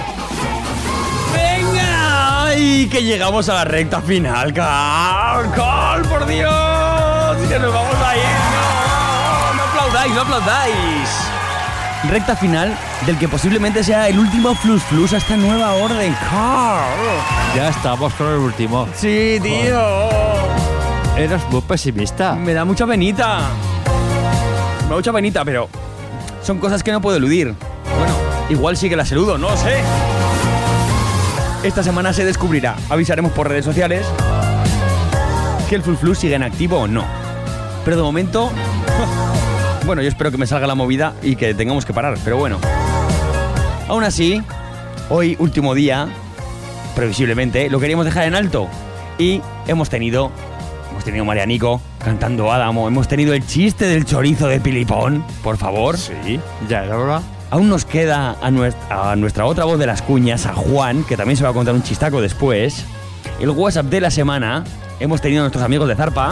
¡Venga! ¡Ay, que llegamos a la recta final! ¡Cal, Cal, por Dios! ¡Que nos vamos a ir! ¡No! ¡No aplaudáis, no aplaudáis! Recta final del que posiblemente sea el último Flus Flus a esta nueva orden. ¡Carl! Ya estamos con el último. Sí, tío. Eres muy pesimista. Me da mucha penita. Me da mucha penita, pero son cosas que no puedo eludir. Bueno, igual sí que las eludo, no lo sé. Esta semana se descubrirá. Avisaremos por redes sociales que el Flus Flus sigue en activo o no. Pero de momento... Bueno, yo espero que me salga la movida y que tengamos que parar, pero bueno. Aún así, hoy, último día, previsiblemente, lo queríamos dejar en alto. Y hemos tenido, hemos tenido Marianico cantando Adamo, hemos tenido el chiste del chorizo de Pilipón, por favor. Sí, ya era hora. Aún nos queda a nuestra, a nuestra otra voz de las cuñas, a Juan, que también se va a contar un chistaco después. El WhatsApp de la semana, hemos tenido a nuestros amigos de Zarpa.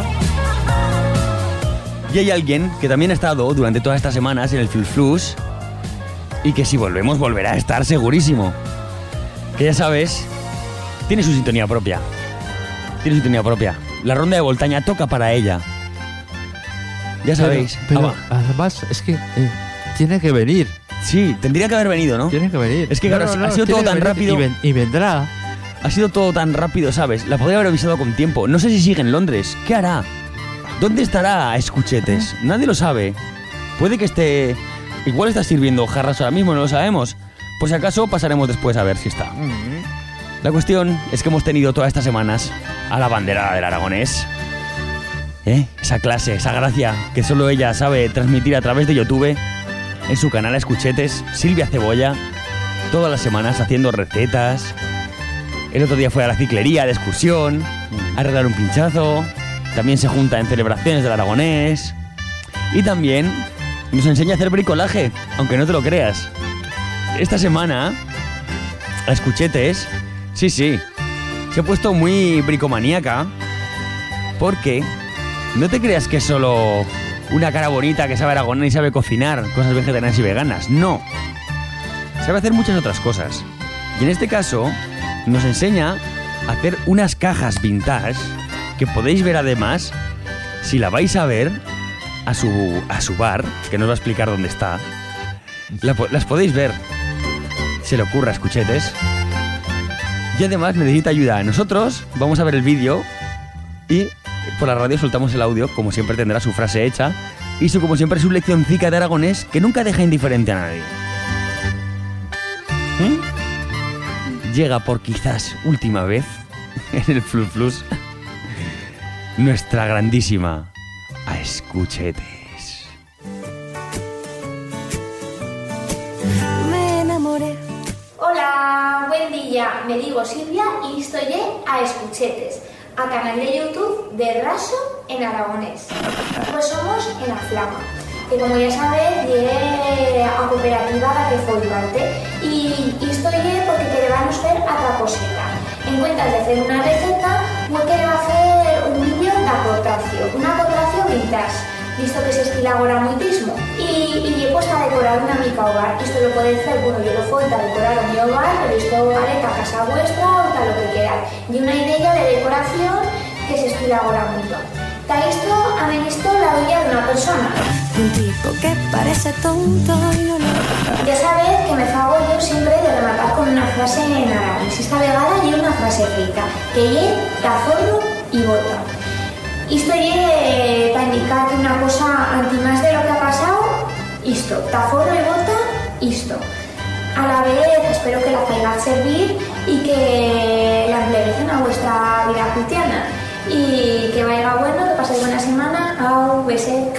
Y hay alguien que también ha estado durante todas estas semanas en el Flus Flus y que si volvemos volverá a estar segurísimo. Que ya sabes, tiene su sintonía propia. Tiene su sintonía propia. La ronda de Voltaña toca para ella. Ya sabéis. Pero, pero ah, además es que eh, tiene que venir. Sí, tendría que haber venido, ¿no? Tiene que venir. Es que no, claro, no, no, ha sido todo tan rápido. Y, ven, y vendrá. Ha sido todo tan rápido, ¿sabes? La podría haber avisado con tiempo. No sé si sigue en Londres. ¿Qué hará? ¿Dónde estará Escuchetes? Nadie lo sabe. Puede que esté... Igual está sirviendo jarras ahora mismo, no lo sabemos. Por si acaso pasaremos después a ver si está. La cuestión es que hemos tenido todas estas semanas a la bandera del aragonés. ¿Eh? Esa clase, esa gracia que solo ella sabe transmitir a través de YouTube. En su canal Escuchetes, Silvia Cebolla. Todas las semanas haciendo recetas. El otro día fue a la ciclería de excursión. A arreglar un pinchazo. También se junta en celebraciones del aragonés. Y también nos enseña a hacer bricolaje, aunque no te lo creas. Esta semana, a Escuchetes, sí, sí, se ha puesto muy bricomaníaca. Porque no te creas que es solo una cara bonita que sabe aragonés y sabe cocinar cosas vegetarianas y veganas. No. Sabe hacer muchas otras cosas. Y en este caso, nos enseña a hacer unas cajas vintage que podéis ver además, si la vais a ver a su, a su bar, que nos va a explicar dónde está. La, las podéis ver. Se le ocurra, Escuchetes. Y además necesita ayuda. Nosotros vamos a ver el vídeo y por la radio soltamos el audio. Como siempre tendrá su frase hecha y su, como siempre, su leccioncica de aragonés que nunca deja indiferente a nadie. ¿Mm? Llega por quizás última vez en el Flus Flus nuestra grandísima a Escuchetes. Me enamoré. Hola, buen día. Me digo Silvia y estoy a Escuchetes, a canal de YouTube de Raso en aragonés. Pues somos en la Flama, que como ya sabéis, llegué a cooperativa la que foi parte y, y estoy porque queremos ver otra cosita. En cuenta de hacer una receta, no quiero hacer un vídeo de acotacio, una acotacio vintage, visto que se estila ahora muitísimo. Y, y he puesto a decorar una mica hogar. Esto lo podéis hacer, bueno, yo lo fue a decorar a mi hogar, pero esto vale para casa vuestra o para lo que queráis. Y una idea de decoración que se estila ahora mucho. ¿Te ha visto, ha visto la huella de una persona? Un tipo que parece tonto y no lo... Ya sabes que me fago yo siempre de rematar con una frase en árabe. Si está vegada y una frase feita, que ye, taforro y bota. Isto ye para indicar una cosa anti más de lo que ha pasado, isto, taforro y bota, isto. A la vez espero que la hagáis servir y que la empleéis a vuestra vida cristiana. Y que vaya bueno, que paséis buena semana. Au, besé.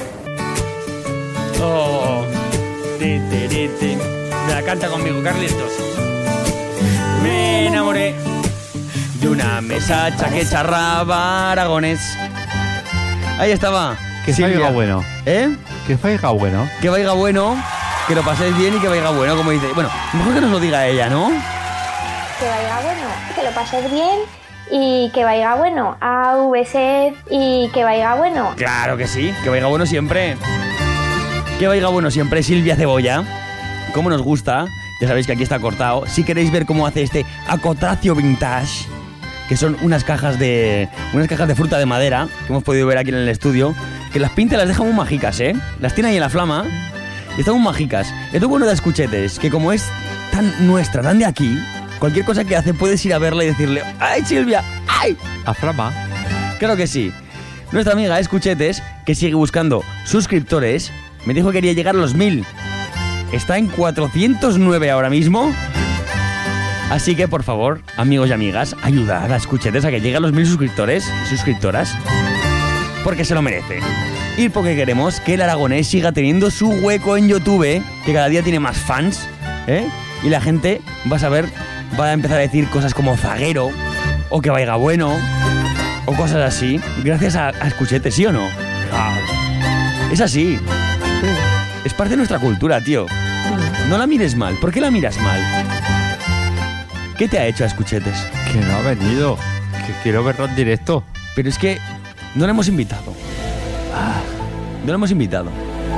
Oh, ti, ti, ti, ti. Me la canta conmigo, Carlitos. Me enamoré de una mesacha que charraba aragonés. Ahí estaba. Que vaya bueno. ¿Eh? Que vaya bueno. Que vaya bueno, que lo paséis bien y que vaya bueno, como dice. Bueno, mejor que nos lo diga ella, ¿no? Que vaya bueno, que lo paséis bien y que vaya bueno. Au, besé y que vaya bueno. Claro que sí, que vaya bueno siempre. Que vaya bueno siempre, Silvia Cebolla. Como nos gusta, ya sabéis que aquí está cortado. Si queréis ver cómo hace este acotacio vintage, que son unas cajas de unas cajas de fruta de madera que hemos podido ver aquí en el estudio, que las pinta y las deja muy mágicas, ¿eh? Las tiene ahí en la flama y están muy mágicas. Esto es bueno de Escuchetes, que como es tan nuestra, tan de aquí, cualquier cosa que hace puedes ir a verla y decirle ¡ay, Silvia! ¡Ay! A flama. Claro que sí. Nuestra amiga Escuchetes, que sigue buscando suscriptores, me dijo que quería llegar a los mil. Está en cuatrocientos nueve ahora mismo. Así que, por favor, amigos y amigas, ayudad a Escuchetes a que llegue a los mil suscriptores y suscriptoras. Porque se lo merece. Y porque queremos que el aragonés siga teniendo su hueco en YouTube, que cada día tiene más fans, ¿eh? Y la gente va a saber, va a empezar a decir cosas como zaguero, o que vaya bueno, o cosas así, gracias a, a Escuchetes, ¿sí o no? Ah, es así. Es parte de nuestra cultura, tío. No la mires mal. ¿Por qué la miras mal? ¿Qué te ha hecho a Escuchetes? Que no ha venido. Que quiero verlo en directo. Pero es que no le hemos invitado. Ah, no le hemos invitado.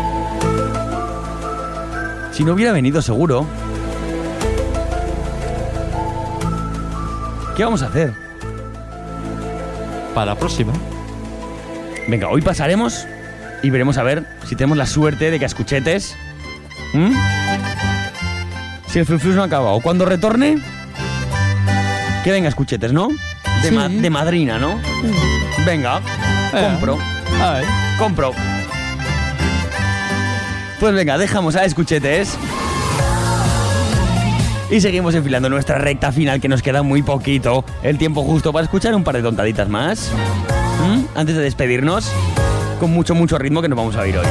Si no hubiera venido, seguro. ¿Qué vamos a hacer? Para la próxima. Venga, hoy pasaremos y veremos a ver si tenemos la suerte de que a Escuchetes... ¿Mm? Si el Fluflus no acaba. O cuando retorne... Que venga Escuchetes, ¿no? De, Sí. ma- de madrina, ¿no? Venga, Eh. compro. Ay. Compro. Pues venga, dejamos a Escuchetes. Y seguimos enfilando nuestra recta final, que nos queda muy poquito. El tiempo justo para escuchar un par de tontaditas más. ¿Mm? Antes de despedirnos. Con mucho, mucho ritmo que nos vamos a oír hoy.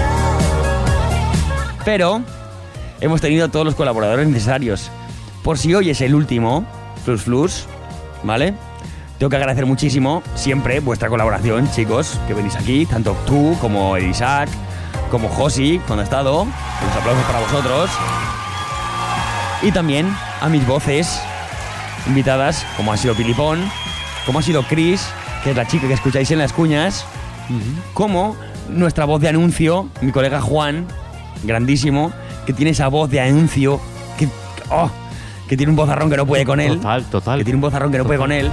Pero hemos tenido a todos los colaboradores necesarios. Por si hoy es el último, Flus Flus, ¿vale? Tengo que agradecer muchísimo siempre vuestra colaboración, chicos, que venís aquí, tanto tú como el Isaac, como Josi, cuando ha estado. Unos aplausos para vosotros. Y también a mis voces invitadas, como ha sido Pilipón, como ha sido Chris, que es la chica que escucháis en las cuñas, como nuestra voz de anuncio, mi colega Juan, grandísimo, que tiene esa voz de anuncio, que, oh, que tiene un vozarrón que no puede con él. Total, total. Que tiene un vozarrón que no puede con él.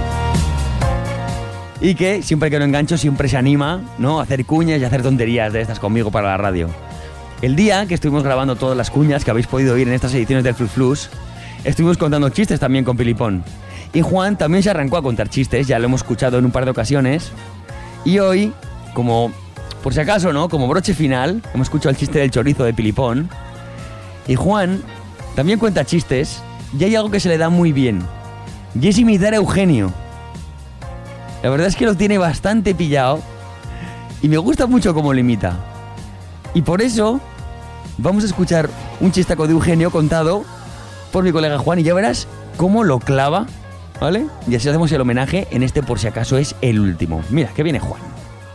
Y que siempre que lo engancho siempre se anima, ¿no? A hacer cuñas y a hacer tonterías de estas conmigo para la radio. El día que estuvimos grabando todas las cuñas que habéis podido oír en estas ediciones del Flus Flus, estuvimos contando chistes también con Pilipón. Y Juan también se arrancó a contar chistes, ya lo hemos escuchado en un par de ocasiones. Y hoy, como por si acaso, ¿no? Como broche final, hemos escuchado el chiste del chorizo de Pilipón. Y Juan también cuenta chistes, y hay algo que se le da muy bien. Y es imitar a Eugenio. La verdad es que lo tiene bastante pillado y me gusta mucho cómo lo imita. Y por eso vamos a escuchar un chistaco de Eugenio contado por mi colega Juan y ya verás cómo lo clava, ¿vale? Y así hacemos el homenaje en este por si acaso es el último. Mira, que viene Juan.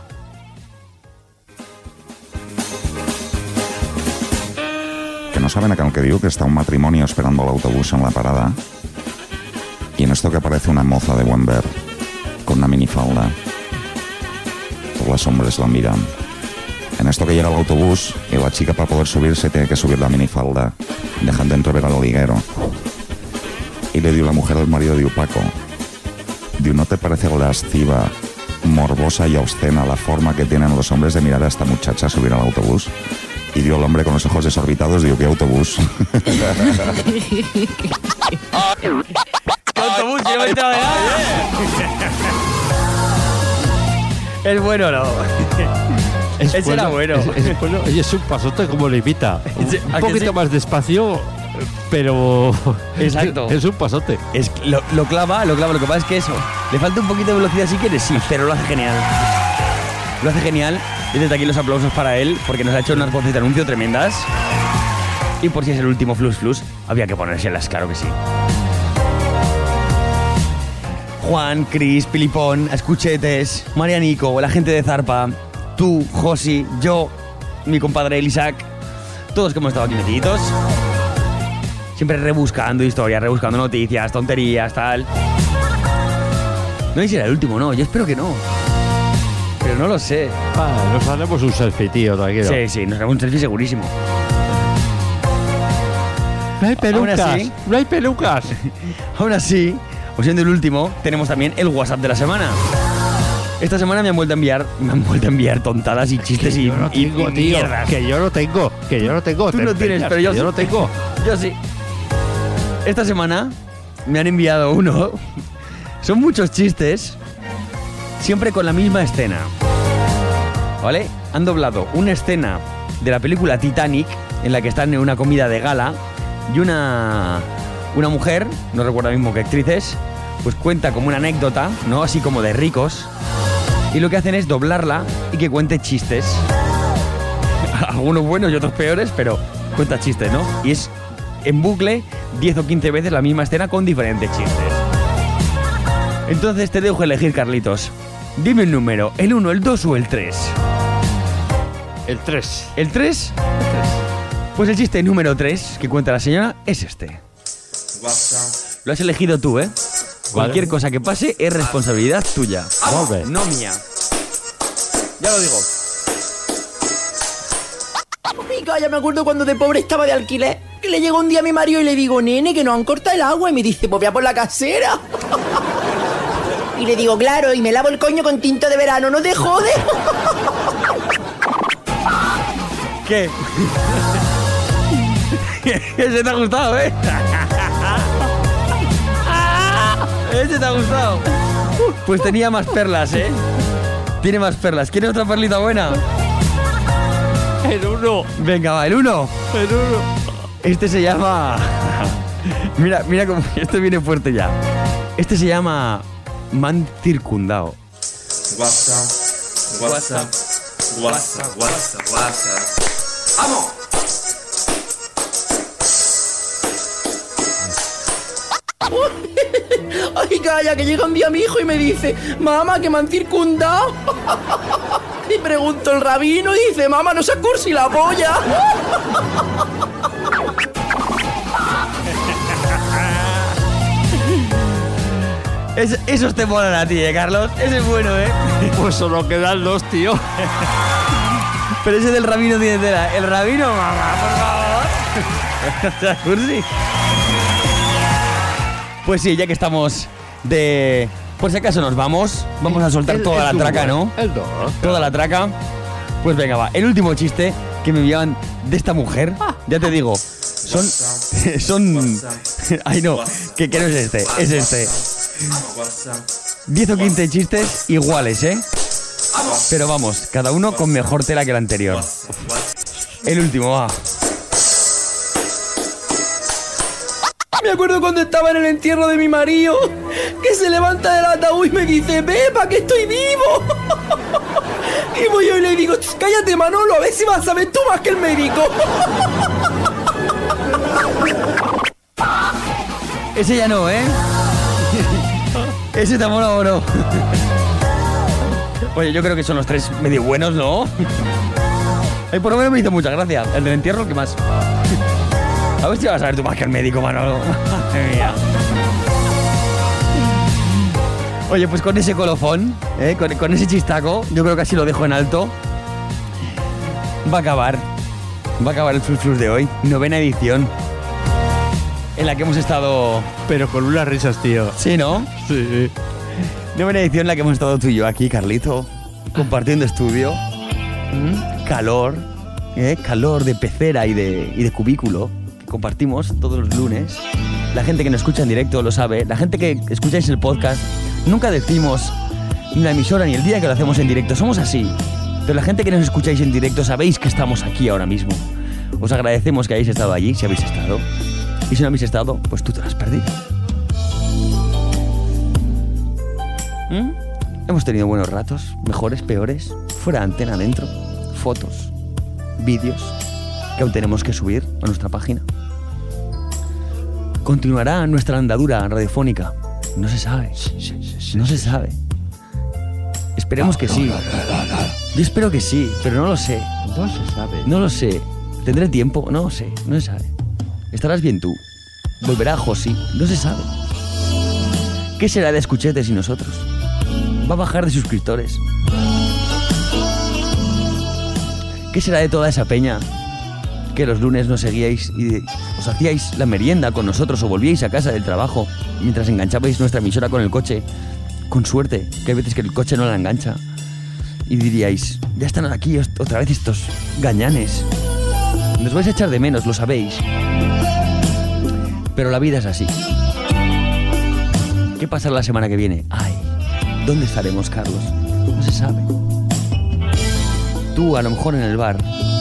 Que no saben a lo que digo, que está un matrimonio esperando el autobús en la parada y en esto que aparece una moza de buen ver con una minifalda. Todos los hombres la miran. En esto que llega el autobús y la chica, para poder subirse, tiene que subir la minifalda, dejando entrever al liguero. Y le dio la mujer al marido de Paco. Diu, ¿no te parece lasciva morbosa y obscena la forma que tienen los hombres de mirar a esta muchacha subir al autobús. Y dio el hombre con los ojos desorbitados, digo, ¿qué autobús? ¿Qué autobús? Yo no me he enterado de nada. Es bueno, ¿no? Es Ese era bueno. Es, es bueno. Y es un pasote como le invita. Un, Sí, ¿a un que poquito sí? más despacio, pero... Exacto. Es un pasote. Es, lo, lo clava, lo clava. Lo que pasa es que eso, le falta un poquito de velocidad si quieres, sí, pero lo hace genial. Lo hace genial. Y desde aquí los aplausos para él, porque nos ha hecho unas voces de anuncio tremendas. Y por si es el último Flus Flus, había que ponérselas, claro que sí. Juan, Cris, Pilipón, Escuchetes, Marianico, la gente de Zarpa, tú, Josi, yo, mi compadre Elisac, todos que hemos estado aquí metiditos. Siempre rebuscando historias, rebuscando noticias, tonterías, tal. No sé si era el último, no, yo espero que no. Pero no lo sé. Ah, nos haremos un selfie, tío, tranquilo. Sí, sí, nos haremos un selfie segurísimo. No hay pelucas, Aún así- no hay pelucas. Aún así, o siendo el último, tenemos también el WhatsApp de la semana. Esta semana me han vuelto a enviar, me han vuelto a enviar tontadas y chistes y, Yo no y- tengo, y tío, mierdas. que yo no tengo, que yo no tengo. Tú te no tienes, empeñas, pero yo que sí. yo no tengo. Yo sí. Esta semana me han enviado uno. Son muchos chistes, siempre con la misma escena. ¿Vale? Han doblado una escena de la película Titanic, en la que están en una comida de gala, y una, una mujer, no recuerdo ahora mismo qué actriz es, pues cuenta como una anécdota, ¿no? Así como de ricos, y lo que hacen es doblarla y que cuente chistes. Algunos buenos y otros peores, pero cuenta chistes, ¿no? Y es en bucle diez o quince veces la misma escena con diferentes chistes. Entonces te dejo elegir, Carlitos. Dime un número, el uno, el dos o el tres. El tres. ¿El tres? Pues el chiste número tres que cuenta la señora es este. Lo has elegido tú, ¿eh? Cualquier cosa que pase es responsabilidad tuya. Vale. No mía. Ya lo digo. Pica, ya me acuerdo cuando de pobre estaba de alquiler. Que le llegó un día a mi marido y le digo, nene, que nos han cortado el agua. Y me dice, pues voy a por la casera. Y le digo, claro, y me lavo el coño con tinto de verano, ¿no te jode? ¿Qué? Ese te ha gustado, ¿eh? Ese te ha gustado. Pues tenía más perlas, ¿eh? Tiene más perlas. ¿Quieres otra perlita buena? El uno. Venga, va, el uno. El uno. Este se llama... Mira, mira cómo... Este viene fuerte ya. Este se llama... Man circundado. WhatsApp, WhatsApp, WhatsApp, WhatsApp, WhatsApp. ¡Vamos! Ay, calla, que llega un día mi hijo y me dice, mamá, que me han circundado. Y pregunto el rabino y dice, mamá, no seas cursi la polla. Es, esos te molan a ti, ¿eh, Carlos? Ese es bueno, ¿eh? Pues solo quedan dos, tío. Pero ese del rabino tiene tela. El rabino, mamá, por favor. ¿Seas cursi? Pues sí, ya que estamos de... Por si acaso nos vamos, vamos a soltar El- toda el la traca, tubo, ¿no? El dos. Toda la traca. Pues venga, va. El último chiste que me enviaban de esta mujer, ya te digo, son... Son... Ay, no, que, que no es este, es este. diez o quince chistes iguales, ¿eh? Pero vamos, cada uno con mejor tela que el anterior. El último, va. Me acuerdo cuando estaba en el entierro de mi marido, que se levanta del ataúd y me dice, Pepa, que estoy vivo. Y voy yo y le digo, cállate, Manolo, a ver si vas a saber tú más que el médico. Ese ya no, ¿eh? Ese te mola o no. Oye, yo creo que son los tres medio buenos, ¿no? Ay, por lo menos me hizo mucha gracia. El del entierro, ¿qué más? A ver si vas a ver tú más que el médico, Manolo. Madre mía. Oye, pues con ese colofón, ¿eh? con, con ese chistaco, yo creo que así lo dejo en alto. Va a acabar. Va a acabar el Flus Flus de hoy. Novena edición. En la que hemos estado... Pero con unas risas, tío. Sí, ¿no? Sí. Una buena edición en la que hemos estado tú y yo aquí, Carlito, compartiendo estudio, ¿Mm? calor, ¿eh? calor de pecera y de, y de cubículo, que compartimos todos los lunes. La gente que nos escucha en directo lo sabe, la gente que escucháis el podcast, nunca decimos ni la emisora ni el día que lo hacemos en directo, somos así. Pero la gente que nos escucháis en directo sabéis que estamos aquí ahora mismo. Os agradecemos que hayáis estado allí, si habéis estado. Y si no habéis estado, pues tú te lo has perdido. ¿Mm? Hemos tenido buenos ratos, mejores, peores, fuera de antena, dentro, fotos, vídeos que aún tenemos que subir a nuestra página. Continuará nuestra andadura radiofónica. No se sabe, no se sabe. Esperemos que sí. Yo espero que sí, pero no lo sé. No se sabe. No lo sé. ¿Tendré tiempo? No lo sé, no se sabe. Estarás bien tú. Volverá Josi, no se sabe. ¿Qué será de Escuchetes y nosotros? ¿Va a bajar de suscriptores? ¿Qué será de toda esa peña que los lunes nos seguíais y os hacíais la merienda con nosotros o volvíais a casa del trabajo mientras enganchabais nuestra emisora con el coche? Con suerte, que hay veces que el coche no la engancha. Y diríais, ya están aquí otra vez estos gañanes. Nos vais a echar de menos, lo sabéis. Pero la vida es así. ¿Qué pasará la semana que viene? Ay, ¿dónde estaremos, Carlos? No se sabe. Tú, a lo mejor en el bar.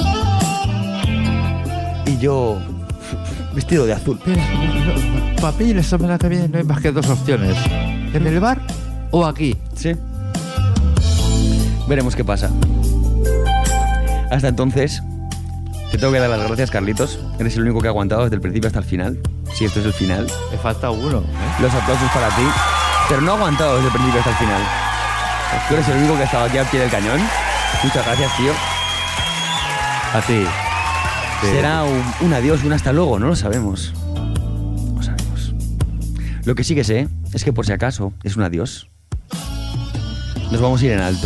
Y yo, vestido de azul. Para mí la semana que viene no hay más que dos opciones. ¿En el bar o aquí? Sí. Veremos qué pasa. Hasta entonces, te tengo que dar las gracias, Carlitos. Eres el único que ha aguantado desde el principio hasta el final. Si esto es el final. Me falta uno, ¿eh? Los aplausos para ti. Pero no ha aguantado desde el principio hasta el final. Tú eres el único que ha estado aquí al pie del cañón. Muchas gracias, tío. A ti. Sí. Será un, un adiós, un hasta luego, no lo sabemos. No sabemos. Lo que sí que sé es que por si acaso es un adiós. Nos vamos a ir en alto.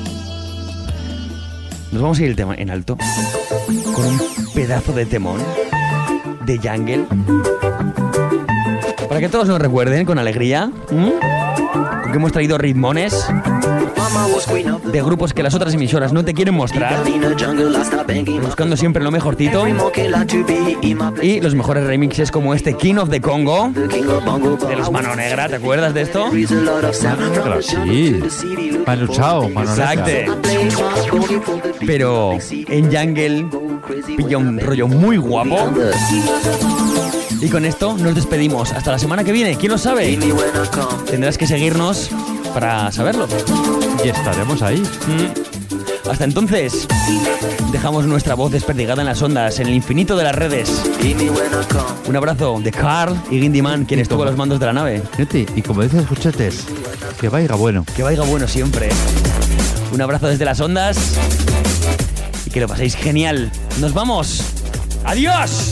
Nos vamos a ir el tema en alto con un pedazo de temón de Jungle para que todos nos recuerden con alegría. ¿Mm? Con que hemos traído ritmones de grupos que las otras emisoras no te quieren mostrar, buscando siempre lo mejorcito y los mejores remixes como este King of the Congo de los Mano Negra. ¿Te acuerdas de esto? Mano Negra, sí. Manu Chao, Mano Negra. Exacto. Pero en Jungle pilla un rollo muy guapo. Y con esto nos despedimos. Hasta la semana que viene. ¿Quién lo sabe? Tendrás que seguirnos para saberlo. Y estaremos ahí. Mm. Hasta entonces, dejamos nuestra voz desperdigada en las ondas, en el infinito de las redes. Un abrazo de Carl y Gindyman, quien estuvo a los mandos de la nave. Y como dices, Escuchetes, que vaya bueno. Que vaya bueno siempre. Un abrazo desde las ondas y que lo paséis genial. ¡Nos vamos! ¡Adiós!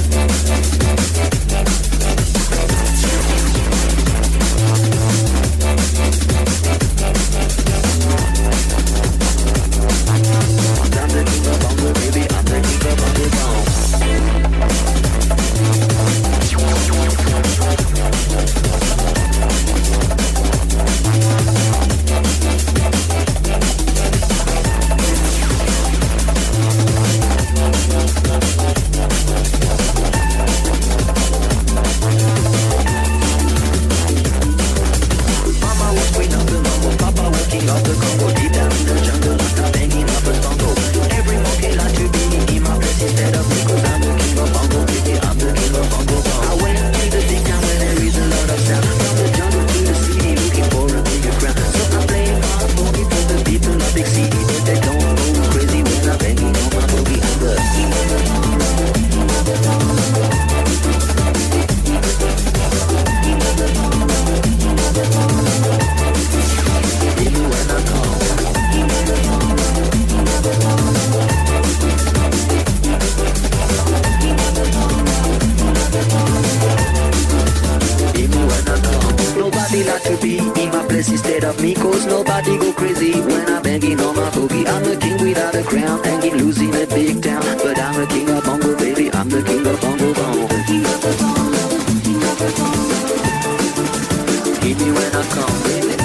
Instead of me, cause nobody go crazy when I'm banging on my boogie. I'm the king without a crown, hanging loose in a big town. But I'm the king of bongo, baby, I'm the king of bongo bongo. Keep me when I come, baby.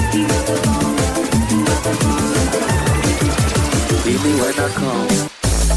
when I come.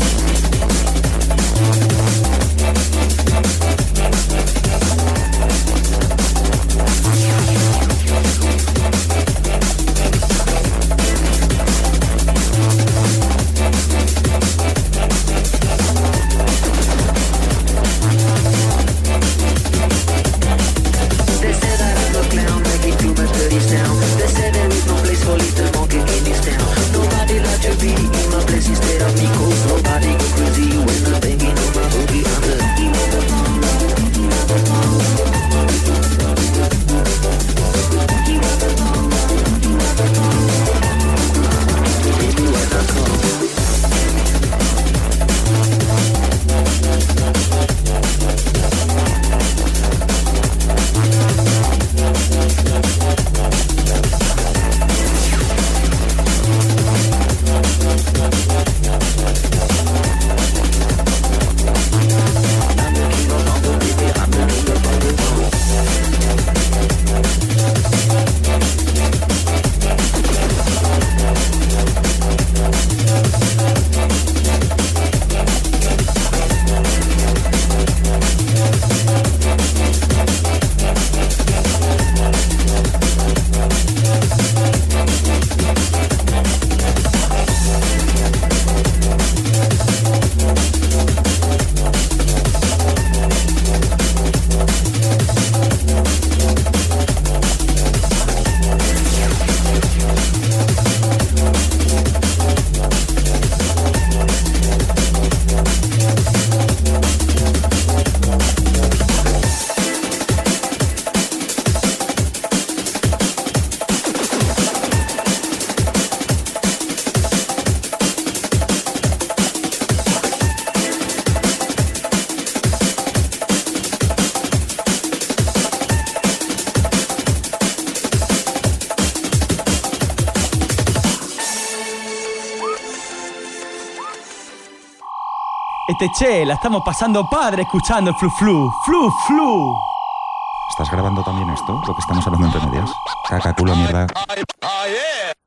Este che, la estamos pasando padre escuchando el flu flu, flu flu. ¿Estás grabando también esto? Lo que estamos hablando entre medias. Caca, culo, mierda.